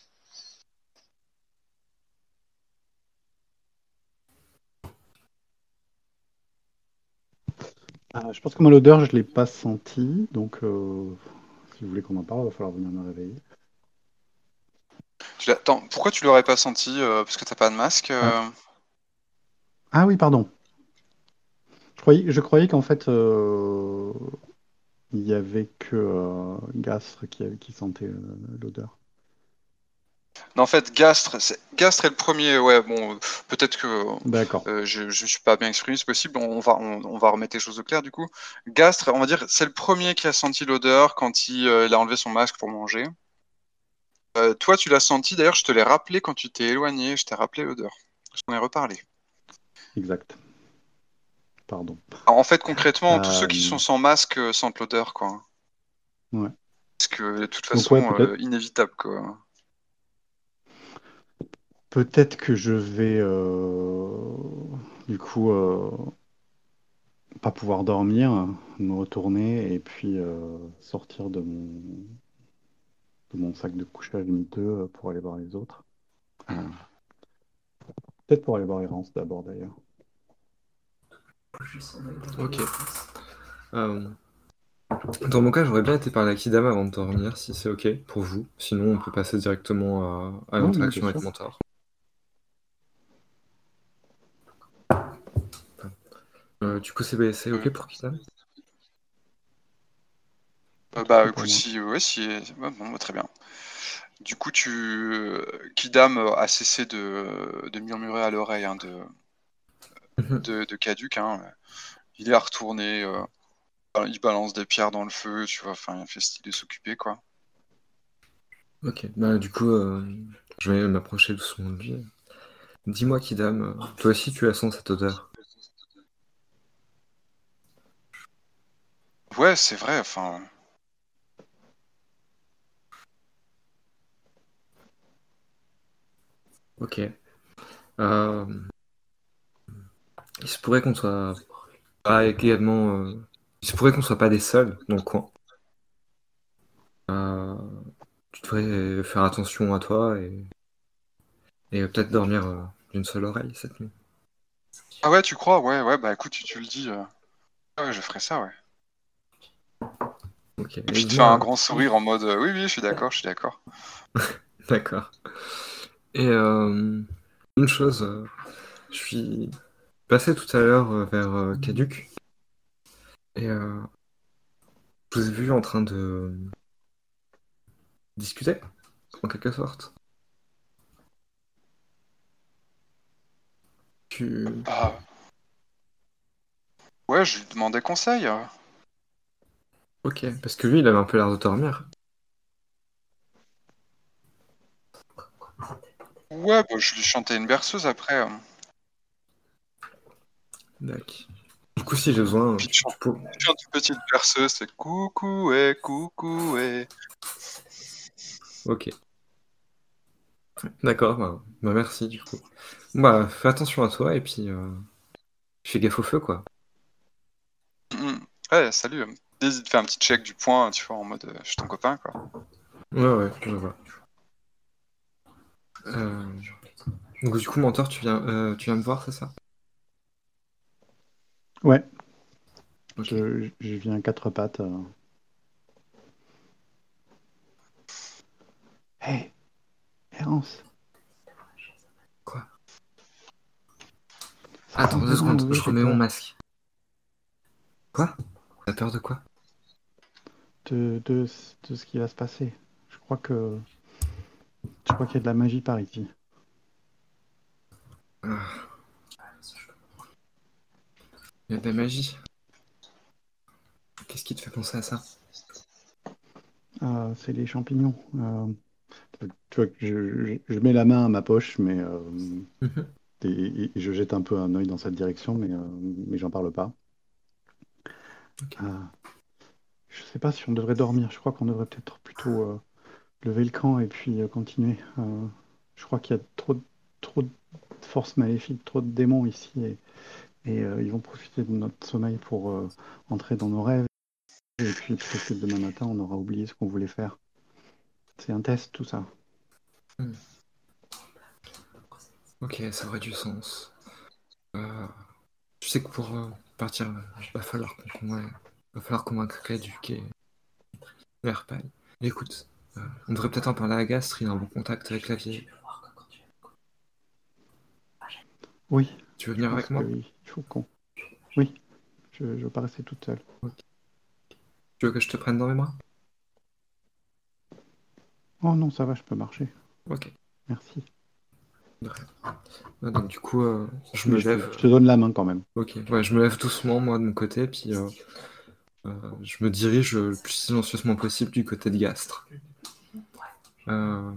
Ah, je pense que moi, l'odeur, je l'ai pas sentie. Donc, euh, si vous voulez qu'on en parle, il va falloir venir me réveiller. Tu l'as- Attends, pourquoi tu l'aurais pas senti euh, parce que t'as pas de masque Ah, euh ah oui, pardon. Je croyais, je croyais qu'en fait, euh, il y avait que euh, Gastre qui, avait- qui sentait euh, l'odeur. Non, en fait, Gastre, c'est- Gastre est le premier. Ouais, bon, euh, peut-être que D'accord. euh, je, je suis pas bien exprimé, c'est possible. On, on va, on, on va remettre les choses au clair du coup. Gastre, on va dire, c'est le premier qui a senti l'odeur quand il, euh, il a enlevé son masque pour manger. Euh, toi, tu l'as senti. D'ailleurs, je te l'ai rappelé quand tu t'es éloigné. Je t'ai rappelé l'odeur. Parce qu'on est reparlé. Exact. Pardon. Alors, en fait, concrètement, tous ceux qui Euh, sont sans masque euh, sentent l'odeur, quoi. ouais. Parce que de toute Donc, ouais, façon, peut-être euh, inévitable, quoi. peut-être que je vais, euh, du coup, euh, pas pouvoir dormir, me retourner et puis euh, sortir de mon, de mon sac de couchage miteux pour aller voir les autres. Euh, peut-être pour aller voir Errance d'abord, d'ailleurs. Ok. Euh, dans mon cas, j'aurais bien été parler à Kidam avant de dormir, si c'est ok pour vous. Sinon, on peut passer directement à, à Ouais, non, bien l'interaction avec sûr. Mentor. Euh, du coup, c'est c'est ok Euh, pour Kidam? Euh, bah Pour écoute, moi. si, ouais, si, ouais, bon, bah, très bien. Du coup, tu, euh, Kidam a cessé de, de murmurer à l'oreille hein, de, de, de Caduc. Hein. Il est retourné, euh, il balance des pierres dans le feu, tu vois. Enfin, il fait style de s'occuper, quoi. Ok, bah du coup, euh, je vais m'approcher doucement de lui. Dis-moi, Kidam, euh, toi aussi tu as sens cette odeur. Ouais, c'est vrai. Enfin, Ok. Euh, il se pourrait qu'on soit pas également. euh, Il se pourrait qu'on soit pas des seuls dans le coin. Euh, Tu devrais faire attention à toi et, et peut-être dormir euh, d'une seule oreille cette nuit. ah ouais, tu crois? Ouais, ouais. Bah écoute, tu, tu le dis. euh, Ouais, je ferai ça, ouais. Ok. Et Et puis il te fait un dis-moi, grand sourire en mode euh, oui, oui, je suis d'accord, je suis d'accord. d'accord. Et euh, une chose, euh, je suis passé tout à l'heure euh, vers euh, Caduc et euh, je vous ai vu en train de discuter, en quelque sorte. Tu... Bah ouais, je lui demandais conseil. euh. Ok, parce que lui, il avait un peu l'air de dormir. Ouais, bah, je lui chantais une berceuse après. euh. D'accord. Du coup, si j'ai besoin, Puis je, je chante, je peux... je chante une petite berceuse, c'est coucou, et coucou, et. Ok, d'accord, bah, bah, merci du coup. Bah, fais attention à toi et puis euh, fais gaffe au feu, quoi. Mm. Ouais, salut. euh. N'hésite, fais un petit check du point, tu vois, en mode euh, je suis ton copain, quoi. Ouais, ouais, je vois. Euh, Donc du coup, mentor, tu viens, euh, tu viens me voir, c'est ça? Ouais, Ok. je, je viens à quatre pattes. euh. Hé, Errance, Quoi? ça Attends sent deux vraiment secondes, mauvais, je j'ai remets mon peur. masque. Quoi? T'as peur de quoi? De, de, de ce qui va se passer. Je crois que je crois qu'il y a de la magie par ici. Ah, il y a de la magie. Qu'est-ce qui te fait penser à ça? Ah, c'est les champignons. Euh, tu vois que je, je- je mets la main à ma poche, mais euh, Mhm. et, et je jette un peu un œil dans cette direction, mais, euh, mais j'en parle pas. Ok. Ah, je sais pas si on devrait dormir. Je crois qu'on devrait peut-être plutôt euh, lever le camp et puis euh, continuer. Euh, je crois qu'il y a trop, de- trop de forces maléfiques, trop de démons ici, et, et, euh, ils vont profiter de notre sommeil pour euh, entrer dans nos rêves. Et puis peut-être que demain matin, on aura oublié ce qu'on voulait faire. C'est un test, tout ça. Hmm. Ok, ça aurait du sens. Euh, Tu sais que pour euh, partir, euh, il va falloir qu'on convainc- va falloir convaincre Caduc et Verpaille. Écoute, euh, on devrait peut-être en parler à Gastre, il a un bon contact avec la vieille. Oui, Tu veux je venir pense avec moi? qu'il faut qu'on... Oui, je ne veux pas rester toute seule. Ok. Tu veux que je te prenne dans mes bras? Oh non, ça va, je peux marcher. Ok. Merci. De rien. Ah, donc du coup, euh, je Mais me je te, lève. je te donne la main quand même. Ok. Ouais, je me lève doucement moi de mon côté, puis euh, euh, je me dirige le plus silencieusement possible du côté de Gastre. Euh,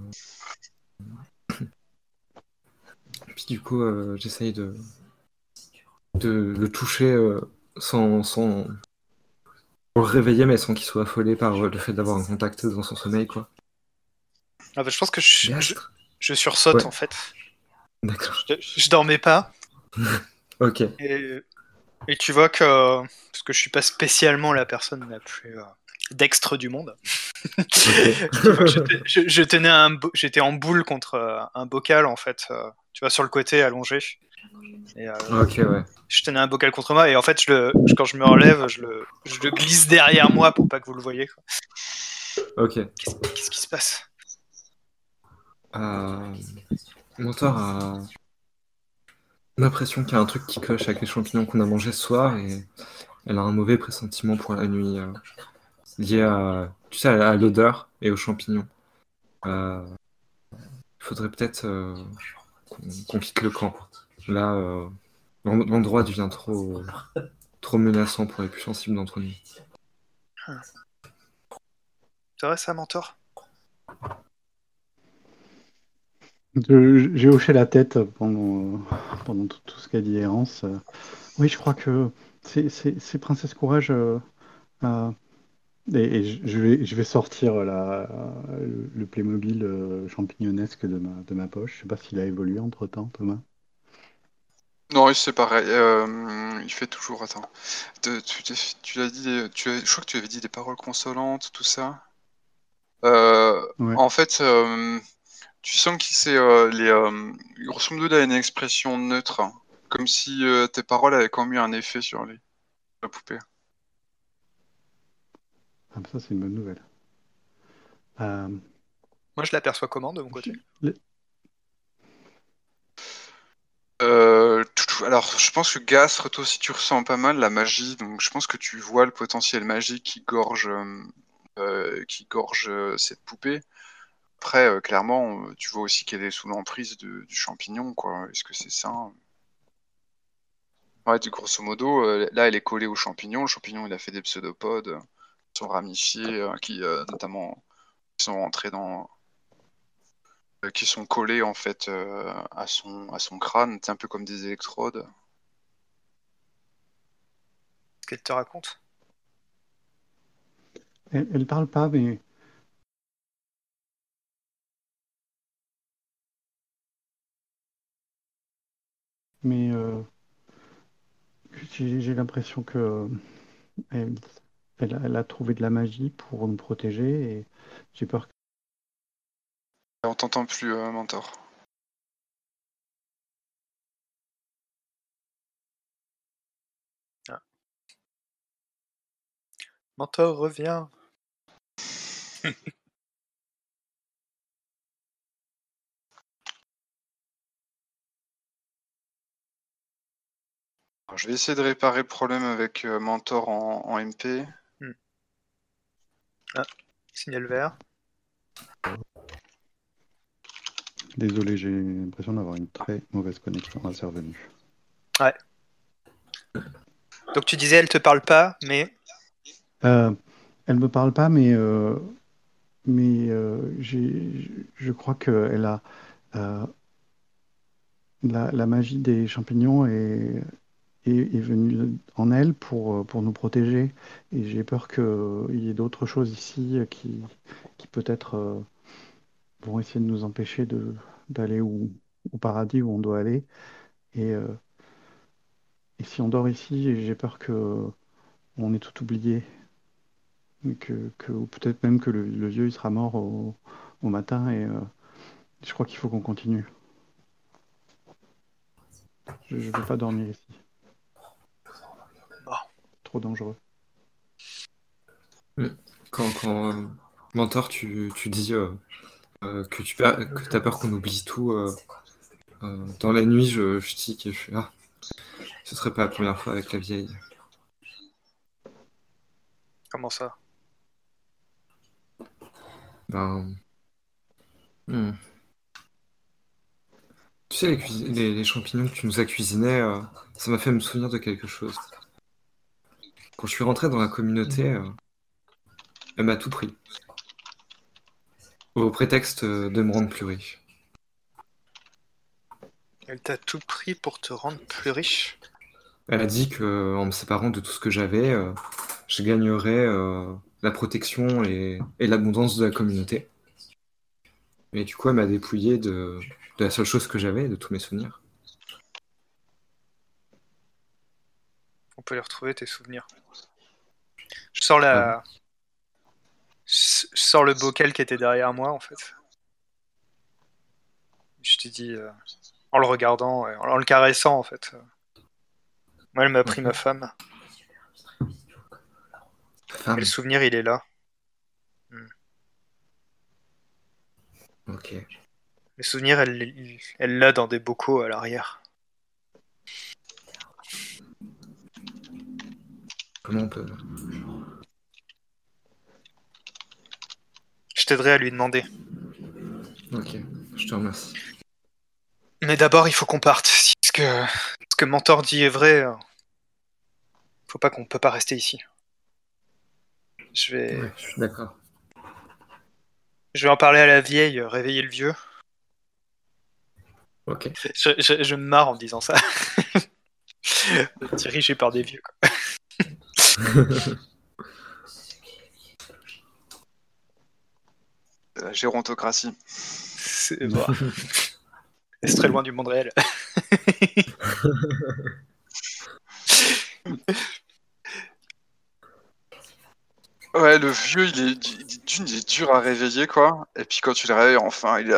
Puis du coup, euh, j'essaye de, de le toucher euh, sans, sans pour le réveiller, mais sans qu'il soit affolé par euh, le fait d'avoir un contact dans son sommeil, quoi. Ah bah, je pense que je, je, Gastre? je sursaute Ouais, en fait. d'accord. Je, je dormais pas. Ok. Et, et tu vois que, parce que je suis pas spécialement la personne la plus euh, dextre du monde, Ok. tu vois que je, te- je- je tenais un, bo- j'étais en boule contre euh, un bocal en fait, euh, tu vois, sur le côté allongé. Et, euh, Ok, ouais. je tenais un bocal contre moi et en fait, je le, je- quand je me relève, je le, je le glisse derrière moi pour pas que vous le voyez, quoi. Ok. Qu'est-ce, qu'est-ce qui se passe? Euh, Mentor a l'impression qu'il y a un truc qui cloche avec les champignons qu'on a mangés ce soir et elle a un mauvais pressentiment pour la nuit. euh. liées à, tu sais, à, à l'odeur et aux champignons. Euh, Il faudrait peut-être euh, qu'on qu'on quitte le camp. Là, euh, l'en- l'endroit devient trop, trop menaçant pour les plus sensibles d'entre nous. C'est vrai ça, mentor? Je- J'ai hoché la tête pendant, pendant tout, tout ce qu'a dit Errance. Euh, Oui, je crois que c'est c'est- c'est Princesse Courage. euh, euh, et et je je vais, je vais sortir la, le, le Playmobil euh, champignonesque de ma, de ma poche. Je sais pas s'il a évolué entre-temps, Thomas. Non, oui, c'est pareil. euh, il fait toujours. Attends. De- tu t'es- tu l'as dit. Tu as- je crois que tu avais dit des paroles consolantes, tout ça. Euh, Ouais. en fait, euh, tu sens qu'il c'est euh, les. Euh, grosso modo, il a une expression neutre, hein, comme si euh, tes paroles avaient quand même eu un effet sur les, la poupée. Ah, ça, c'est une bonne nouvelle. Euh, Moi, je l'aperçois comment de mon côté? le- Euh, tout- tout- alors, je pense que Gastre, toi aussi, tu ressens pas mal la magie, donc je pense que tu vois le potentiel magique qui gorge, euh, euh, qui gorge euh, cette poupée. Après, euh, clairement, euh, tu vois aussi qu'elle est sous l'emprise de- du champignon, quoi. Est-ce que c'est ça? Ouais, du grosso modo, euh, là, elle est collée au champignon. Le champignon, il a fait des pseudopodes euh, qui sont ramifiés, euh, qui euh, notamment qui sont rentrés dans, euh, qui sont collés en fait euh, à son à son crâne, c'est un peu comme des électrodes. Ce qu'elle te raconte? elle, elle parle pas, mais, mais euh, j'ai j'ai l'impression que euh, elle, elle a, elle a trouvé de la magie pour nous protéger et j'ai peur. On t'entend plus, euh, Mentor. Ah. Mentor, reviens! Alors, je vais essayer de réparer le problème avec euh, Mentor en, en M P. Hmm. Ah, signal vert. Désolé, j'ai l'impression d'avoir une très mauvaise connexion. Ah, c'est revenu. Ouais. Donc tu disais, elle te parle pas, mais Euh, elle me parle pas, mais, euh, mais euh, j'ai, je crois qu'elle a euh, la, la magie des champignons est, est, est venue en elle pour, pour nous protéger. Et j'ai peur qu'il y ait d'autres choses ici qui, qui peut-être euh, vont essayer de nous empêcher de, d'aller où, au paradis où on doit aller. Et, euh, et si on dort ici, j'ai peur que on ait tout oublié. Que, que- ou peut-être même que le, le vieux il sera mort au, au matin et euh, je crois qu'il faut qu'on continue. Je ne veux pas dormir ici. bon. Trop dangereux. Mm. Quand, quand euh, Mentor, tu, tu dis euh, euh, que tu as, que t'as peur qu'on oublie tout, euh, euh, dans la nuit, je, je tic et je fais ah, ce serait pas la première fois avec la vieille. Comment ça? Ben, hmm. Tu sais, les, cuisi- les, les champignons que tu nous as cuisinés, euh, ça m'a fait me souvenir de quelque chose. Quand je suis rentré dans la communauté, euh, elle m'a tout pris, au prétexte euh, de me rendre plus riche. Elle t'a tout pris pour te rendre plus riche? Elle a dit que en me séparant de tout ce que j'avais, euh, je gagnerais euh, la protection et, et l'abondance de la communauté. Et du coup, elle m'a dépouillé de, de la seule chose que j'avais, de tous mes souvenirs. On peut les retrouver, tes souvenirs. Je sors Ah bon? la... Je sors le bocal qui était derrière moi, en fait. Je te dis, euh, en le regardant, euh, en le caressant, en fait. euh, Moi, elle m'a pris Ok. ma femme. Mais le Femme. souvenir, il est là. Hmm. Ok. Le souvenir, elle il- elle l'a dans des bocaux à l'arrière. Comment on peut... je t'aiderai à lui demander. Ok, je te remercie. Mais d'abord, il faut qu'on parte. Si ce que, ce que Mentor dit est vrai, euh, faut pas qu'on peut pas rester ici. Je vais, Ouais, je suis d'accord. je vais en parler à la vieille, euh, réveiller le vieux. Ok. Je, je, je me marre en disant ça. Dirigé par des vieux, quoi. La gérontocratie. C'est bon. C'est très loin du monde réel. Ouais, le vieux, il est, il- d'une, il est dur à réveiller, quoi. Et puis quand tu le réveilles, enfin, il est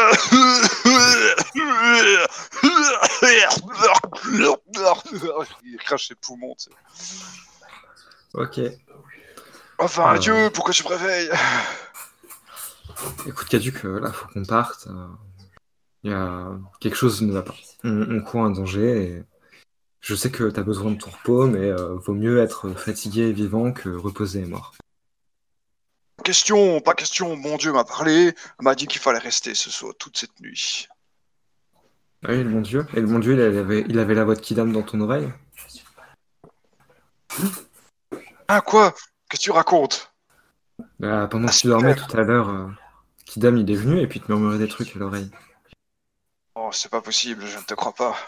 il crache ses poumons, tu sais. Ok. Enfin, Euh, adieu, pourquoi tu me réveilles? Écoute, Caduc, euh, là, faut qu'on parte. euh, Il y a quelque chose ne va pas. On, on court un danger et je sais que t'as besoin de ton repos, mais euh, vaut mieux être fatigué et vivant que reposé et mort. Question, pas question, mon Dieu m'a parlé, m'a dit qu'il fallait rester ce soir, toute cette nuit. Ah oui, le bon Dieu. Et le bon Dieu, il avait, il avait la voix de Kidam dans ton oreille? Ah, quoi? Qu'est-ce que tu racontes? Bah, pendant Ah, que tu dormais super. tout à l'heure, euh, Kidam, il est venu et puis il te murmurait des trucs à l'oreille. Oh, c'est pas possible, je ne te crois pas.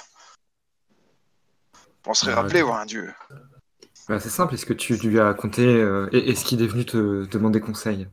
On serait Bah, rappelé, voir un dieu. bah, c'est simple, est-ce que tu lui as raconté, euh, et- est-ce qu'il est venu te demander conseil?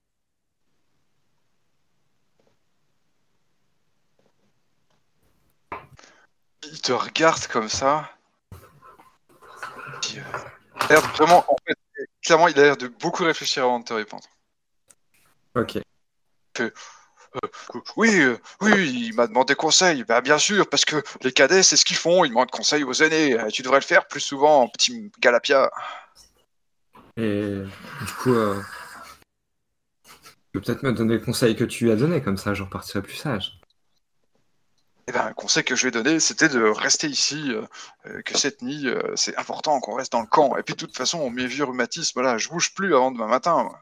Il te regarde comme ça. Puis, euh, il a l'air de vraiment, en fait, clairement, il a l'air de beaucoup réfléchir avant de te répondre. Ok. Euh, oui, euh, oui, il m'a demandé conseil. Bah, bien sûr, parce que les cadets, c'est ce qu'ils font. Ils demandent conseil aux aînés. Euh, Tu devrais le faire plus souvent, petit Galapia. Et du coup, euh, tu peux peut-être me donner le conseil que tu lui as donné, comme ça j'en partirai plus sage. Eh ben, le conseil que je lui ai donné, c'était de rester ici, euh, euh, que cette nuit, euh, c'est important qu'on reste dans le camp. Et puis, de toute façon, mes vieux rhumatismes, là, je bouge plus avant demain matin, moi.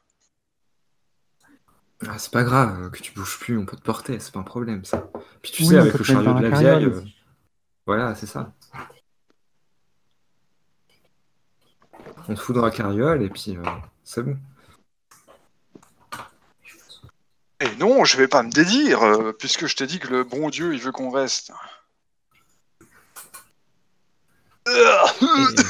Ah, c'est pas grave, euh, que tu bouges plus, on peut te porter, c'est pas un problème ça. Puis tu sais, Oui, on avec peut le te mettre chariot dans de la la vieille, carriole. euh, voilà, c'est ça. On te fout dans la carriole et puis euh, c'est bon. Et non, je vais pas me dédire, euh, puisque je t'ai dit que le bon Dieu, il veut qu'on reste. Et,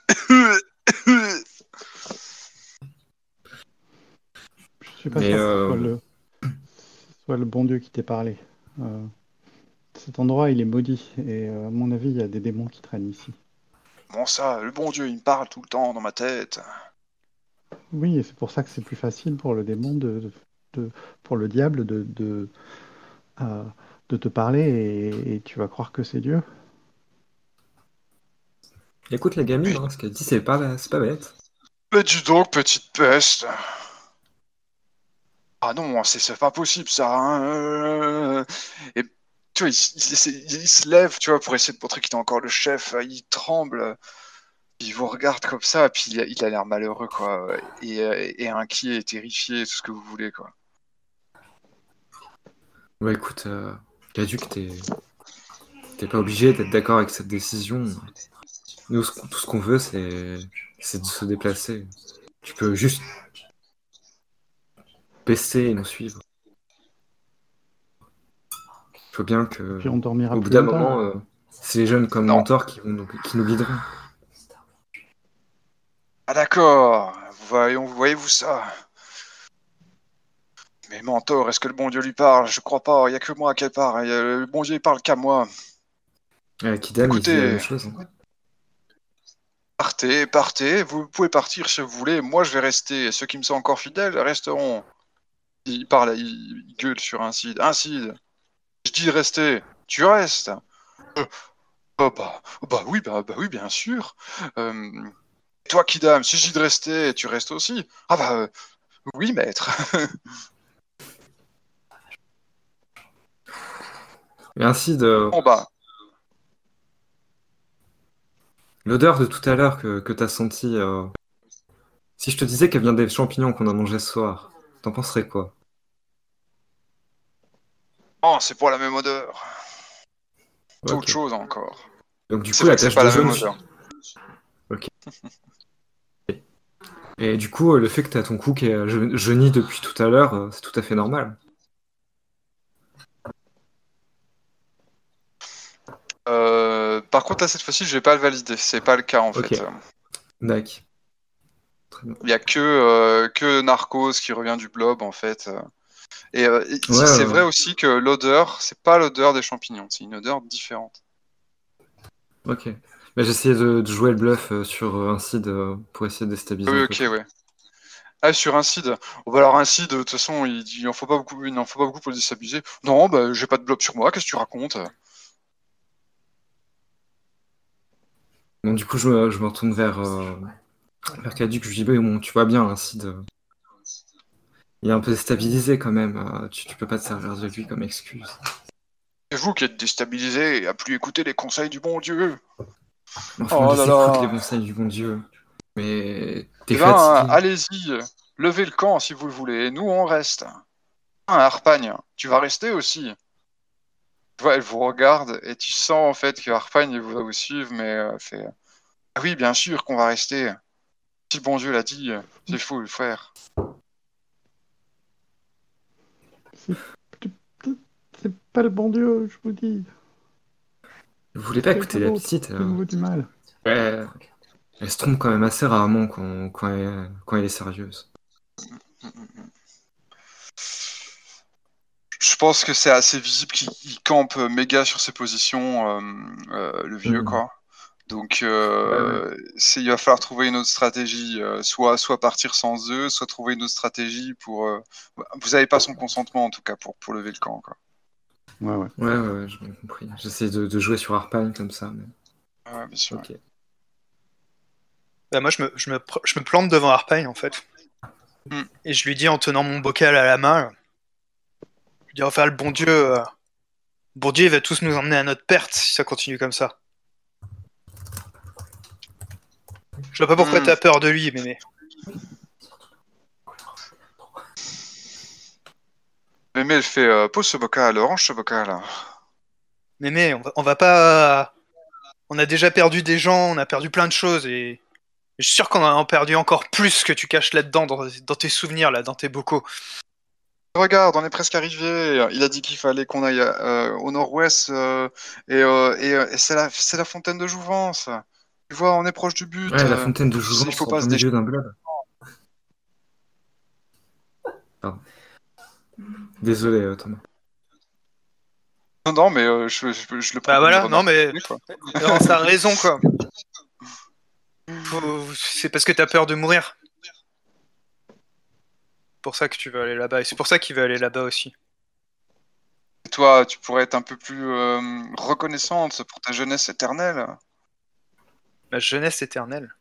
Je suis pas mais sûr que ce soit euh, le, ce soit le bon Dieu qui t'ait parlé. Euh, cet endroit, il est maudit. Et euh, à mon avis, il y a des démons qui traînent ici. Bon ça, le bon Dieu, il me parle tout le temps dans ma tête. Oui, et c'est pour ça que c'est plus facile pour le démon de, de- pour le diable de, de, euh, de te parler et, et tu vas croire que c'est Dieu. écoute la gamine, Mais, hein, ce qu'elle dit, c'est pas, c'est pas bête. mais dis donc, petite peste. Ah non, c'est c'est pas possible ça. Hein. euh, Et tu vois, il, s- il s- il se lève, tu vois, pour essayer de montrer qu'il est encore le chef. Il tremble, il vous regarde comme ça, puis il a il a l'air malheureux, quoi. Et, euh, et inquiet, terrifié, tout ce que vous voulez, quoi. Ouais, écoute, euh, Caduc, t'es t'es pas obligé d'être d'accord avec cette décision. Nous, ce qu'on- tout ce qu'on veut, c'est c'est de se déplacer. Tu peux juste baisser et nous suivre. Il faut bien Et que, puis on dormira au bout plus d'un longtemps. moment, euh, c'est les jeunes comme Non. Mentor qui, vont nous, qui nous guideront. Ah d'accord, voyons, voyez-vous ça? Mais Mentor, est-ce que le bon Dieu lui parle? Je crois pas, il y a que moi qui parle. Il y a- Le bon Dieu il parle qu'à moi. Euh, Kidam, il dit la même Écoutez, chose. Hein. partez, partez, vous pouvez partir si vous voulez, moi je vais rester. Ceux qui me sont encore fidèles resteront. Il parle, il, il gueule sur un Cid. Un Cid, je dis de rester, tu restes. Euh, oh bah, oh bah oui, bah, bah oui, bien sûr. Euh, toi, Kidam, si je dis de rester, tu restes aussi. Ah bah euh, oui, maître. Et ainsi, de Bon bah, l'odeur de tout à l'heure que, que t'as senti, euh, si je te disais qu'elle vient des champignons qu'on a mangés ce soir, t'en penserais quoi? Oh, c'est pas la même odeur. C'est Ok. autre chose encore. Donc du C'est coup, vrai la que c'est tache pas de la même jaune. odeur. Ok. Et du coup, euh, le fait que t'as ton cou qui est euh, je- jauni depuis tout à l'heure, euh, c'est tout à fait normal. Euh, par contre, là, cette fois-ci, je vais pas le valider. C'est pas le cas, en Ok. fait. D'accord. Très bien. Il y a que, euh, que Narcos qui revient du blob, en fait. Et, euh, et Ouais, c'est ouais. vrai aussi que l'odeur, c'est pas l'odeur des champignons. C'est une odeur différente. Ok. Bah, j'essayais de, de jouer le bluff euh, sur euh, un seed euh, pour essayer de déstabiliser Oui, un peu ok, tout. ouais. Ah, sur un seed. Oh, bah alors un seed, de toute façon, il, il en faut pas beaucoup, il n'en faut pas beaucoup pour le déstabiliser. Non, bah j'ai pas de blob sur moi. Qu'est-ce que tu racontes? Donc du coup, je, me- je me retourne vers, euh, vers Caduc. Je lui dis, bah, bon, tu vois bien, un seed, euh, il est un peu déstabilisé quand même. euh, tu, tu peux pas te servir de lui comme excuse. C'est vous qui êtes déstabilisé et à plus écouter les conseils du bon Dieu. Enfin, on Oh là les écoute, les là. conseils du bon Dieu. Mais t'es Eh ben, euh, fatigué. allez-y, levez le camp si vous le voulez. Et nous, on reste. Ah, Harpagne, tu vas rester aussi. Tu vois, elle vous regarde et tu sens en fait que Harpagne il va vous suivre, mais euh, elle fait ah oui, bien sûr qu'on va rester. Si le bon Dieu l'a dit, euh, il faut le faire. C'est c'est pas le bon Dieu, je vous dis. Vous voulez C'est pas écouter quelqu'un la d'autre petite qui euh, me veut du mal. Ouais. Elle se trompe quand même assez rarement quand, quand, elle, quand elle est sérieuse. Je pense que c'est assez visible qu'il il campe euh, méga sur ses positions, euh, euh, le vieux, Hmm. quoi. Donc, Ouais, ouais. euh, c'est- il va falloir trouver une autre stratégie, euh, soit, soit partir sans eux, soit trouver une autre stratégie pour. euh, Vous n'avez pas son consentement en tout cas pour, pour lever le camp, quoi. Ouais, ouais. Ouais, ouais, ouais, j'ai bien compris. J'essaie de, de jouer sur Harpagne comme ça, mais... Ouais, bien sûr. Ok. Bah, moi, je me, je, me, pr- je me plante devant Harpagne, en fait. Hmm. Et je lui dis en tenant mon bocal à la main, je lui dis, enfin, le bon Dieu, euh, bon Dieu, il va tous nous emmener à notre perte si ça continue comme ça. Je vois pas pourquoi Hmm. t'as peur de lui, mémé. Mémé, elle fait euh, pose ce bocal, range ce bocal. Mémé, on va, on va pas... On a déjà perdu des gens, on a perdu plein de choses, et je suis sûr qu'on en a perdu encore plus que tu caches là-dedans, dans, dans tes souvenirs, là, dans tes bocaux. Regarde, on est presque arrivé. Il a dit qu'il fallait qu'on aille euh, au nord-ouest euh, et, euh, et, euh, et c'est la, c'est la fontaine de Jouvence. Tu vois, on est proche du but. Ouais, la euh, fontaine de il Jouvence faut en pas plein se déchirer. milieu d'un blob. Pardon. Désolé, euh, Thomas. Non, non, mais euh, je, je- je le prends Bah comme une voilà, non remarque. mais... Quoi. Non, t'as raison, quoi. Faut- C'est parce que t'as peur de mourir. C'est pour ça que tu veux aller là-bas, et c'est pour ça qu'il veut aller là-bas aussi. Et toi, tu pourrais être un peu plus euh, reconnaissante pour ta jeunesse éternelle. La jeunesse éternelle.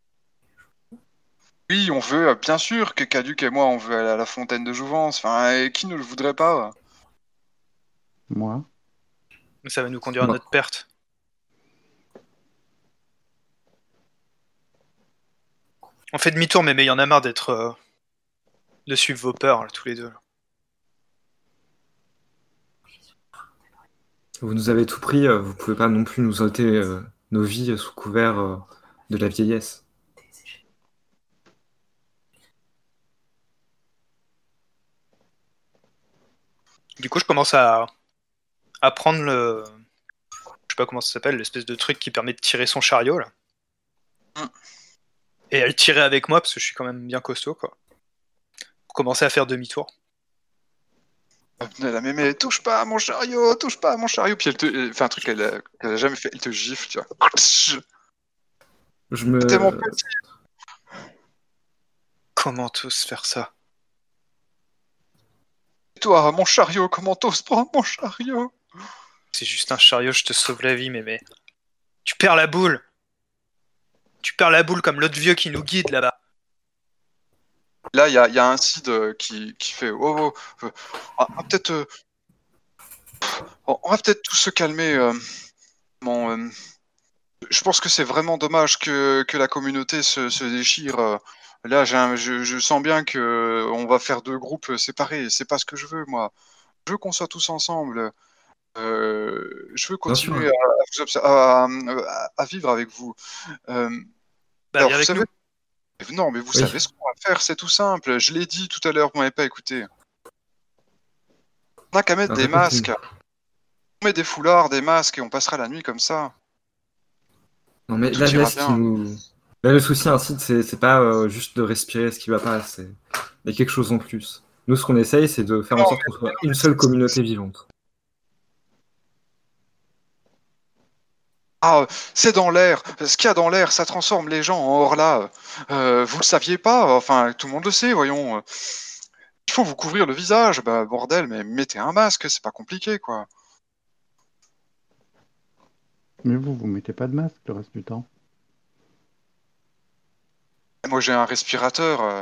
Oui, on veut, euh, bien sûr, que Caduc et moi, on veut aller à la fontaine de Jouvence. Enfin, et qui ne le voudrait pas? Moi, Mais ça va nous conduire à Moi. notre perte. On fait demi-tour, mais il y en a marre d'être... euh, de suivre vos peurs, là, tous les deux. Vous nous avez tout pris, euh, vous pouvez pas non plus nous ôter euh, nos vies euh, sous couvert euh, de la vieillesse. Du coup, je commence à, à prendre le... Je sais pas comment ça s'appelle, l'espèce de truc qui permet de tirer son chariot, là. Mm. Et à le tirer avec moi, parce que je suis quand même bien costaud, quoi. Pour commencer à faire demi-tour. Elle a mémé, touche pas à mon chariot, touche pas à mon chariot. Puis elle te elle fait un truc qu'elle a, qu'elle a jamais fait, elle te gifle, tu vois. Je C'était mon me... petit. Comment tous faire ça? Et toi, mon chariot, comment t'oses prendre mon chariot? C'est juste un chariot, je te sauve la vie, mais mais... Tu perds la boule! Tu perds la boule comme l'autre vieux qui nous guide, là-bas. Là, il y a, y a un Cid euh, qui, qui fait oh, oh, euh, on va peut-être euh, on va peut-être tous se calmer. euh, mon, euh, je pense que c'est vraiment dommage que, que la communauté se, se déchire. euh. Là, j'ai un- je, je sens bien que euh, on va faire deux groupes séparés. C'est pas ce que je veux, moi. je veux qu'on soit tous ensemble. Euh, je veux Bien sûr. continuer à, à vous obs- à- à- à vivre avec vous. Euh, Bah, alors, viens vous avec savez, nous. non, mais vous Oui. savez ce qu'on va faire, c'est tout simple. Je l'ai dit tout à l'heure, vous m'avez pas écouté. On n'a qu'à mettre Alors, des répète-moi. masques. On met des foulards, des masques et on passera la nuit comme ça. Non, mais Tout là, là, ira ce qui bien. nous... là, le souci, ainsi, c'est c'est pas euh, juste de respirer ce qui va pas, c'est il y a quelque chose en plus. Nous, ce qu'on essaye, c'est de faire en Non, sorte qu'on soit une seule communauté vivante. Ah, c'est dans l'air. Ce qu'il y a dans l'air, ça transforme les gens en hors-là. Euh, vous le saviez pas? Enfin, tout le monde le sait, voyons. Il faut vous couvrir le visage. Bah, bordel, mais mettez un masque, c'est pas compliqué, quoi. Mais vous, vous mettez pas de masque le reste du temps. Moi, j'ai un respirateur. euh.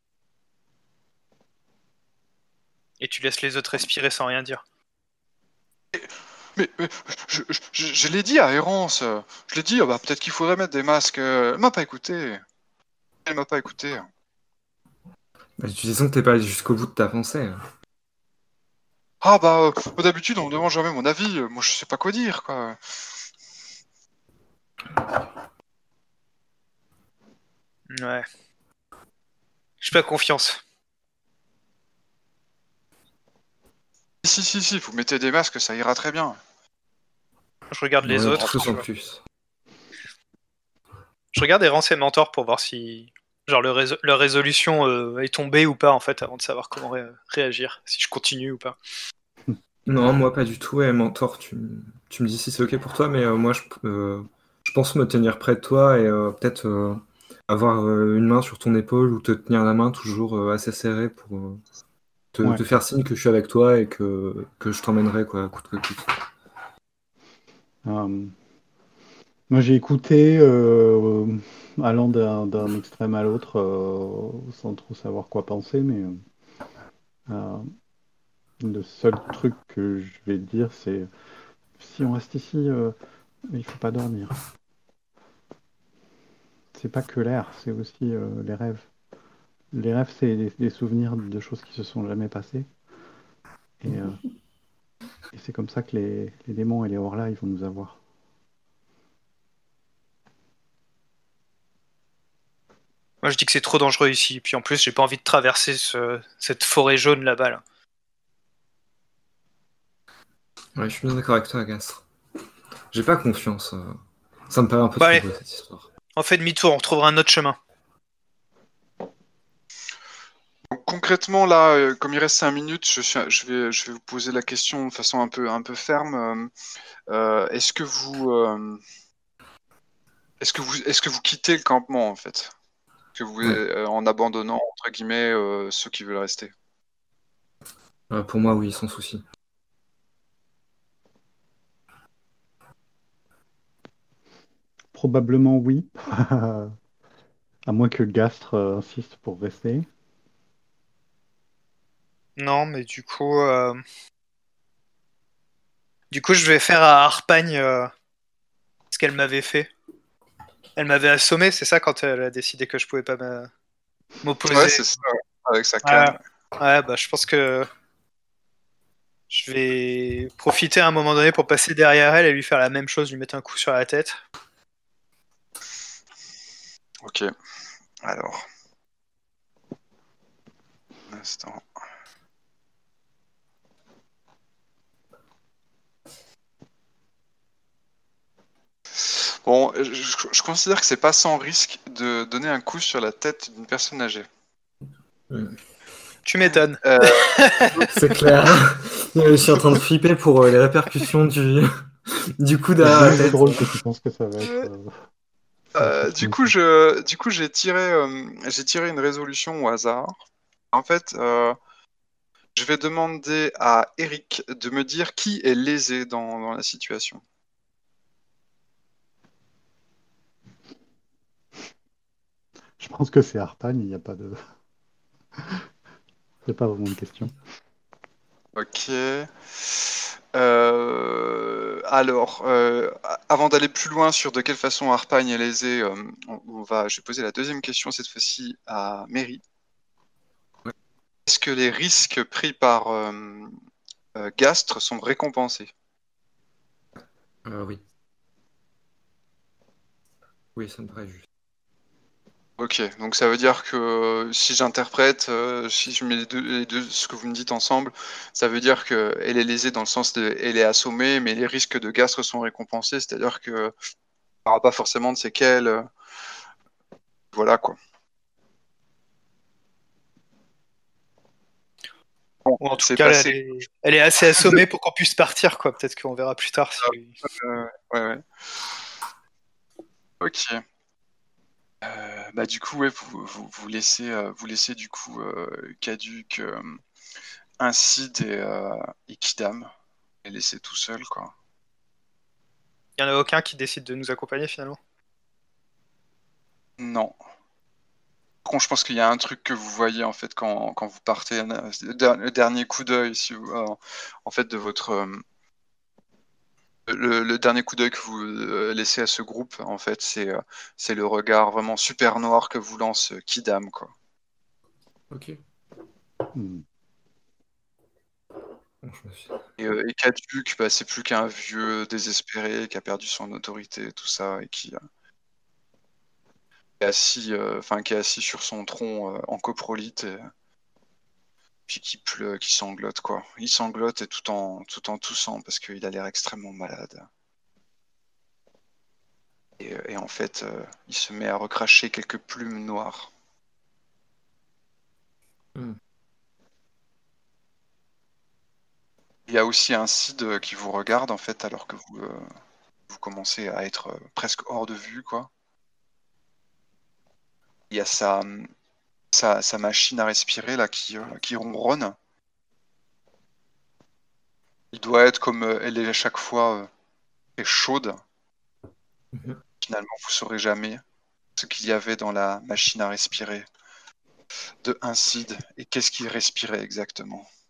Et tu laisses les autres respirer sans rien dire. Mais, mais, je, je- je- je l'ai dit à Errance. euh, Je l'ai dit, ah bah, peut-être qu'il faudrait mettre des masques. euh, Elle m'a pas écouté. Elle m'a pas écouté. Bah, tu disons que t'es pas allé jusqu'au bout de ta pensée. Ah bah, euh, d'habitude, on me demande jamais mon avis. euh, Moi, je sais pas quoi dire, quoi. Ouais. J'ai pas confiance. Si, si, si, vous mettez des masques, ça ira très bien. Je regarde les Ouais, autres. tout tu en vois. plus. Je regarde Errance et Mentor pour voir si genre le réso- leur résolution euh, est tombée ou pas en fait avant de savoir comment ré- réagir, si je continue ou pas. Non, moi pas du tout. Et mentor, tu, m- tu me dis si c'est ok pour toi, mais euh, moi je, euh, je pense me tenir près de toi et euh, peut-être euh, avoir euh, une main sur ton épaule ou te tenir la main toujours euh, assez serrée pour euh, te, Ouais. te faire signe que je suis avec toi et que, que je t'emmènerai quoi, coûte que coûte. Euh, Moi, j'ai écouté, euh, allant d'un d'un extrême à l'autre, euh, sans trop savoir quoi penser, mais euh, le seul truc que je vais dire, c'est si on reste ici, euh, il faut pas dormir. C'est pas que l'air, c'est aussi euh, les rêves. Les rêves, c'est des, des souvenirs de choses qui se sont jamais passées. Et, euh, et c'est comme ça que les, les démons et les horlas, ils vont nous avoir. Moi je dis que c'est trop dangereux ici, puis en plus j'ai pas envie de traverser ce- cette forêt jaune là-bas. Là. Ouais, je suis bien d'accord avec toi, Agastre. J'ai pas confiance. euh, Ça me paraît un peu Bah trop allez, beau cette histoire. on fait demi-tour, on trouvera un autre chemin. Donc, concrètement, là, euh, comme il reste cinq minutes, je, suis, je, vais, je vais vous poser la question de façon un peu, un peu ferme. Euh, euh, est-ce que vous, euh, est-ce que vous, est-ce que vous quittez le campement en fait, que vous, Ouais. euh, en abandonnant entre guillemets euh, ceux qui veulent rester? Euh, pour moi, oui, sans souci. Probablement oui, à moins que Gastre euh, insiste pour rester. Non, mais du coup, euh, du coup je vais faire à Harpagne euh, ce qu'elle m'avait fait. Elle m'avait assommé, c'est ça quand elle a décidé que je pouvais pas me- Ouais, m'opposer. c'est ça, avec sa Ouais. canne. Ouais, bah je pense que je vais profiter à un moment donné pour passer derrière elle et lui faire la même chose, lui mettre un coup sur la tête. Ok. Alors, un instant. Bon, je, je- je considère que c'est pas sans risque de donner un coup sur la tête d'une personne âgée. Tu m'étonnes. Euh, C'est clair. Je suis en train de flipper pour euh, les répercussions du, du coup C'est derrière la bien plus tête. drôle que tu penses que ça va être. euh, ça va euh, être du comme coup, ça. je, du coup, j'ai tiré, euh, j'ai tiré une résolution au hasard. En fait, euh, je vais demander à Eric de me dire qui est lésé dans, dans la situation. Je pense que c'est Harpagne, il n'y a pas de. Il n'y a pas vraiment de question. Ok. Euh, alors, euh, avant d'aller plus loin sur de quelle façon Harpagne est lésée, euh, on, on va, je vais poser la deuxième question cette fois-ci à Mary. Est-ce que les risques pris par, euh, euh, Gastres sont récompensés. Euh, oui. Oui, ça me paraît juste. Ok, donc ça veut dire que euh, si j'interprète, euh, si je mets les deux, les deux, ce que vous me dites ensemble, ça veut dire qu'elle est lésée dans le sens de elle est assommée, mais les risques de Gastres sont récompensés, c'est-à-dire que il n'y aura pas forcément de séquelles. euh, Voilà quoi. Bon, Ou en tout c'est cas, elle passé. est, elle est assez assommée pour qu'on puisse partir, quoi. Peut-être qu'on verra plus tard si. Euh, ouais, ouais. Ok. Euh, bah du coup, ouais, vous, vous, vous laissez, euh, vous laissez du coup euh, Caduc, euh, Incide et, euh, et Kidam, et laisser tout seul quoi. Il n'y en a aucun qui décide de nous accompagner finalement. Non. Par contre, je pense qu'il y a un truc que vous voyez en fait quand, quand vous partez, euh, le der- le dernier coup d'œil, si vous, euh, en fait, de votre, euh, le, le dernier coup d'œil que vous euh, laissez à ce groupe, en fait, c'est, euh, c'est le regard vraiment super noir que vous lance euh, Kidam quoi. Ok. Hmm. Bon, je me suis... Et, euh, et Caduc, bah, c'est plus qu'un vieux désespéré qui a perdu son autorité, tout ça, et qui, euh, est assis, euh, enfin, qui est assis sur son tronc euh, en coprolite, et, puis qui pleut, qui sanglote, quoi. Il sanglote et tout en, tout en toussant parce qu'il a l'air extrêmement malade. Et, euh, et en fait, euh, il se met à recracher quelques plumes noires. Hmm. Il y a aussi un Cid qui vous regarde, en fait, alors que vous, euh, vous commencez à être euh, presque hors de vue, quoi. Il y a sa, sa, sa machine à respirer, là, qui, euh, qui ronronne. Il doit être comme euh, elle est à chaque fois euh, très chaude. Mhm. Finalement, vous saurez jamais ce qu'il y avait dans la machine à respirer de Incide et qu'est-ce qu'il respirait exactement.